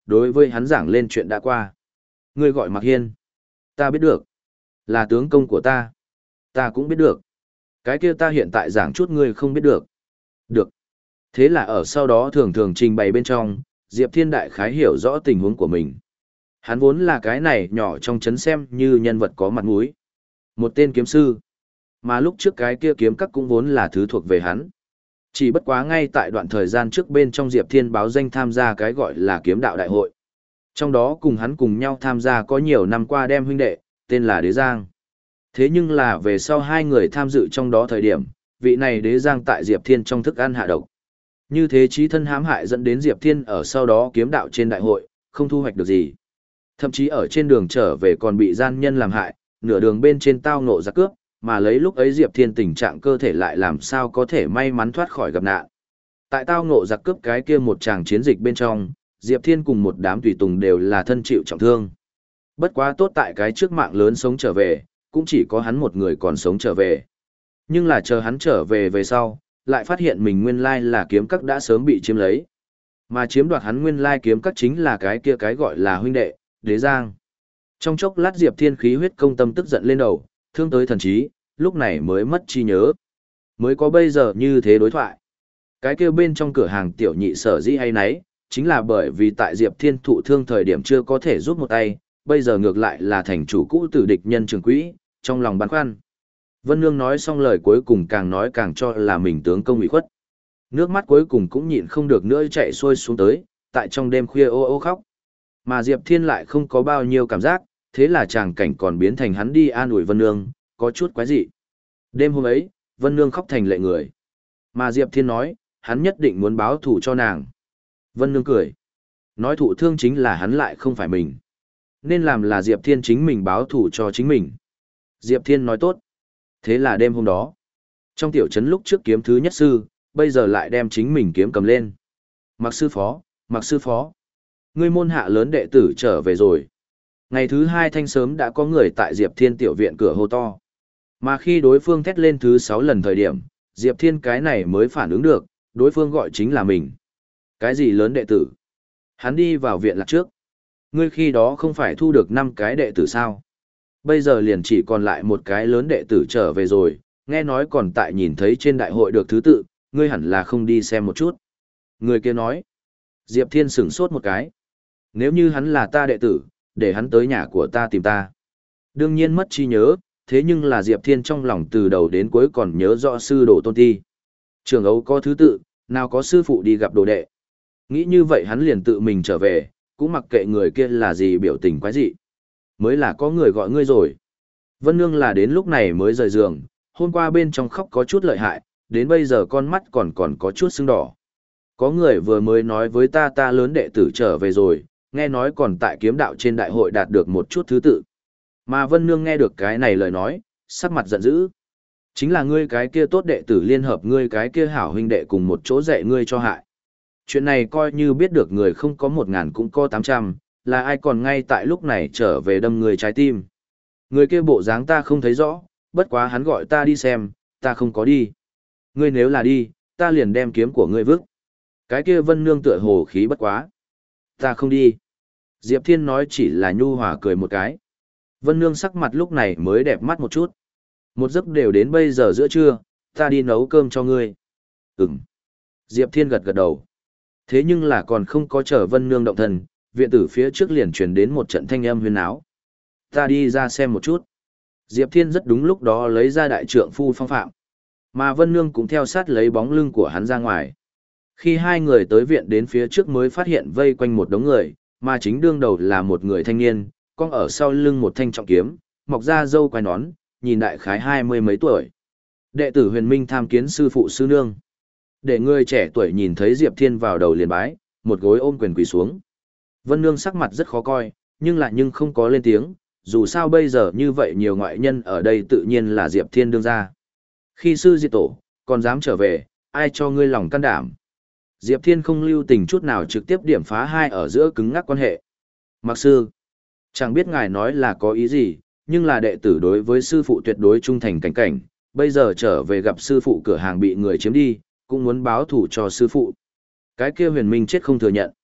đối với hắn giảng lên chuyện đã qua. Ngươi gọi Mạc Hiên. Ta biết được. Là tướng công của ta. Ta cũng biết được. Cái kia ta hiện tại giảng chút ngươi không biết được. Được. Thế là ở sau đó thường thường trình bày bên trong, Diệp Thiên đại khái hiểu rõ tình huống của mình. Hắn vốn là cái này nhỏ trong chấn xem như nhân vật có mặt mũi. Một tên kiếm sư. Mà lúc trước cái kia kiếm các cũng vốn là thứ thuộc về hắn. Chỉ bất quá ngay tại đoạn thời gian trước bên trong Diệp Thiên báo danh tham gia cái gọi là kiếm đạo đại hội. Trong đó cùng hắn cùng nhau tham gia có nhiều năm qua đem huynh đệ, tên là Đế Giang. Thế nhưng là về sau hai người tham dự trong đó thời điểm, vị này Đế Giang tại Diệp Thiên trong thức ăn hạ độc. Như thế chí thân hãm hại dẫn đến Diệp Thiên ở sau đó kiếm đạo trên đại hội, không thu hoạch được gì. Thậm chí ở trên đường trở về còn bị gian nhân làm hại, nửa đường bên trên tao ngộ giặc cướp, mà lấy lúc ấy Diệp Thiên tình trạng cơ thể lại làm sao có thể may mắn thoát khỏi gặp nạn. Tại tao ngộ giặc cướp cái kia một tràng chiến dịch bên trong, Diệp Thiên cùng một đám tùy tùng đều là thân chịu trọng thương. Bất quá tốt tại cái trước mạng lớn sống trở về, cũng chỉ có hắn một người còn sống trở về. Nhưng là chờ hắn trở về về sau, lại phát hiện mình nguyên lai là kiếm các đã sớm bị chiếm lấy. Mà chiếm đoạt hắn nguyên lai kiếm các chính là cái kia cái gọi là huynh đệ, Đế Giang. Trong chốc lát Diệp Thiên khí huyết công tâm tức giận lên đầu, thương tới thần trí, lúc này mới mất chi nhớ. Mới có bây giờ như thế đối thoại. Cái kia bên trong cửa hàng tiểu nhị sở dĩ hay nấy, chính là bởi vì tại Diệp Thiên thụ thương thời điểm chưa có thể giúp một tay, bây giờ ngược lại là thành chủ cũ tử địch nhân trường quỹ, trong lòng băn khoăn. Vân Nương nói xong lời cuối cùng càng nói càng cho là mình tướng công ủy khuất. Nước mắt cuối cùng cũng nhịn không được nữa chạy xuôi xuống tới, tại trong đêm khuya ô ô khóc. Mà Diệp Thiên lại không có bao nhiêu cảm giác, thế là chàng cảnh còn biến thành hắn đi an ủi Vân Nương, có chút quái dị. Đêm hôm ấy, Vân Nương khóc thành lệ người. Mà Diệp Thiên nói, hắn nhất định muốn báo thù cho nàng. Vân Nương cười. Nói thụ thương chính là hắn lại không phải mình. Nên làm là Diệp Thiên chính mình báo thù cho chính mình. Diệp Thiên nói tốt. Thế là đêm hôm đó, trong tiểu trấn lúc trước kiếm thứ nhất sư, bây giờ lại đem chính mình kiếm cầm lên. Mặc sư phó, mặc sư phó. Ngươi môn hạ lớn đệ tử trở về rồi. Ngày thứ hai thanh sớm đã có người tại Diệp Thiên tiểu viện cửa hô to. Mà khi đối phương thét lên thứ sáu lần thời điểm, Diệp Thiên cái này mới phản ứng được, đối phương gọi chính là mình. Cái gì lớn đệ tử? Hắn đi vào viện lạc trước. Ngươi khi đó không phải thu được năm cái đệ tử sao? Bây giờ liền chỉ còn lại một cái lớn đệ tử trở về rồi, nghe nói còn tại nhìn thấy trên đại hội được thứ tự, ngươi hẳn là không đi xem một chút. Người kia nói. Diệp Thiên sửng sốt một cái. Nếu như hắn là ta đệ tử, để hắn tới nhà của ta tìm ta. Đương nhiên mất trí nhớ, thế nhưng là Diệp Thiên trong lòng từ đầu đến cuối còn nhớ rõ sư đồ tôn ti. Trường ấu có thứ tự, nào có sư phụ đi gặp đồ đệ. Nghĩ như vậy hắn liền tự mình trở về, cũng mặc kệ người kia là gì biểu tình quái dị. Mới là có người gọi ngươi rồi. Vân Nương là đến lúc này mới rời giường, hôm qua bên trong khóc có chút lợi hại, đến bây giờ con mắt còn còn có chút sưng đỏ. Có người vừa mới nói với ta ta lớn đệ tử trở về rồi, nghe nói còn tại kiếm đạo trên đại hội đạt được một chút thứ tự. Mà Vân Nương nghe được cái này lời nói, sắc mặt giận dữ. Chính là ngươi cái kia tốt đệ tử liên hợp ngươi cái kia hảo huynh đệ cùng một chỗ dạy ngươi cho hại. Chuyện này coi như biết được người không có một ngàn cũng có tám trăm, là ai còn ngay tại lúc này trở về đâm người trái tim. Người kia bộ dáng ta không thấy rõ, bất quá hắn gọi ta đi xem, ta không có đi. Ngươi nếu là đi, ta liền đem kiếm của ngươi vứt. Cái kia Vân Nương tựa hồ khí bất quá. Ta không đi. Diệp Thiên nói chỉ là nhu hòa cười một cái. Vân Nương sắc mặt lúc này mới đẹp mắt một chút. Một giấc đều đến bây giờ giữa trưa, ta đi nấu cơm cho ngươi. Ừm. Diệp Thiên gật gật đầu. Thế nhưng là còn không có chờ Vân Nương động thần, viện tử phía trước liền truyền đến một trận thanh âm huyên áo. Ta đi ra xem một chút. Diệp Thiên rất đúng lúc đó lấy ra đại trượng phu phong phạm. Mà Vân Nương cũng theo sát lấy bóng lưng của hắn ra ngoài. Khi hai người tới viện đến phía trước mới phát hiện vây quanh một đống người, mà chính đương đầu là một người thanh niên, con ở sau lưng một thanh trọng kiếm, mọc ra râu quai nón, nhìn đại khái hai mươi mấy tuổi. Đệ tử Huyền Minh tham kiến sư phụ sư nương. Để người trẻ tuổi nhìn thấy Diệp Thiên vào đầu liền bái, một gối ôm quyền quỳ xuống. Vân Nương sắc mặt rất khó coi, nhưng lại nhưng không có lên tiếng, dù sao bây giờ như vậy nhiều ngoại nhân ở đây tự nhiên là Diệp Thiên đương ra. Khi sư diệt tổ, còn dám trở về, ai cho ngươi lòng can đảm. Diệp Thiên không lưu tình chút nào trực tiếp điểm phá hai ở giữa cứng ngắc quan hệ. Mặc sư, chẳng biết ngài nói là có ý gì, nhưng là đệ tử đối với sư phụ tuyệt đối trung thành cảnh cảnh, bây giờ trở về gặp sư phụ cửa hàng bị người chiếm đi, cũng muốn báo thủ cho sư phụ. Cái kia Huyền Minh chết không thừa nhận.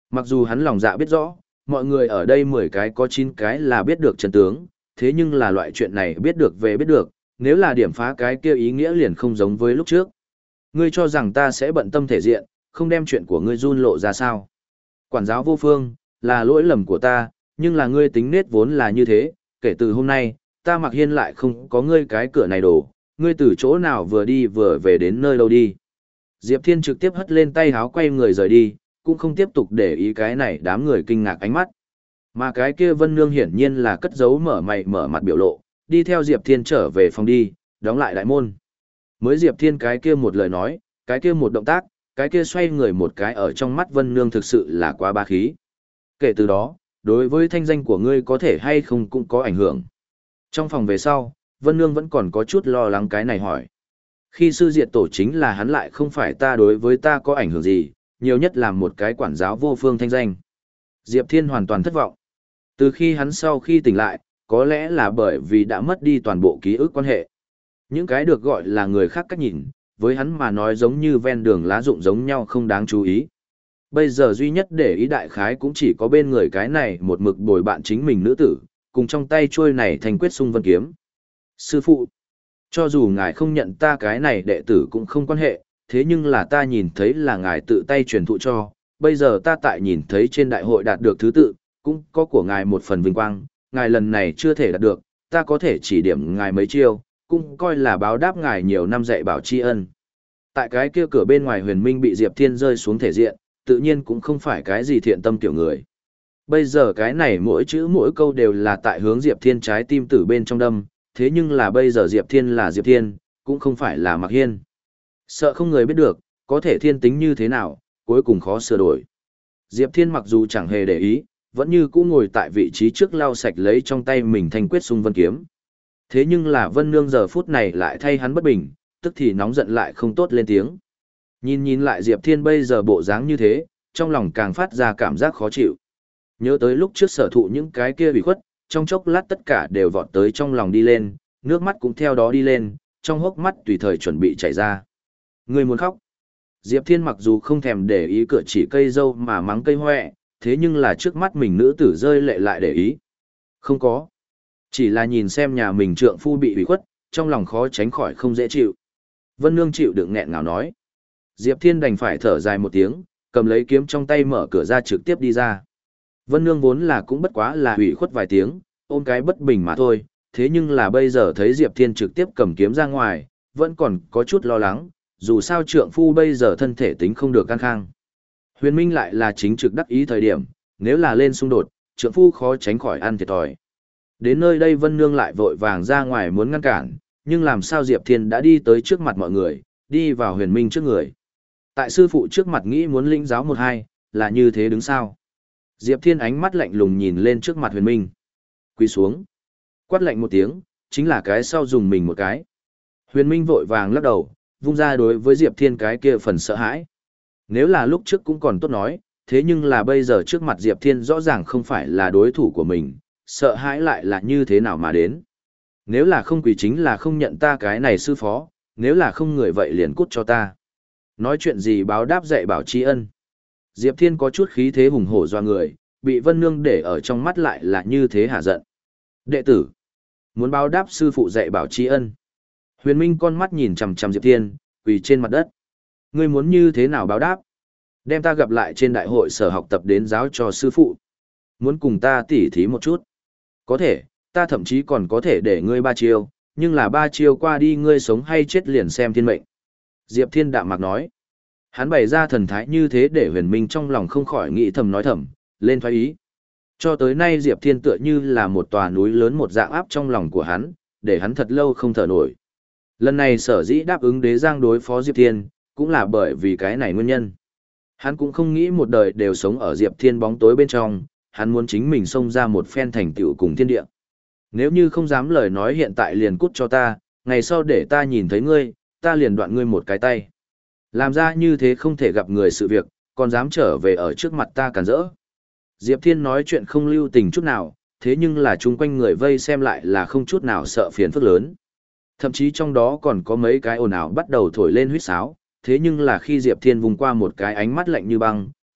Mặc dù hắn lòng dạ biết rõ, mọi người ở đây mười cái có chín cái là biết được chân tướng, thế nhưng là loại chuyện này biết được về biết được, nếu là điểm phá cái kia ý nghĩa liền không giống với lúc trước. Ngươi cho rằng ta sẽ bận tâm thể diện, không đem chuyện của ngươi run lộ ra sao? Quản giáo vô phương, là lỗi lầm của ta, nhưng là ngươi tính nết vốn là như thế, kể từ hôm nay, ta Mặc Hiên lại không có ngươi cái cửa này đổ, ngươi từ chỗ nào vừa đi vừa về đến nơi đâu đi. Diệp Thiên trực tiếp hất lên tay háo quay người rời đi, cũng không tiếp tục để ý cái này đám người kinh ngạc ánh mắt. Mà cái kia Vân Nương hiển nhiên là cất giấu mở mày mở mặt biểu lộ, đi theo Diệp Thiên trở về phòng đi, đóng lại đại môn. Mới Diệp Thiên cái kia một lời nói, cái kia một động tác, cái kia xoay người một cái ở trong mắt Vân Nương thực sự là quá ba khí. Kể từ đó, đối với thanh danh của ngươi có thể hay không cũng có ảnh hưởng. Trong phòng về sau, Vân Nương vẫn còn có chút lo lắng cái này hỏi. Khi sư diệt tổ chính là hắn lại không phải ta đối với ta có ảnh hưởng gì, nhiều nhất là một cái quản giáo vô phương thanh danh. Diệp Thiên hoàn toàn thất vọng. Từ khi hắn sau khi tỉnh lại, có lẽ là bởi vì đã mất đi toàn bộ ký ức quan hệ. Những cái được gọi là người khác cách nhìn, với hắn mà nói giống như ven đường lá rụng giống nhau không đáng chú ý. Bây giờ duy nhất để ý đại khái cũng chỉ có bên người cái này một mực bồi bạn chính mình nữ tử, cùng trong tay chuôi này thành quyết sung vân kiếm. Sư phụ, cho dù ngài không nhận ta cái này đệ tử cũng không quan hệ, thế nhưng là ta nhìn thấy là ngài tự tay truyền thụ cho, bây giờ ta tại nhìn thấy trên đại hội đạt được thứ tự, cũng có của ngài một phần vinh quang, ngài lần này chưa thể đạt được, ta có thể chỉ điểm ngài mấy chiêu, cũng coi là báo đáp ngài nhiều năm dạy bảo tri ân. Tại cái kia cửa bên ngoài Huyền Minh bị Diệp Thiên rơi xuống thể diện, tự nhiên cũng không phải cái gì thiện tâm tiểu người. Bây giờ cái này mỗi chữ mỗi câu đều là tại hướng Diệp Thiên trái tim tử bên trong đâm, thế nhưng là bây giờ Diệp Thiên là Diệp Thiên, cũng không phải là Mặc Hiên. Sợ không người biết được, có thể thiên tính như thế nào, cuối cùng khó sửa đổi. Diệp Thiên mặc dù chẳng hề để ý, vẫn như cũ ngồi tại vị trí trước lau sạch lấy trong tay mình thanh quyết sung vân kiếm. Thế nhưng là Vân Nương giờ phút này lại thay hắn bất bình, tức thì nóng giận lại không tốt lên tiếng. Nhìn nhìn lại Diệp Thiên bây giờ bộ dáng như thế, trong lòng càng phát ra cảm giác khó chịu. Nhớ tới lúc trước sở thụ những cái kia bị khuất, trong chốc lát tất cả đều vọt tới trong lòng đi lên, nước mắt cũng theo đó đi lên, trong hốc mắt tùy thời chuẩn bị chảy ra. Người muốn khóc. Diệp Thiên mặc dù không thèm để ý cửa chỉ cây dâu mà mắng cây hoẹ, thế nhưng là trước mắt mình nữ tử rơi lệ lại để ý. Không có. Chỉ là nhìn xem nhà mình trượng phu bị ủy khuất, trong lòng khó tránh khỏi không dễ chịu. Vân Nương chịu đựng nghẹn ngào nói. Diệp Thiên đành phải thở dài một tiếng, cầm lấy kiếm trong tay mở cửa ra trực tiếp đi ra. Vân Nương vốn là cũng bất quá là ủy khuất vài tiếng, ôm cái bất bình mà thôi, thế nhưng là bây giờ thấy Diệp Thiên trực tiếp cầm kiếm ra ngoài, vẫn còn có chút lo lắng, dù sao trượng phu bây giờ thân thể tính không được can khang. Huyền Minh lại là chính trực đắc ý thời điểm, nếu là lên xung đột, trượng phu khó tránh khỏi ăn thiệt thòi. Đến nơi đây Vân Nương lại vội vàng ra ngoài muốn ngăn cản, nhưng làm sao Diệp Thiên đã đi tới trước mặt mọi người, đi vào Huyền Minh trước người. Tại sư phụ trước mặt nghĩ muốn lĩnh giáo một hai, là như thế đứng sao? Diệp Thiên ánh mắt lạnh lùng nhìn lên trước mặt Huyền Minh. Quỳ xuống. Quát lạnh một tiếng, chính là cái sau dùng mình một cái. Huyền Minh vội vàng lắc đầu, vung ra đối với Diệp Thiên cái kia phần sợ hãi. Nếu là lúc trước cũng còn tốt nói, thế nhưng là bây giờ trước mặt Diệp Thiên rõ ràng không phải là đối thủ của mình, sợ hãi lại là như thế nào mà đến. Nếu là không quỳ chính là không nhận ta cái này sư phó, nếu là không người vậy liền cút cho ta. Nói chuyện gì báo đáp dạy bảo tri ân. Diệp Thiên có chút khí thế hùng hổ doa người, bị Vân Nương để ở trong mắt lại là như thế hả giận. Đệ tử, muốn báo đáp sư phụ dạy bảo tri ân. Huyền Minh con mắt nhìn chằm chằm Diệp Thiên, quỳ trên mặt đất. Ngươi muốn như thế nào báo đáp? Đem ta gặp lại trên đại hội sở học tập đến giáo cho sư phụ. Muốn cùng ta tỉ thí một chút. Có thể, ta thậm chí còn có thể để ngươi ba chiêu, nhưng là ba chiêu qua đi ngươi sống hay chết liền xem thiên mệnh. Diệp Thiên đạm mạc nói. Hắn bày ra thần thái như thế để Huyền Minh trong lòng không khỏi nghĩ thầm nói thầm, lên thoái ý. Cho tới nay Diệp Thiên tựa như là một tòa núi lớn một dạng áp trong lòng của hắn, để hắn thật lâu không thở nổi. Lần này sở dĩ đáp ứng Đế Giang đối phó Diệp Thiên, cũng là bởi vì cái này nguyên nhân. Hắn cũng không nghĩ một đời đều sống ở Diệp Thiên bóng tối bên trong, hắn muốn chính mình xông ra một phen thành tựu cùng thiên địa. Nếu như không dám lời nói hiện tại liền cút cho ta, ngày sau để ta nhìn thấy ngươi, ta liền đoạn ngươi một cái tay. Làm ra như thế không thể gặp người sự việc, còn dám trở về ở trước mặt ta cản rỡ. Diệp Thiên nói chuyện không lưu tình chút nào, thế nhưng là chung quanh người vây xem lại là không chút nào sợ phiền phức lớn. Thậm chí trong đó còn có mấy cái ồn ào bắt đầu thổi lên huýt sáo, thế nhưng là khi Diệp Thiên vùng qua một cái ánh mắt lạnh như băng,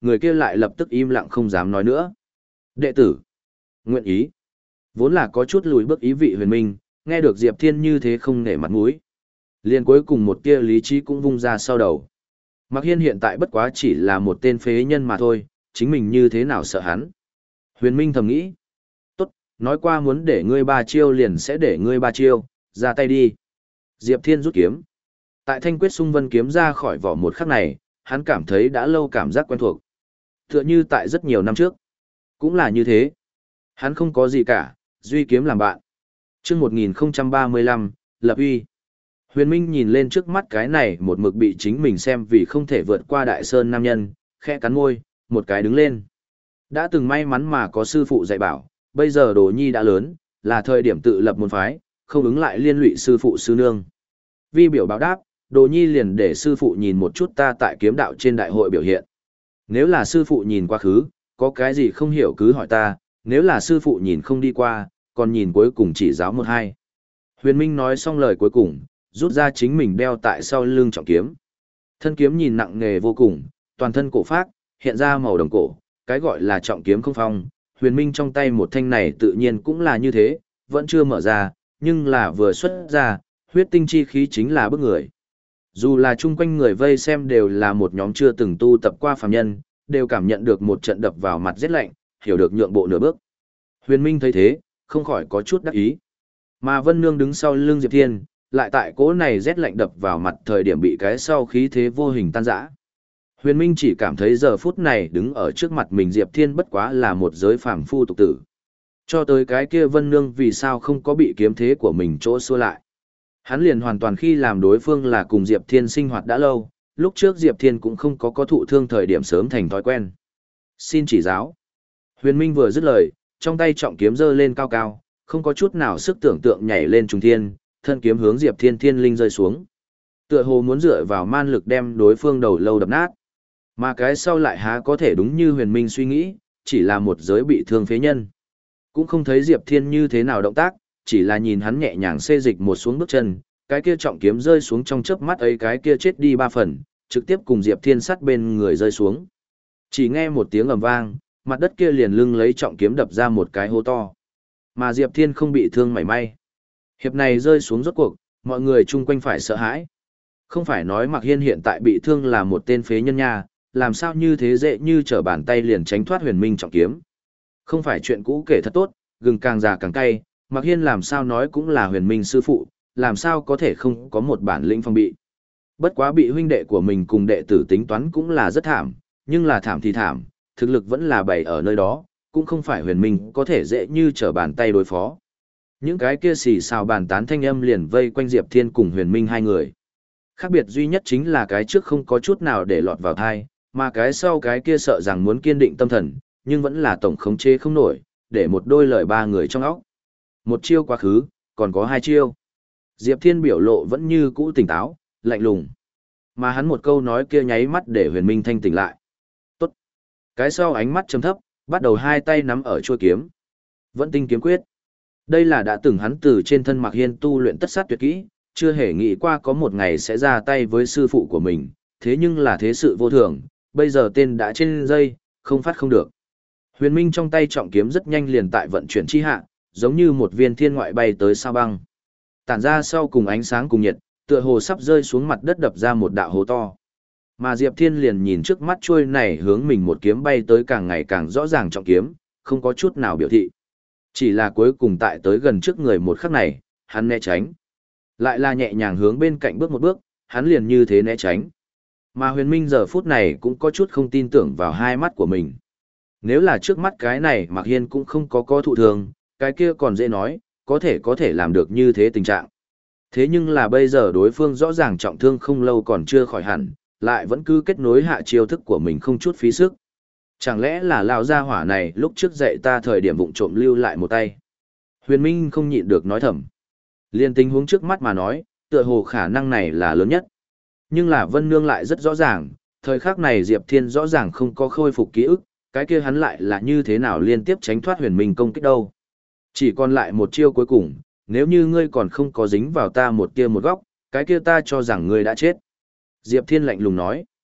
người kia lại lập tức im lặng không dám nói nữa. Đệ tử, nguyện ý. Vốn là có chút lùi bước ý vị Huyền Minh, nghe được Diệp Thiên như thế không nể mặt mũi. Liền cuối cùng một tia lý trí cũng vung ra sau đầu. Mạc Hiên hiện tại bất quá chỉ là một tên phế nhân mà thôi, chính mình như thế nào sợ hắn. Huyền Minh thầm nghĩ. Tốt, nói qua muốn để ngươi ba chiêu liền sẽ để ngươi ba chiêu, ra tay đi. Diệp Thiên rút kiếm. Tại thanh quyết xung vân kiếm ra khỏi vỏ một khắc này, hắn cảm thấy đã lâu cảm giác quen thuộc. Tựa như tại rất nhiều năm trước. Cũng là như thế. Hắn không có gì cả, duy kiếm làm bạn. Trước một nghìn không trăm ba mươi lăm, lập uy. Huyền Minh nhìn lên trước mắt cái này một mực bị chính mình xem vì không thể vượt qua đại sơn nam nhân, khẽ cắn môi, một cái đứng lên. Đã từng may mắn mà có sư phụ dạy bảo, bây giờ Đồ Nhi đã lớn, là thời điểm tự lập môn phái, không ứng lại liên lụy sư phụ sư nương. Vi biểu báo đáp, Đồ Nhi liền để sư phụ nhìn một chút ta tại kiếm đạo trên đại hội biểu hiện. Nếu là sư phụ nhìn quá khứ, có cái gì không hiểu cứ hỏi ta, nếu là sư phụ nhìn không đi qua, còn nhìn cuối cùng chỉ giáo một hai. Huyền Minh nói xong lời cuối cùng, rút ra chính mình đeo tại sau lưng trọng kiếm. Thân kiếm nhìn nặng nề vô cùng, toàn thân cổ phác, hiện ra màu đồng cổ, cái gọi là trọng kiếm không phong. Huyền Minh trong tay một thanh này tự nhiên cũng là như thế, vẫn chưa mở ra, nhưng là vừa xuất ra, huyết tinh chi khí chính là bức người. Dù là chung quanh người vây xem đều là một nhóm chưa từng tu tập qua phàm nhân, đều cảm nhận được một trận đập vào mặt rét lạnh, hiểu được nhượng bộ nửa bước. Huyền Minh thấy thế, không khỏi có chút đắc ý. Mà Vân Nương đứng sau lưng Diệp Thiên, lại tại cỗ này rét lạnh đập vào mặt thời điểm bị cái sau khí thế vô hình tan rã. Huyền Minh chỉ cảm thấy giờ phút này đứng ở trước mặt mình Diệp Thiên bất quá là một giới phàm phu tục tử. Cho tới cái kia Vân Nương vì sao không có bị kiếm thế của mình chỗ xua lại. Hắn liền hoàn toàn khi làm đối phương là cùng Diệp Thiên sinh hoạt đã lâu, lúc trước Diệp Thiên cũng không có có thụ thương thời điểm sớm thành thói quen. Xin chỉ giáo. Huyền Minh vừa dứt lời, trong tay trọng kiếm giơ lên cao cao, không có chút nào sức tưởng tượng nhảy lên trùng thiên, thân kiếm hướng Diệp Thiên thiên linh rơi xuống. Tựa hồ muốn dựa vào man lực đem đối phương đầu lâu đập nát. Mà cái sau lại há có thể đúng như Huyền Minh suy nghĩ, chỉ là một giới bị thương phế nhân. Cũng không thấy Diệp Thiên như thế nào động tác, chỉ là nhìn hắn nhẹ nhàng xê dịch một xuống bước chân, cái kia trọng kiếm rơi xuống trong chớp mắt ấy cái kia chết đi ba phần, trực tiếp cùng Diệp Thiên sát bên người rơi xuống. Chỉ nghe một tiếng ầm vang, mặt đất kia liền lưng lấy trọng kiếm đập ra một cái hố to. Mà Diệp Thiên không bị thương mảy may. Hiệp này rơi xuống rốt cuộc, mọi người chung quanh phải sợ hãi. Không phải nói Mạc Hiên hiện tại bị thương là một tên phế nhân nha, làm sao như thế dễ như trở bàn tay liền tránh thoát Huyền Minh trọng kiếm. Không phải chuyện cũ kể thật tốt, gừng càng già càng cay, Mạc Hiên làm sao nói cũng là Huyền Minh sư phụ, làm sao có thể không có một bản lĩnh phong bị. Bất quá bị huynh đệ của mình cùng đệ tử tính toán cũng là rất thảm, nhưng là thảm thì thảm, thực lực vẫn là bày ở nơi đó, cũng không phải Huyền Minh có thể dễ như trở bàn tay đối phó. Những cái kia xì xào bàn tán thanh âm liền vây quanh Diệp Thiên cùng Huyền Minh hai người. Khác biệt duy nhất chính là cái trước không có chút nào để lọt vào thai, mà cái sau cái kia sợ rằng muốn kiên định tâm thần, nhưng vẫn là tổng khống chế không nổi, để một đôi lời ba người trong óc. Một chiêu quá khứ, còn có hai chiêu. Diệp Thiên biểu lộ vẫn như cũ tỉnh táo, lạnh lùng. Mà hắn một câu nói kia nháy mắt để Huyền Minh thanh tỉnh lại. Tốt. Cái sau ánh mắt trầm thấp, bắt đầu hai tay nắm ở chuôi kiếm. Vẫn tinh kiếm quyết. Đây là đã từng hắn từ trên thân Mạc Hiên tu luyện tất sát tuyệt kỹ, chưa hề nghĩ qua có một ngày sẽ ra tay với sư phụ của mình, thế nhưng là thế sự vô thường, bây giờ tên đã trên dây, không phát không được. Huyền Minh trong tay trọng kiếm rất nhanh liền tại vận chuyển chi hạ, giống như một viên thiên ngoại bay tới sao băng. Tản ra sau cùng ánh sáng cùng nhiệt, tựa hồ sắp rơi xuống mặt đất đập ra một đạo hố to. Mà Diệp Thiên liền nhìn trước mắt chuôi này hướng mình một kiếm bay tới càng ngày càng rõ ràng trọng kiếm, không có chút nào biểu thị. Chỉ là cuối cùng tại tới gần trước người một khắc này, hắn né tránh. Lại là nhẹ nhàng hướng bên cạnh bước một bước, hắn liền như thế né tránh. Mà Huyền Minh giờ phút này cũng có chút không tin tưởng vào hai mắt của mình. Nếu là trước mắt cái này Mạc Hiên cũng không có có thụ thường, cái kia còn dễ nói, có thể có thể làm được như thế tình trạng. Thế nhưng là bây giờ đối phương rõ ràng trọng thương không lâu còn chưa khỏi hẳn, lại vẫn cứ kết nối hạ chiêu thức của mình không chút phí sức. Chẳng lẽ là lão gia hỏa này lúc trước dạy ta thời điểm vụng trộm lưu lại một tay. Huyền Minh không nhịn được nói thầm. Liên tình huống trước mắt mà nói, tựa hồ khả năng này là lớn nhất. Nhưng là Vân Nương lại rất rõ ràng, thời khắc này Diệp Thiên rõ ràng không có khôi phục ký ức, cái kia hắn lại là như thế nào liên tiếp tránh thoát Huyền Minh công kích đâu. Chỉ còn lại một chiêu cuối cùng, nếu như ngươi còn không có dính vào ta một kia một góc, cái kia ta cho rằng ngươi đã chết. Diệp Thiên lạnh lùng nói.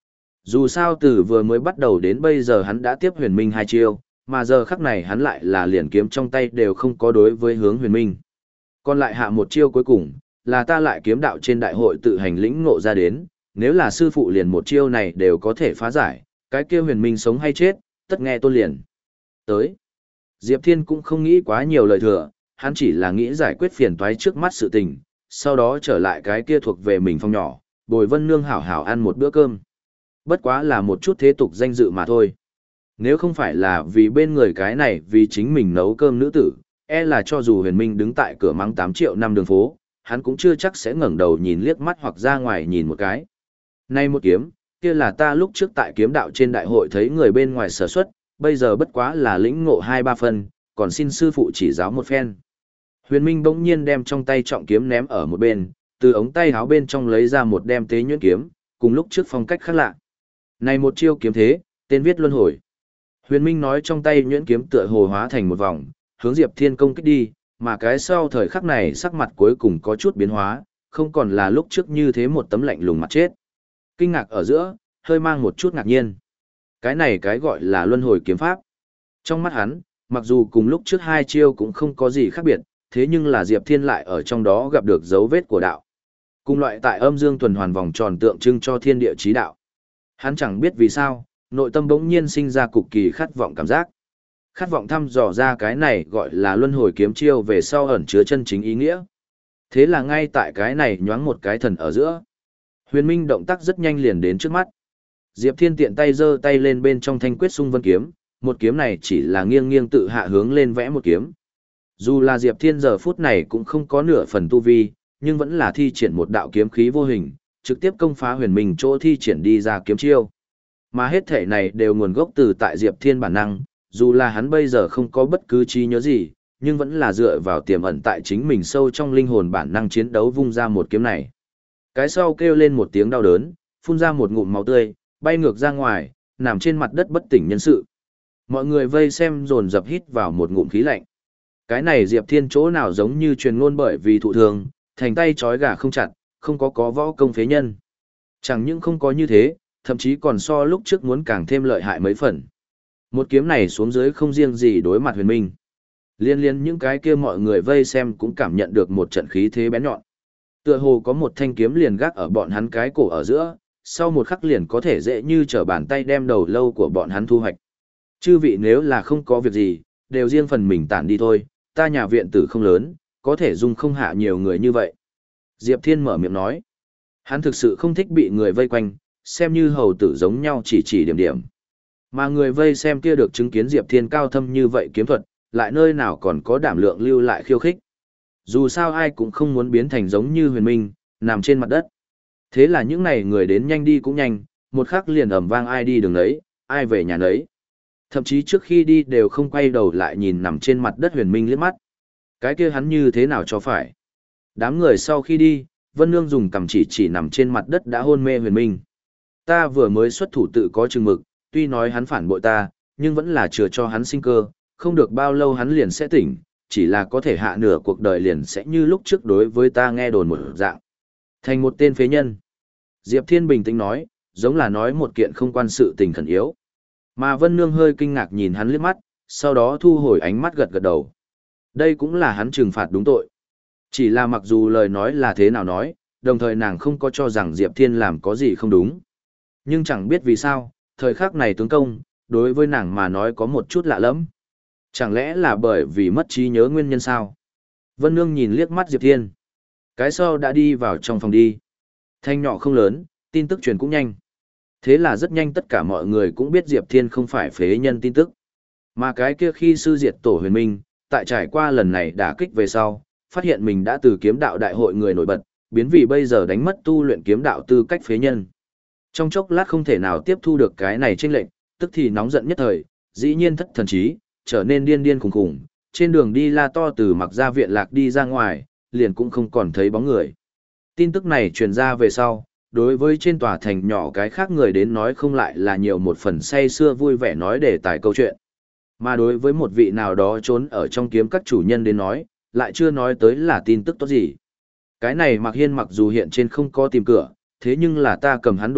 Dù sao từ vừa mới bắt đầu đến bây giờ hắn đã tiếp huyền minh hai chiêu, mà giờ khắc này hắn lại là liền kiếm trong tay đều không có đối với hướng huyền minh. Còn lại hạ một chiêu cuối cùng, là ta lại kiếm đạo trên đại hội tự hành lĩnh ngộ ra đến, nếu là sư phụ liền một chiêu này đều có thể phá giải, cái kia huyền minh sống hay chết, tất nghe tôn liền. Tới, Diệp Thiên cũng không nghĩ quá nhiều lời thừa, hắn chỉ là nghĩ giải quyết phiền toái trước mắt sự tình, sau đó trở lại cái kia thuộc về mình phòng nhỏ, bồi Vân Nương hảo hảo ăn một bữa cơm. Bất quá là một chút thế tục danh dự mà thôi. Nếu không phải là vì bên người cái này vì chính mình nấu cơm nữ tử, e là cho dù huyền minh đứng tại cửa mắng tám triệu năm đường phố, hắn cũng chưa chắc sẽ ngẩng đầu nhìn liếc mắt hoặc ra ngoài nhìn một cái. Nay một kiếm, kia là ta lúc trước tại kiếm đạo trên đại hội thấy người bên ngoài sở xuất, bây giờ bất quá là lĩnh ngộ hai ba phần, còn xin sư phụ chỉ giáo một phen. Huyền Minh bỗng nhiên đem trong tay trọng kiếm ném ở một bên, từ ống tay áo bên trong lấy ra một đem tế nhuyễn kiếm, cùng lúc trước phong cách khác lạ. Này một chiêu kiếm thế, tên viết luân hồi. Huyền Minh nói trong tay nhuyễn kiếm tựa hồ hóa thành một vòng, hướng Diệp Thiên công kích đi, mà cái sau thời khắc này sắc mặt cuối cùng có chút biến hóa, không còn là lúc trước như thế một tấm lạnh lùng mặt chết. Kinh ngạc ở giữa, hơi mang một chút ngạc nhiên. Cái này cái gọi là luân hồi kiếm pháp. Trong mắt hắn, mặc dù cùng lúc trước hai chiêu cũng không có gì khác biệt, thế nhưng là Diệp Thiên lại ở trong đó gặp được dấu vết của đạo. Cùng loại tại âm dương tuần hoàn vòng tròn tượng trưng cho thiên địa chí đạo. Hắn chẳng biết vì sao, nội tâm bỗng nhiên sinh ra cực kỳ khát vọng cảm giác. Khát vọng thăm dò ra cái này gọi là luân hồi kiếm chiêu về sau ẩn chứa chân chính ý nghĩa. Thế là ngay tại cái này nhoáng một cái thần ở giữa. Huyền Minh động tác rất nhanh liền đến trước mắt. Diệp Thiên tiện tay giơ tay lên bên trong thanh quyết xung vân kiếm, một kiếm này chỉ là nghiêng nghiêng tự hạ hướng lên vẽ một kiếm. Dù là Diệp Thiên giờ phút này cũng không có nửa phần tu vi, nhưng vẫn là thi triển một đạo kiếm khí vô hình, trực tiếp công phá Huyền Minh chỗ thi triển đi ra kiếm chiêu. Mà hết thể này đều nguồn gốc từ tại Diệp Thiên bản năng, dù là hắn bây giờ không có bất cứ trí nhớ gì, nhưng vẫn là dựa vào tiềm ẩn tại chính mình sâu trong linh hồn bản năng chiến đấu vung ra một kiếm này. Cái sau kêu lên một tiếng đau đớn, phun ra một ngụm máu tươi, bay ngược ra ngoài, nằm trên mặt đất bất tỉnh nhân sự. Mọi người vây xem dồn dập hít vào một ngụm khí lạnh. Cái này Diệp Thiên chỗ nào giống như truyền ngôn bởi vì thụ thường, thành tay trói gà không chặt, không có có võ công phế nhân. Chẳng những không có như thế, thậm chí còn so lúc trước muốn càng thêm lợi hại mấy phần. Một kiếm này xuống dưới không riêng gì đối mặt Huyền Minh. Liên liên những cái kia mọi người vây xem cũng cảm nhận được một trận khí thế bén nhọn. Tựa hồ có một thanh kiếm liền gác ở bọn hắn cái cổ ở giữa, sau một khắc liền có thể dễ như trở bàn tay đem đầu lâu của bọn hắn thu hoạch. Chư vị nếu là không có việc gì, đều riêng phần mình tản đi thôi, ta nhà viện tử không lớn, có thể dung không hạ nhiều người như vậy. Diệp Thiên mở miệng nói. Hắn thực sự không thích bị người vây quanh, xem như hầu tử giống nhau chỉ chỉ điểm điểm. Mà người vây xem kia được chứng kiến Diệp Thiên cao thâm như vậy kiếm thuật, lại nơi nào còn có đảm lượng lưu lại khiêu khích. Dù sao ai cũng không muốn biến thành giống như Huyền Minh, nằm trên mặt đất. Thế là những này người đến nhanh đi cũng nhanh, một khắc liền ầm vang ai đi đường đấy, ai về nhà đấy. Thậm chí trước khi đi đều không quay đầu lại nhìn nằm trên mặt đất Huyền Minh liếc mắt. Cái kia hắn như thế nào cho phải. Đám người sau khi đi, Vân Nương dùng cằm chỉ chỉ nằm trên mặt đất đã hôn mê Huyền Minh. Ta vừa mới xuất thủ tự có chừng mực, tuy nói hắn phản bội ta, nhưng vẫn là chừa cho hắn sinh cơ, không được bao lâu hắn liền sẽ tỉnh, chỉ là có thể hạ nửa cuộc đời liền sẽ như lúc trước đối với ta nghe đồn một dạng. Thành một tên phế nhân. Diệp Thiên bình tĩnh nói, giống là nói một kiện không quan sự tình khẩn yếu. Mà Vân Nương hơi kinh ngạc nhìn hắn liếc mắt, sau đó thu hồi ánh mắt gật gật đầu. Đây cũng là hắn trừng phạt đúng tội. Chỉ là mặc dù lời nói là thế nào nói, đồng thời nàng không có cho rằng Diệp Thiên làm có gì không đúng. Nhưng chẳng biết vì sao, thời khắc này tướng công, đối với nàng mà nói có một chút lạ lẫm. Chẳng lẽ là bởi vì mất trí nhớ nguyên nhân sao? Vân Nương nhìn liếc mắt Diệp Thiên. Cái sau đã đi vào trong phòng đi. Thanh nhỏ không lớn, tin tức truyền cũng nhanh. Thế là rất nhanh tất cả mọi người cũng biết Diệp Thiên không phải phế nhân tin tức. Mà cái kia khi sư diệt tổ Huyền Minh, tại trải qua lần này đả kích về sau, phát hiện mình đã từ kiếm đạo đại hội người nổi bật, biến vì bây giờ đánh mất tu luyện kiếm đạo tư cách phế nhân. Trong chốc lát không thể nào tiếp thu được cái này chênh lệnh, tức thì nóng giận nhất thời, dĩ nhiên thất thần trí, trở nên điên điên khủng khủng, trên đường đi la to từ mặc ra viện lạc đi ra ngoài, liền cũng không còn thấy bóng người. Tin tức này truyền ra về sau, đối với trên tòa thành nhỏ cái khác người đến nói không lại là nhiều một phần say xưa vui vẻ nói để tài câu chuyện. Mà đối với một vị nào đó trốn ở trong kiếm các chủ nhân đến nói, lại chưa nói tới là tin tức tốt gì. Cái này Mạc Hiên mặc dù hiện trên không có tìm cửa, thế nhưng là ta cầm hắn đồ vật,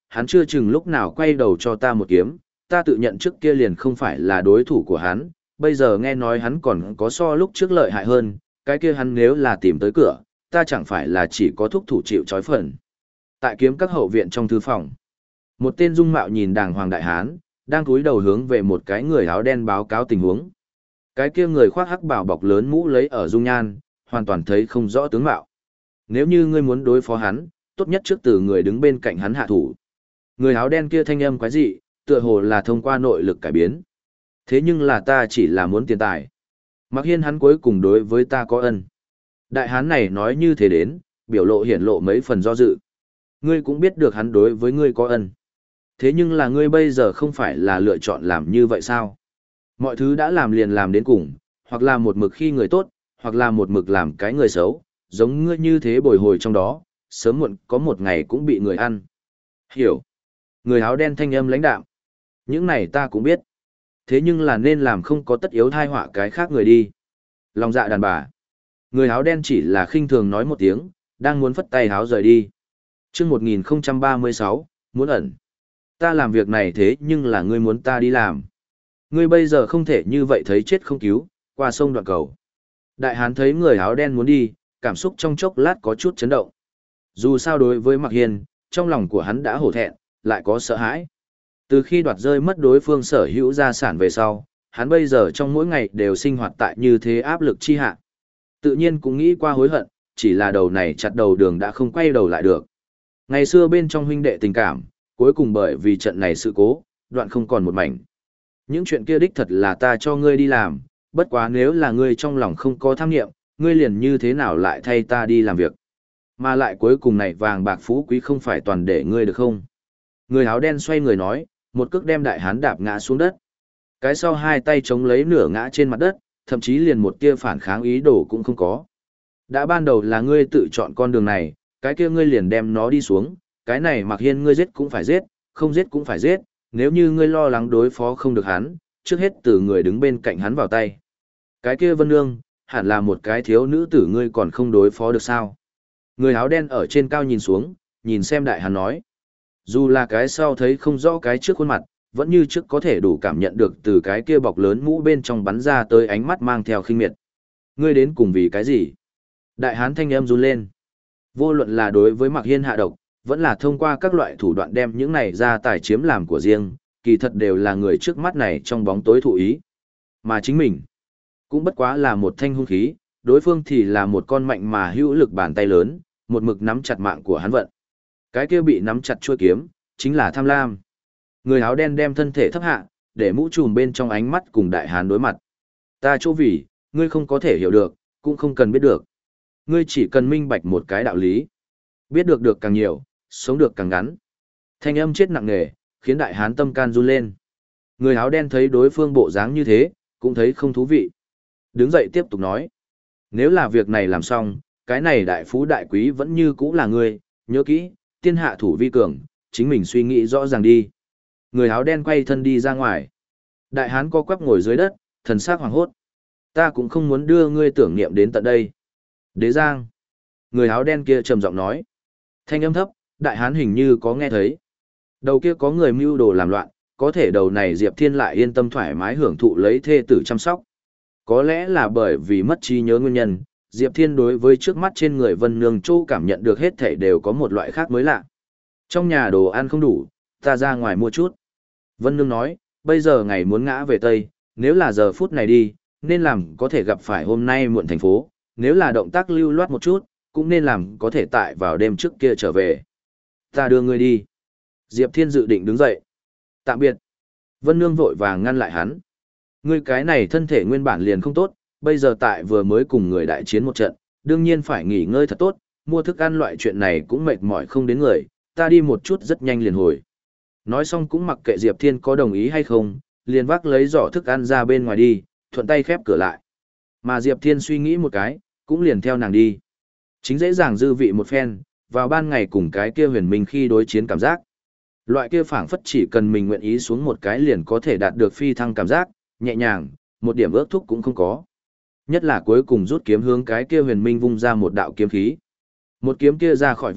hắn chưa chừng lúc nào quay đầu cho ta một kiếm, ta tự nhận trước kia liền không phải là đối thủ của hắn, bây giờ nghe nói hắn còn có so lúc trước lợi hại hơn, cái kia hắn nếu là tìm tới cửa, ta chẳng phải là chỉ có thúc thủ chịu trói phần. Tại kiếm các hậu viện trong thư phòng, một tên dung mạo nhìn đàng hoàng đại hán, đang cúi đầu hướng về một cái người áo đen báo cáo tình huống. Cái kia người khoác hắc bào bọc lớn mũ lấy ở dung nhan, hoàn toàn thấy không rõ tướng mạo. Nếu như ngươi muốn đối phó hắn, tốt nhất trước từ người đứng bên cạnh hắn hạ thủ. Người áo đen kia thanh âm quái dị, tựa hồ là thông qua nội lực cải biến. Thế nhưng là ta chỉ là muốn tiền tài. Mặc Hiên hắn cuối cùng đối với ta có ân. Đại hán này nói như thế đến, biểu lộ hiển lộ mấy phần do dự. Ngươi cũng biết được hắn đối với ngươi có ân. Thế nhưng là ngươi bây giờ không phải là lựa chọn làm như vậy sao? Mọi thứ đã làm liền làm đến cùng, hoặc là một mực khi người tốt, hoặc là một mực làm cái người xấu, giống ngươi như thế bồi hồi trong đó, sớm muộn có một ngày cũng bị người ăn. Hiểu. Người áo đen thanh âm lãnh đạm. Những này ta cũng biết. Thế nhưng là nên làm không có tất yếu thai họa cái khác người đi. Lòng dạ đàn bà. Người áo đen chỉ là khinh thường nói một tiếng, đang muốn phất tay áo rời đi. Chương một nghìn không trăm ba mươi sáu, muốn ẩn. Ta làm việc này thế nhưng là ngươi muốn ta đi làm. Ngươi bây giờ không thể như vậy thấy chết không cứu, qua sông đoạn cầu. Đại hán thấy người áo đen muốn đi, cảm xúc trong chốc lát có chút chấn động. Dù sao đối với Mạc Hiên, trong lòng của hắn đã hổ thẹn, lại có sợ hãi. Từ khi đoạt rơi mất đối phương sở hữu gia sản về sau, hắn bây giờ trong mỗi ngày đều sinh hoạt tại như thế áp lực chi hạ. Tự nhiên cũng nghĩ qua hối hận, chỉ là đầu này chặt đầu đường đã không quay đầu lại được. Ngày xưa bên trong huynh đệ tình cảm, cuối cùng bởi vì trận này sự cố, đoạn không còn một mảnh. Những chuyện kia đích thật là ta cho ngươi đi làm, bất quá nếu là ngươi trong lòng không có tham nghiệm, ngươi liền như thế nào lại thay ta đi làm việc. Mà lại cuối cùng này vàng bạc phú quý không phải toàn để ngươi được không? Người áo đen xoay người nói, một cước đem đại hán đạp ngã xuống đất. Cái sau hai tay chống lấy nửa ngã trên mặt đất, thậm chí liền một tia phản kháng ý đồ cũng không có. Đã ban đầu là ngươi tự chọn con đường này, cái kia ngươi liền đem nó đi xuống, cái này Mạc Hiên ngươi giết cũng phải giết, không giết cũng phải giết, nếu như ngươi lo lắng đối phó không được hắn, trước hết từ người đứng bên cạnh hắn vào tay. Cái kia Vân Nương, hẳn là một cái thiếu nữ tử ngươi còn không đối phó được sao. Người áo đen ở trên cao nhìn xuống, nhìn xem đại hán nói. Dù là cái sau thấy không rõ cái trước khuôn mặt, vẫn như trước có thể đủ cảm nhận được từ cái kia bọc lớn mũ bên trong bắn ra tới ánh mắt mang theo khinh miệt. Ngươi đến cùng vì cái gì? Đại hán thanh âm run lên. Vô luận là đối với Mạc Hiên hạ độc, vẫn là thông qua các loại thủ đoạn đem những này ra tài chiếm làm của riêng, kỳ thật đều là người trước mắt này trong bóng tối thụ ý. Mà chính mình, cũng bất quá là một thanh hung khí, đối phương thì là một con mạnh mà hữu lực bàn tay lớn, một mực nắm chặt mạng của hắn vận. Cái kia bị nắm chặt chuôi kiếm, chính là tham lam. Người áo đen đem thân thể thấp hạ, để mũ trùm bên trong ánh mắt cùng đại hán đối mặt. Ta chỗ vì, ngươi không có thể hiểu được, cũng không cần biết được. Ngươi chỉ cần minh bạch một cái đạo lý. Biết được được càng nhiều, sống được càng ngắn. Thanh âm chết nặng nề, khiến đại hán tâm can run lên. Người áo đen thấy đối phương bộ dáng như thế, cũng thấy không thú vị. Đứng dậy tiếp tục nói. Nếu là việc này làm xong, cái này đại phú đại quý vẫn như cũ là ngươi, nhớ kỹ, tiên hạ thủ vi cường, chính mình suy nghĩ rõ ràng đi. Người áo đen quay thân đi ra ngoài. Đại hán co quắp ngồi dưới đất, thần sắc hoàng hốt. Ta cũng không muốn đưa ngươi tưởng niệm đến tận đây. Đế Giang. Người áo đen kia trầm giọng nói. Thanh âm thấp, đại hán hình như có nghe thấy. Đầu kia có người mưu đồ làm loạn, có thể đầu này Diệp Thiên lại yên tâm thoải mái hưởng thụ lấy thê tử chăm sóc. Có lẽ là bởi vì mất trí nhớ nguyên nhân, Diệp Thiên đối với trước mắt trên người Vân Nương Châu cảm nhận được hết thảy đều có một loại khác mới lạ. Trong nhà đồ ăn không đủ, ta ra ngoài mua chút. Vân Nương nói, bây giờ ngày muốn ngã về Tây, nếu là giờ phút này đi, nên làm có thể gặp phải hôm nay muộn thành phố, nếu là động tác lưu loát một chút, cũng nên làm có thể tại vào đêm trước kia trở về. Ta đưa ngươi đi. Diệp Thiên dự định đứng dậy. Tạm biệt. Vân Nương vội vàng ngăn lại hắn. Ngươi cái này thân thể nguyên bản liền không tốt, bây giờ tại vừa mới cùng người đại chiến một trận, đương nhiên phải nghỉ ngơi thật tốt, mua thức ăn loại chuyện này cũng mệt mỏi không đến người, ta đi một chút rất nhanh liền hồi. Nói xong cũng mặc kệ Diệp Thiên có đồng ý hay không, liền vác lấy giỏ thức ăn ra bên ngoài đi, thuận tay khép cửa lại. Mà Diệp Thiên suy nghĩ một cái, cũng liền theo nàng đi. Chính dễ dàng dư vị một phen, vào ban ngày cùng cái kia huyền minh khi đối chiến cảm giác. Loại kia phảng phất chỉ cần mình nguyện ý xuống một cái liền có thể đạt được phi thăng cảm giác, nhẹ nhàng, một điểm ước thúc cũng không có. Nhất là cuối cùng rút kiếm hướng cái kia huyền minh vung ra một đạo kiếm khí. Một kiếm kia ra khỏi vỏ,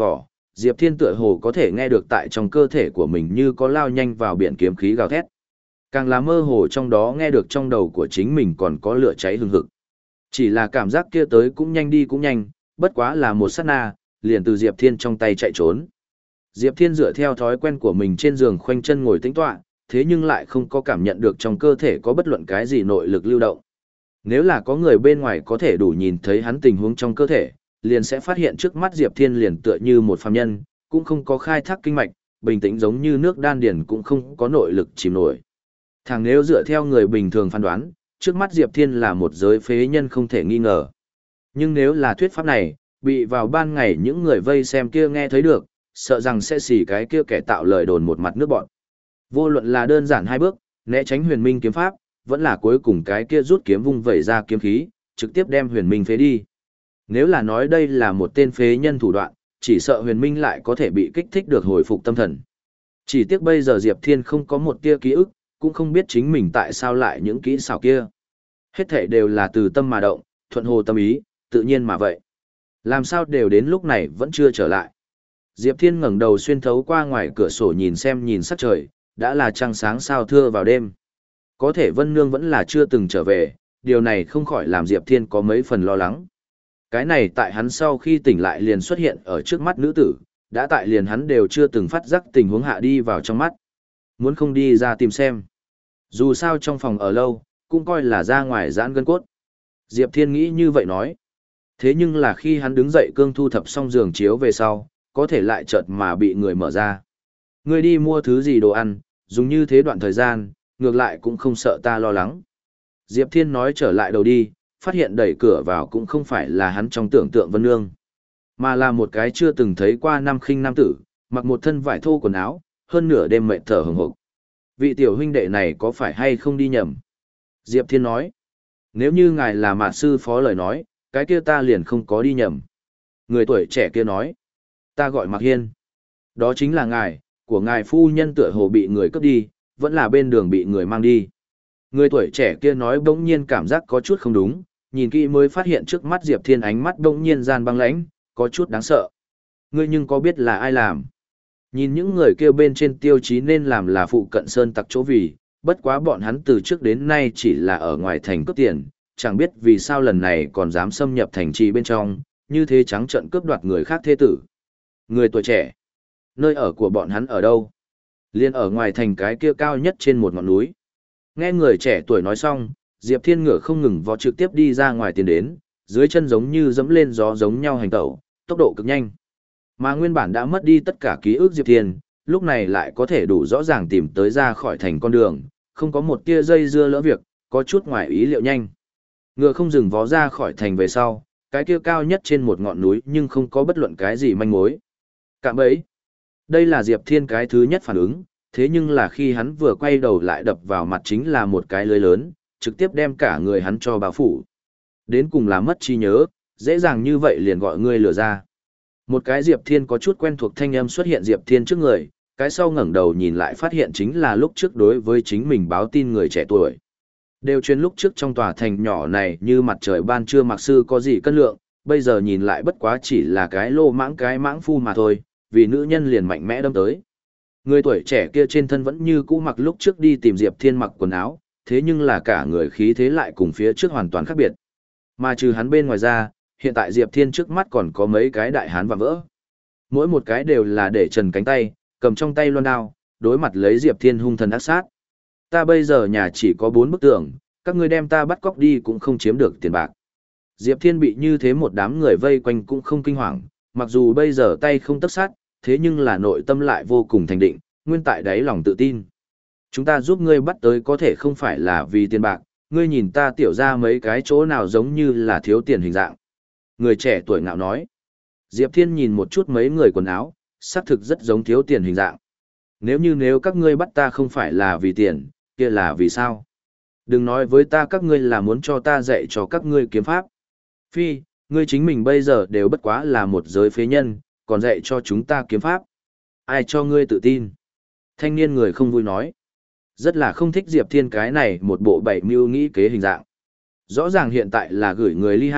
Diệp Thiên tựa hồ có thể nghe được tại trong cơ thể của mình như có lao nhanh vào biển kiếm khí gào thét. Càng là mơ hồ trong đó nghe được trong đầu của chính mình còn có lửa cháy hừng hực. Chỉ là cảm giác kia tới cũng nhanh đi cũng nhanh, bất quá là một sát na, liền từ Diệp Thiên trong tay chạy trốn. Diệp Thiên dựa theo thói quen của mình trên giường khoanh chân ngồi tĩnh tọa, thế nhưng lại không có cảm nhận được trong cơ thể có bất luận cái gì nội lực lưu động. Nếu là có người bên ngoài có thể đủ nhìn thấy hắn tình huống trong cơ thể, liền sẽ phát hiện trước mắt Diệp Thiên liền tựa như một phàm nhân, cũng không có khai thác kinh mạch, bình tĩnh giống như nước đan điền cũng không có nội lực chìm nổi. Thằng nếu dựa theo người bình thường phán đoán, trước mắt Diệp Thiên là một giới phế nhân không thể nghi ngờ. Nhưng nếu là thuyết pháp này, bị vào ban ngày những người vây xem kia nghe thấy được, sợ rằng sẽ xỉ cái kia kẻ tạo lời đồn một mặt nước bọn. Vô luận là đơn giản hai bước, né tránh huyền minh kiếm pháp, vẫn là cuối cùng cái kia rút kiếm vung vẩy ra kiếm khí, trực tiếp đem huyền minh phế đi. Nếu là nói đây là một tên phế nhân thủ đoạn, chỉ sợ huyền minh lại có thể bị kích thích được hồi phục tâm thần. Chỉ tiếc bây giờ Diệp Thiên không có một tia ký ức, cũng không biết chính mình tại sao lại những kỹ xảo kia. Hết thảy đều là từ tâm mà động, thuận hồ tâm ý, tự nhiên mà vậy. Làm sao đều đến lúc này vẫn chưa trở lại. Diệp Thiên ngẩng đầu xuyên thấu qua ngoài cửa sổ nhìn xem nhìn sắc trời, đã là trăng sáng sao thưa vào đêm. Có thể Vân Nương vẫn là chưa từng trở về, điều này không khỏi làm Diệp Thiên có mấy phần lo lắng. Cái này tại hắn sau khi tỉnh lại liền xuất hiện ở trước mắt nữ tử, đã tại liền hắn đều chưa từng phát giác tình huống hạ đi vào trong mắt. Muốn không đi ra tìm xem. Dù sao trong phòng ở lâu, cũng coi là ra ngoài giãn gân cốt. Diệp Thiên nghĩ như vậy nói. Thế nhưng là khi hắn đứng dậy cương thu thập xong giường chiếu về sau, có thể lại chợt mà bị người mở ra. Ngươi đi mua thứ gì đồ ăn, dùng như thế đoạn thời gian, ngược lại cũng không sợ ta lo lắng. Diệp Thiên nói trở lại đầu đi, phát hiện đẩy cửa vào cũng không phải là hắn trong tưởng tượng Vân Nương, mà là một cái chưa từng thấy qua năm khinh nam tử, mặc một thân vải thô quần áo, hơn nửa đêm mệt thở hừng hực. Vị tiểu huynh đệ này có phải hay không đi nhầm? Diệp Thiên nói, nếu như ngài là mạt sư phó lời nói, cái kia ta liền không có đi nhầm. Người tuổi trẻ kia nói, ta gọi Mạc Hiên. Đó chính là ngài, của ngài phu nhân tựa hồ bị người cướp đi, vẫn là bên đường bị người mang đi. Người tuổi trẻ kia nói bỗng nhiên cảm giác có chút không đúng, nhìn kỹ mới phát hiện trước mắt Diệp Thiên ánh mắt bỗng nhiên gian băng lãnh, có chút đáng sợ. Ngươi nhưng có biết là ai làm? Nhìn những người kia bên trên tiêu chí nên làm là phụ cận sơn tặc chỗ vì, bất quá bọn hắn từ trước đến nay chỉ là ở ngoài thành cướp tiền, chẳng biết vì sao lần này còn dám xâm nhập thành trì bên trong, như thế trắng trợn cướp đoạt người khác thế tử. Người tuổi trẻ, nơi ở của bọn hắn ở đâu? Liên ở ngoài thành cái kia cao nhất trên một ngọn núi. Nghe người trẻ tuổi nói xong, Diệp Thiên ngựa không ngừng vó trực tiếp đi ra ngoài tiến đến, dưới chân giống như dẫm lên gió giống nhau hành tẩu, tốc độ cực nhanh. Mà nguyên bản đã mất đi tất cả ký ức Diệp Thiên, lúc này lại có thể đủ rõ ràng tìm tới ra khỏi thành con đường, không có một tia dây dưa lỡ việc, có chút ngoài ý liệu nhanh. Ngựa không dừng vó ra khỏi thành về sau, cái kia cao nhất trên một ngọn núi nhưng không có bất luận cái gì manh mối. Cạm bẫy. Đây là Diệp Thiên cái thứ nhất phản ứng, thế nhưng là khi hắn vừa quay đầu lại đập vào mặt chính là một cái lưới lớn, trực tiếp đem cả người hắn cho bao phủ. Đến cùng là mất trí nhớ, dễ dàng như vậy liền gọi ngươi lừa ra. Một cái Diệp Thiên có chút quen thuộc thanh âm xuất hiện Diệp Thiên trước người, cái sau ngẩng đầu nhìn lại phát hiện chính là lúc trước đối với chính mình báo tin người trẻ tuổi. Đều chuyên lúc trước trong tòa thành nhỏ này như mặt trời ban trưa mặc sư có gì cân lượng, bây giờ nhìn lại bất quá chỉ là cái lô mãng cái mãng phu mà thôi, vì nữ nhân liền mạnh mẽ đâm tới. Người tuổi trẻ kia trên thân vẫn như cũ mặc lúc trước đi tìm Diệp Thiên mặc quần áo, thế nhưng là cả người khí thế lại cùng phía trước hoàn toàn khác biệt. Mà trừ hắn bên ngoài ra, hiện tại Diệp Thiên trước mắt còn có mấy cái đại hán và vỡ. Mỗi một cái đều là để trần cánh tay, cầm trong tay loan đao, đối mặt lấy Diệp Thiên hung thần ác sát. Ta bây giờ nhà chỉ có bốn bức tường, các ngươi đem ta bắt cóc đi cũng không chiếm được tiền bạc. Diệp Thiên bị như thế một đám người vây quanh cũng không kinh hoàng, mặc dù bây giờ tay không tấc sát, thế nhưng là nội tâm lại vô cùng thành định, nguyên tại đáy lòng tự tin. Chúng ta giúp ngươi bắt tới có thể không phải là vì tiền bạc, ngươi nhìn ta tiểu ra mấy cái chỗ nào giống như là thiếu tiền hình dạng. Người trẻ tuổi ngạo nói. Diệp Thiên nhìn một chút mấy người quần áo, xác thực rất giống thiếu tiền hình dạng. Nếu như nếu các ngươi bắt ta không phải là vì tiền, kia là vì sao? Đừng nói với ta các ngươi là muốn cho ta dạy cho các ngươi kiếm pháp. Phi, ngươi chính mình bây giờ đều bất quá là một giới phế nhân, còn dạy cho chúng ta kiếm pháp. Ai cho ngươi tự tin? Thanh niên người không vui nói. Rất là không thích Diệp Thiên cái này một bộ bảy mưu nghĩ kế hình dạng. Rõ ràng hiện tại là gửi người ly hạ,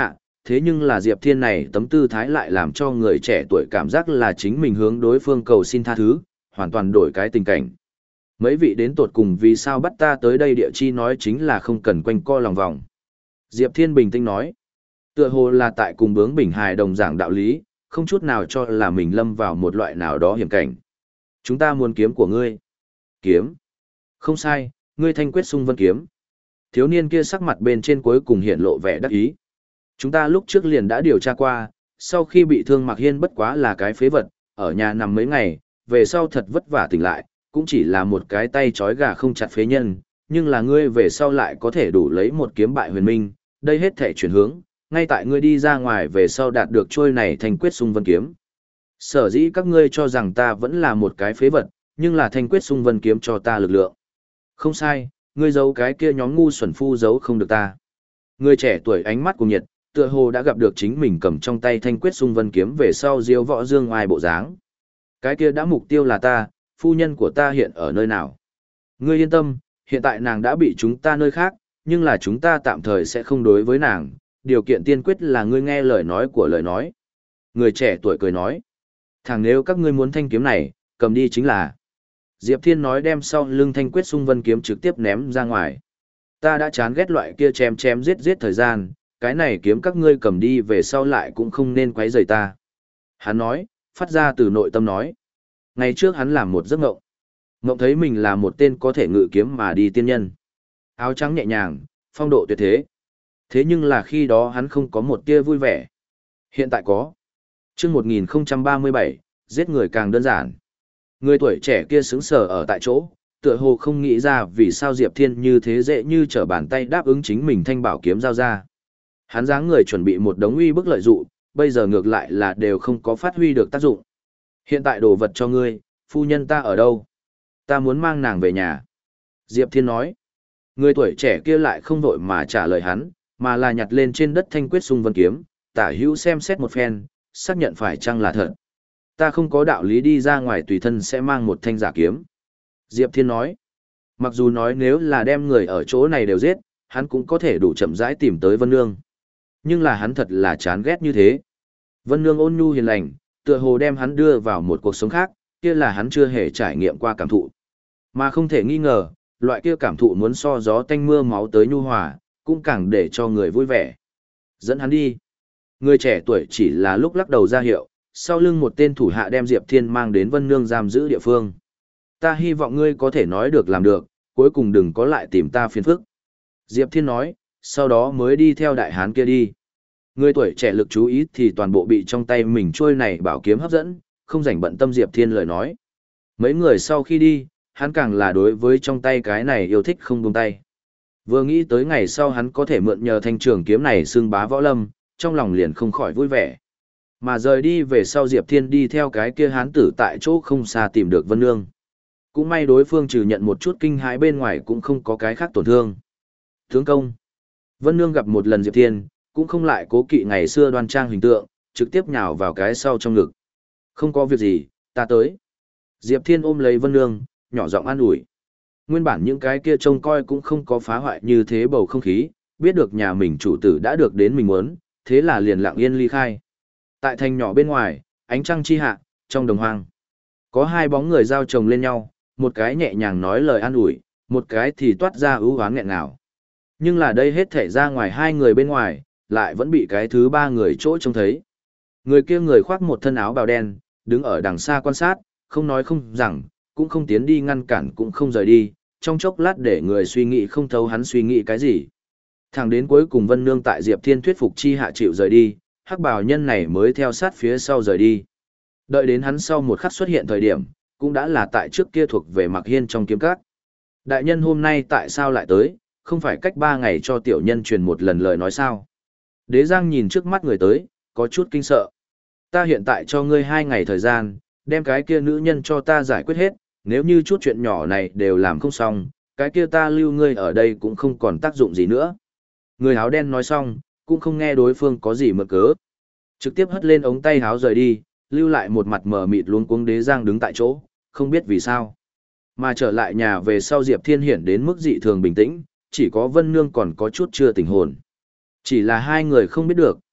thế nhưng là Diệp Thiên này tấm tư thái lại làm cho người trẻ tuổi cảm giác là chính mình hướng đối phương cầu xin tha thứ, hoàn toàn đổi cái tình cảnh. Mấy vị đến tột cùng vì sao bắt ta tới đây địa chi nói chính là không cần quanh co lòng vòng. Diệp Thiên bình tĩnh nói, tựa hồ là tại cùng bướng bình hài đồng giảng đạo lý, không chút nào cho là mình lâm vào một loại nào đó hiểm cảnh. Chúng ta muốn kiếm của ngươi. Kiếm. Không sai, ngươi thanh quyết sung vân kiếm. Thiếu niên kia sắc mặt bên trên cuối cùng hiện lộ vẻ đắc ý. Chúng ta lúc trước liền đã điều tra qua, sau khi bị thương Mạc Hiên bất quá là cái phế vật, ở nhà nằm mấy ngày, về sau thật vất vả tỉnh lại, cũng chỉ là một cái tay trói gà không chặt phế nhân, nhưng là ngươi về sau lại có thể đủ lấy một kiếm bại huyền minh, đây hết thể chuyển hướng, ngay tại ngươi đi ra ngoài về sau đạt được trôi này thanh quyết sung vân kiếm. Sở dĩ các ngươi cho rằng ta vẫn là một cái phế vật, nhưng là thanh quyết sung vân kiếm cho ta lực lượng. Không sai, ngươi giấu cái kia nhóm ngu xuẩn phu giấu không được ta. Người trẻ tuổi ánh mắt cùng nhiệt, tựa hồ đã gặp được chính mình cầm trong tay thanh quyết sung vân kiếm về sau diêu võ dương ngoài bộ dáng. Cái kia đã mục tiêu là ta, phu nhân của ta hiện ở nơi nào? Ngươi yên tâm, hiện tại nàng đã bị chúng ta nơi khác, nhưng là chúng ta tạm thời sẽ không đối với nàng, điều kiện tiên quyết là ngươi nghe lời nói của lời nói. Người trẻ tuổi cười nói, thằng nếu các ngươi muốn thanh kiếm này, cầm đi chính là. Diệp Thiên nói đem sau lưng thanh quyết sung vân kiếm trực tiếp ném ra ngoài. Ta đã chán ghét loại kia chém chém giết giết thời gian, cái này kiếm các ngươi cầm đi về sau lại cũng không nên quấy rầy ta. Hắn nói, phát ra từ nội tâm nói. Ngày trước hắn làm một giấc ngộng. Ngộng thấy mình là một tên có thể ngự kiếm mà đi tiên nhân. Áo trắng nhẹ nhàng, phong độ tuyệt thế. Thế nhưng là khi đó hắn không có một tia vui vẻ. Hiện tại có. Chương một nghìn không trăm ba mươi bảy, giết người càng đơn giản. Người tuổi trẻ kia sững sờ ở tại chỗ, tựa hồ không nghĩ ra vì sao Diệp Thiên như thế dễ như trở bàn tay đáp ứng chính mình thanh bảo kiếm giao ra. Hắn dáng người chuẩn bị một đống uy bức lợi dụ, bây giờ ngược lại là đều không có phát huy được tác dụng. Hiện tại đồ vật cho ngươi, phu nhân ta ở đâu? Ta muốn mang nàng về nhà. Diệp Thiên nói. Người tuổi trẻ kia lại không vội mà trả lời hắn, mà là nhặt lên trên đất thanh quyết sung vân kiếm, tả hữu xem xét một phen, xác nhận phải chăng là thật. Ta không có đạo lý đi ra ngoài tùy thân sẽ mang một thanh giả kiếm. Diệp Thiên nói. Mặc dù nói nếu là đem người ở chỗ này đều giết, hắn cũng có thể đủ chậm rãi tìm tới Vân Nương. Nhưng là hắn thật là chán ghét như thế. Vân Nương ôn nhu hiền lành, tựa hồ đem hắn đưa vào một cuộc sống khác, kia là hắn chưa hề trải nghiệm qua cảm thụ. Mà không thể nghi ngờ, loại kia cảm thụ muốn so gió tanh mưa máu tới nhu hòa, cũng càng để cho người vui vẻ. Dẫn hắn đi. Người trẻ tuổi chỉ là lúc lắc đầu ra hiệu, sau lưng một tên thủ hạ đem Diệp Thiên mang đến Vân Nương giam giữ địa phương. Ta hy vọng ngươi có thể nói được làm được, cuối cùng đừng có lại tìm ta phiền phức. Diệp Thiên nói, sau đó mới đi theo đại hán kia đi. Người tuổi trẻ lực chú ý thì toàn bộ bị trong tay mình trôi này bảo kiếm hấp dẫn, không rảnh bận tâm Diệp Thiên lời nói. Mấy người sau khi đi, hắn càng là đối với trong tay cái này yêu thích không buông tay. Vừa nghĩ tới ngày sau hắn có thể mượn nhờ thanh trường kiếm này xưng bá võ lâm, trong lòng liền không khỏi vui vẻ. Mà rời đi về sau Diệp Thiên đi theo cái kia hán tử tại chỗ không xa tìm được Vân Nương. Cũng may đối phương trừ nhận một chút kinh hãi bên ngoài cũng không có cái khác tổn thương. Tướng công. Vân Nương gặp một lần Diệp Thiên, cũng không lại cố kỵ ngày xưa đoan trang hình tượng, trực tiếp nhào vào cái sau trong ngực. Không có việc gì, ta tới. Diệp Thiên ôm lấy Vân Nương, nhỏ giọng an ủi. Nguyên bản những cái kia trông coi cũng không có phá hoại như thế bầu không khí, biết được nhà mình chủ tử đã được đến mình muốn, thế là liền lặng yên ly khai. Tại thành nhỏ bên ngoài, ánh trăng chi hạ, trong đồng hoang. Có hai bóng người giao chồng lên nhau, một cái nhẹ nhàng nói lời an ủi, một cái thì toát ra ưu oán nghẹn ngào. Nhưng là đây hết thể ra ngoài hai người bên ngoài, lại vẫn bị cái thứ ba người chỗ trông thấy. Người kia người khoác một thân áo bào đen, đứng ở đằng xa quan sát, không nói không rằng, cũng không tiến đi ngăn cản cũng không rời đi, trong chốc lát để người suy nghĩ không thấu hắn suy nghĩ cái gì. Thẳng đến cuối cùng Vân Nương tại Diệp Thiên thuyết phục chi hạ chịu rời đi, hắc bào nhân này mới theo sát phía sau rời đi. Đợi đến hắn sau một khắc xuất hiện thời điểm, cũng đã là tại trước kia thuộc về Mạc Hiên trong kiếm các. Đại nhân hôm nay tại sao lại tới, không phải cách ba ngày cho tiểu nhân truyền một lần lời nói sao? Đế Giang nhìn trước mắt người tới, có chút kinh sợ. Ta hiện tại cho ngươi hai ngày thời gian, đem cái kia nữ nhân cho ta giải quyết hết, nếu như chút chuyện nhỏ này đều làm không xong, cái kia ta lưu ngươi ở đây cũng không còn tác dụng gì nữa. Người áo đen nói xong, cũng không nghe đối phương có gì mượn cớ. Trực tiếp hất lên ống tay áo rời đi, lưu lại một mặt mờ mịt luống cuống Đế Giang đứng tại chỗ, không biết vì sao. Mà trở lại nhà về sau Diệp Thiên Hiển đến mức dị thường bình tĩnh, chỉ có Vân Nương còn có chút chưa tỉnh hồn. Chỉ là hai người không biết được,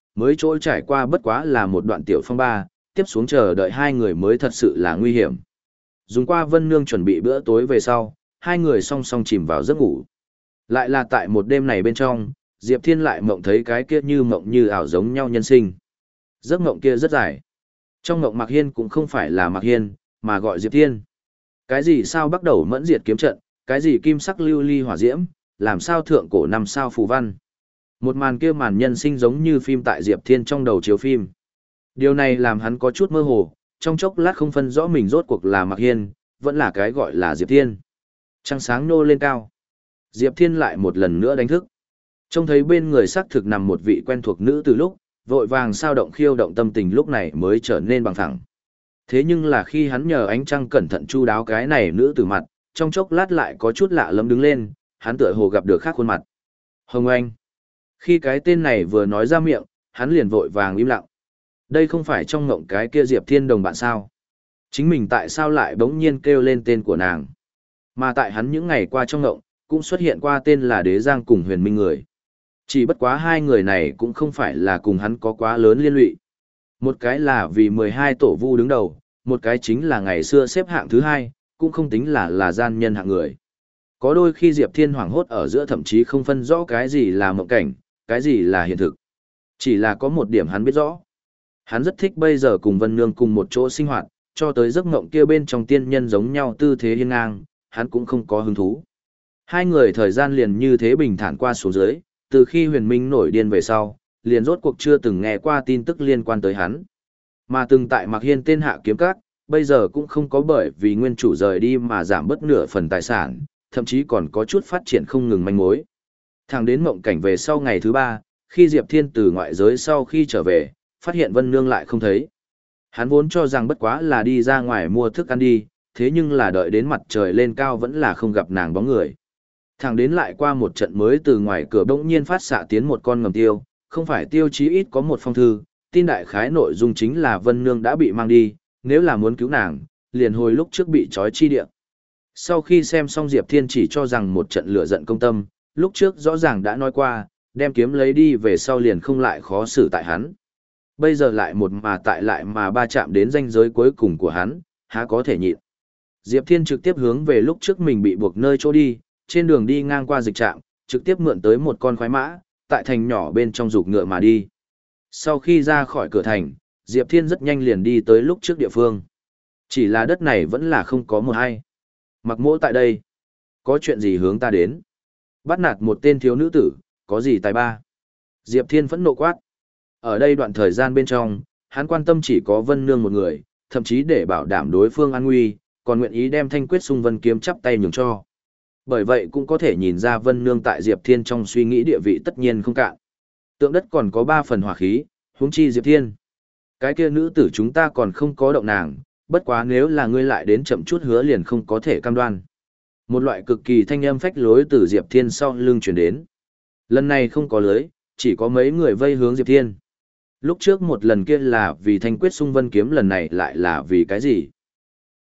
mới trôi trải qua bất quá là một đoạn tiểu phong ba, tiếp xuống chờ đợi hai người mới thật sự là nguy hiểm. Dùng qua Vân Nương chuẩn bị bữa tối về sau, hai người song song chìm vào giấc ngủ. Lại là tại một đêm này bên trong, Diệp Thiên lại mộng thấy cái kia như mộng như ảo giống nhau nhân sinh. Giấc mộng kia rất dài. Trong mộng Mạc Hiên cũng không phải là Mạc Hiên, mà gọi Diệp Thiên. Cái gì sao bắt đầu mẫn diệt kiếm trận, cái gì kim sắc lưu ly hỏa diễm, làm sao thượng cổ năm sao phù văn. Một màn kia màn nhân sinh giống như phim tại Diệp Thiên trong đầu chiếu phim. Điều này làm hắn có chút mơ hồ, trong chốc lát không phân rõ mình rốt cuộc là Mạc Hiên, vẫn là cái gọi là Diệp Thiên. Trăng sáng nô lên cao. Diệp Thiên lại một lần nữa đánh thức. Trông thấy bên người xác thực nằm một vị quen thuộc nữ từ lúc, vội vàng sao động khiêu động tâm tình lúc này mới trở nên bằng thẳng. Thế nhưng là khi hắn nhờ ánh trăng cẩn thận chu đáo cái này nữ từ mặt, trong chốc lát lại có chút lạ lẫm đứng lên, hắn tựa hồ gặp được khác khuôn mặt. Hồng Anh. Khi cái tên này vừa nói ra miệng, hắn liền vội vàng im lặng. Đây không phải trong ngộng cái kia Diệp Thiên đồng bạn sao? Chính mình tại sao lại bỗng nhiên kêu lên tên của nàng? Mà tại hắn những ngày qua trong ngộng, cũng xuất hiện qua tên là Đế Giang cùng Huyền Minh người. Chỉ bất quá hai người này cũng không phải là cùng hắn có quá lớn liên lụy. Một cái là vì mười hai tổ vu đứng đầu, một cái chính là ngày xưa xếp hạng thứ hai, cũng không tính là là gian nhân hạng người. Có đôi khi Diệp Thiên hoảng hốt ở giữa thậm chí không phân rõ cái gì là mộng cảnh, cái gì là hiện thực. Chỉ là có một điểm hắn biết rõ. Hắn rất thích bây giờ cùng Vân Nương cùng một chỗ sinh hoạt, cho tới giấc mộng kia bên trong tiên nhân giống nhau tư thế hiên ngang, hắn cũng không có hứng thú. Hai người thời gian liền như thế bình thản qua xuống dưới, từ khi Huyền Minh nổi điên về sau, liền rốt cuộc chưa từng nghe qua tin tức liên quan tới hắn. Mà từng tại Mạc Hiên tên hạ kiếm các, bây giờ cũng không có bởi vì nguyên chủ rời đi mà giảm bớt nửa phần tài sản, thậm chí còn có chút phát triển không ngừng manh mối. Thẳng đến mộng cảnh về sau ngày thứ ba, khi Diệp Thiên từ ngoại giới sau khi trở về, phát hiện Vân Nương lại không thấy. Hắn vốn cho rằng bất quá là đi ra ngoài mua thức ăn đi, thế nhưng là đợi đến mặt trời lên cao vẫn là không gặp nàng bóng người. Thẳng đến lại qua một trận mới từ ngoài cửa bỗng nhiên phát xạ tiến một con ngầm tiêu, không phải tiêu chí ít có một phong thư, tin đại khái nội dung chính là Vân Nương đã bị mang đi, nếu là muốn cứu nàng, liền hồi lúc trước bị trói chi địa. Sau khi xem xong Diệp Thiên chỉ cho rằng một trận lửa giận công tâm, lúc trước rõ ràng đã nói qua, đem kiếm lấy đi về sau liền không lại khó xử tại hắn. Bây giờ lại một mà tại lại mà ba chạm đến ranh giới cuối cùng của hắn, há có thể nhịn. Diệp Thiên trực tiếp hướng về lúc trước mình bị buộc nơi chỗ đi, trên đường đi ngang qua dịch trạm, trực tiếp mượn tới một con khoái mã, tại thành nhỏ bên trong dục ngựa mà đi. Sau khi ra khỏi cửa thành, Diệp Thiên rất nhanh liền đi tới lúc trước địa phương. Chỉ là đất này vẫn là không có một ai. Mặc Mỗ tại đây. Có chuyện gì hướng ta đến? Bắt nạt một tên thiếu nữ tử, có gì tài ba? Diệp Thiên phẫn nộ quát. Ở đây đoạn thời gian bên trong, hắn quan tâm chỉ có Vân Nương một người, thậm chí để bảo đảm đối phương an nguy, còn nguyện ý đem Thanh Quyết Xung Vân kiếm chắp tay nhường cho. Bởi vậy cũng có thể nhìn ra Vân Nương tại Diệp Thiên trong suy nghĩ địa vị tất nhiên không cạn. Tượng đất còn có ba phần hỏa khí, huống chi Diệp Thiên. Cái kia nữ tử chúng ta còn không có động nàng, bất quá nếu là ngươi lại đến chậm chút hứa liền không có thể cam đoan. Một loại cực kỳ thanh âm phách lối từ Diệp Thiên sau lưng truyền đến. Lần này không có lưới, chỉ có mấy người vây hướng Diệp Thiên. Lúc trước một lần kia là vì Thanh Quyết Xung Vân kiếm, lần này lại là vì cái gì?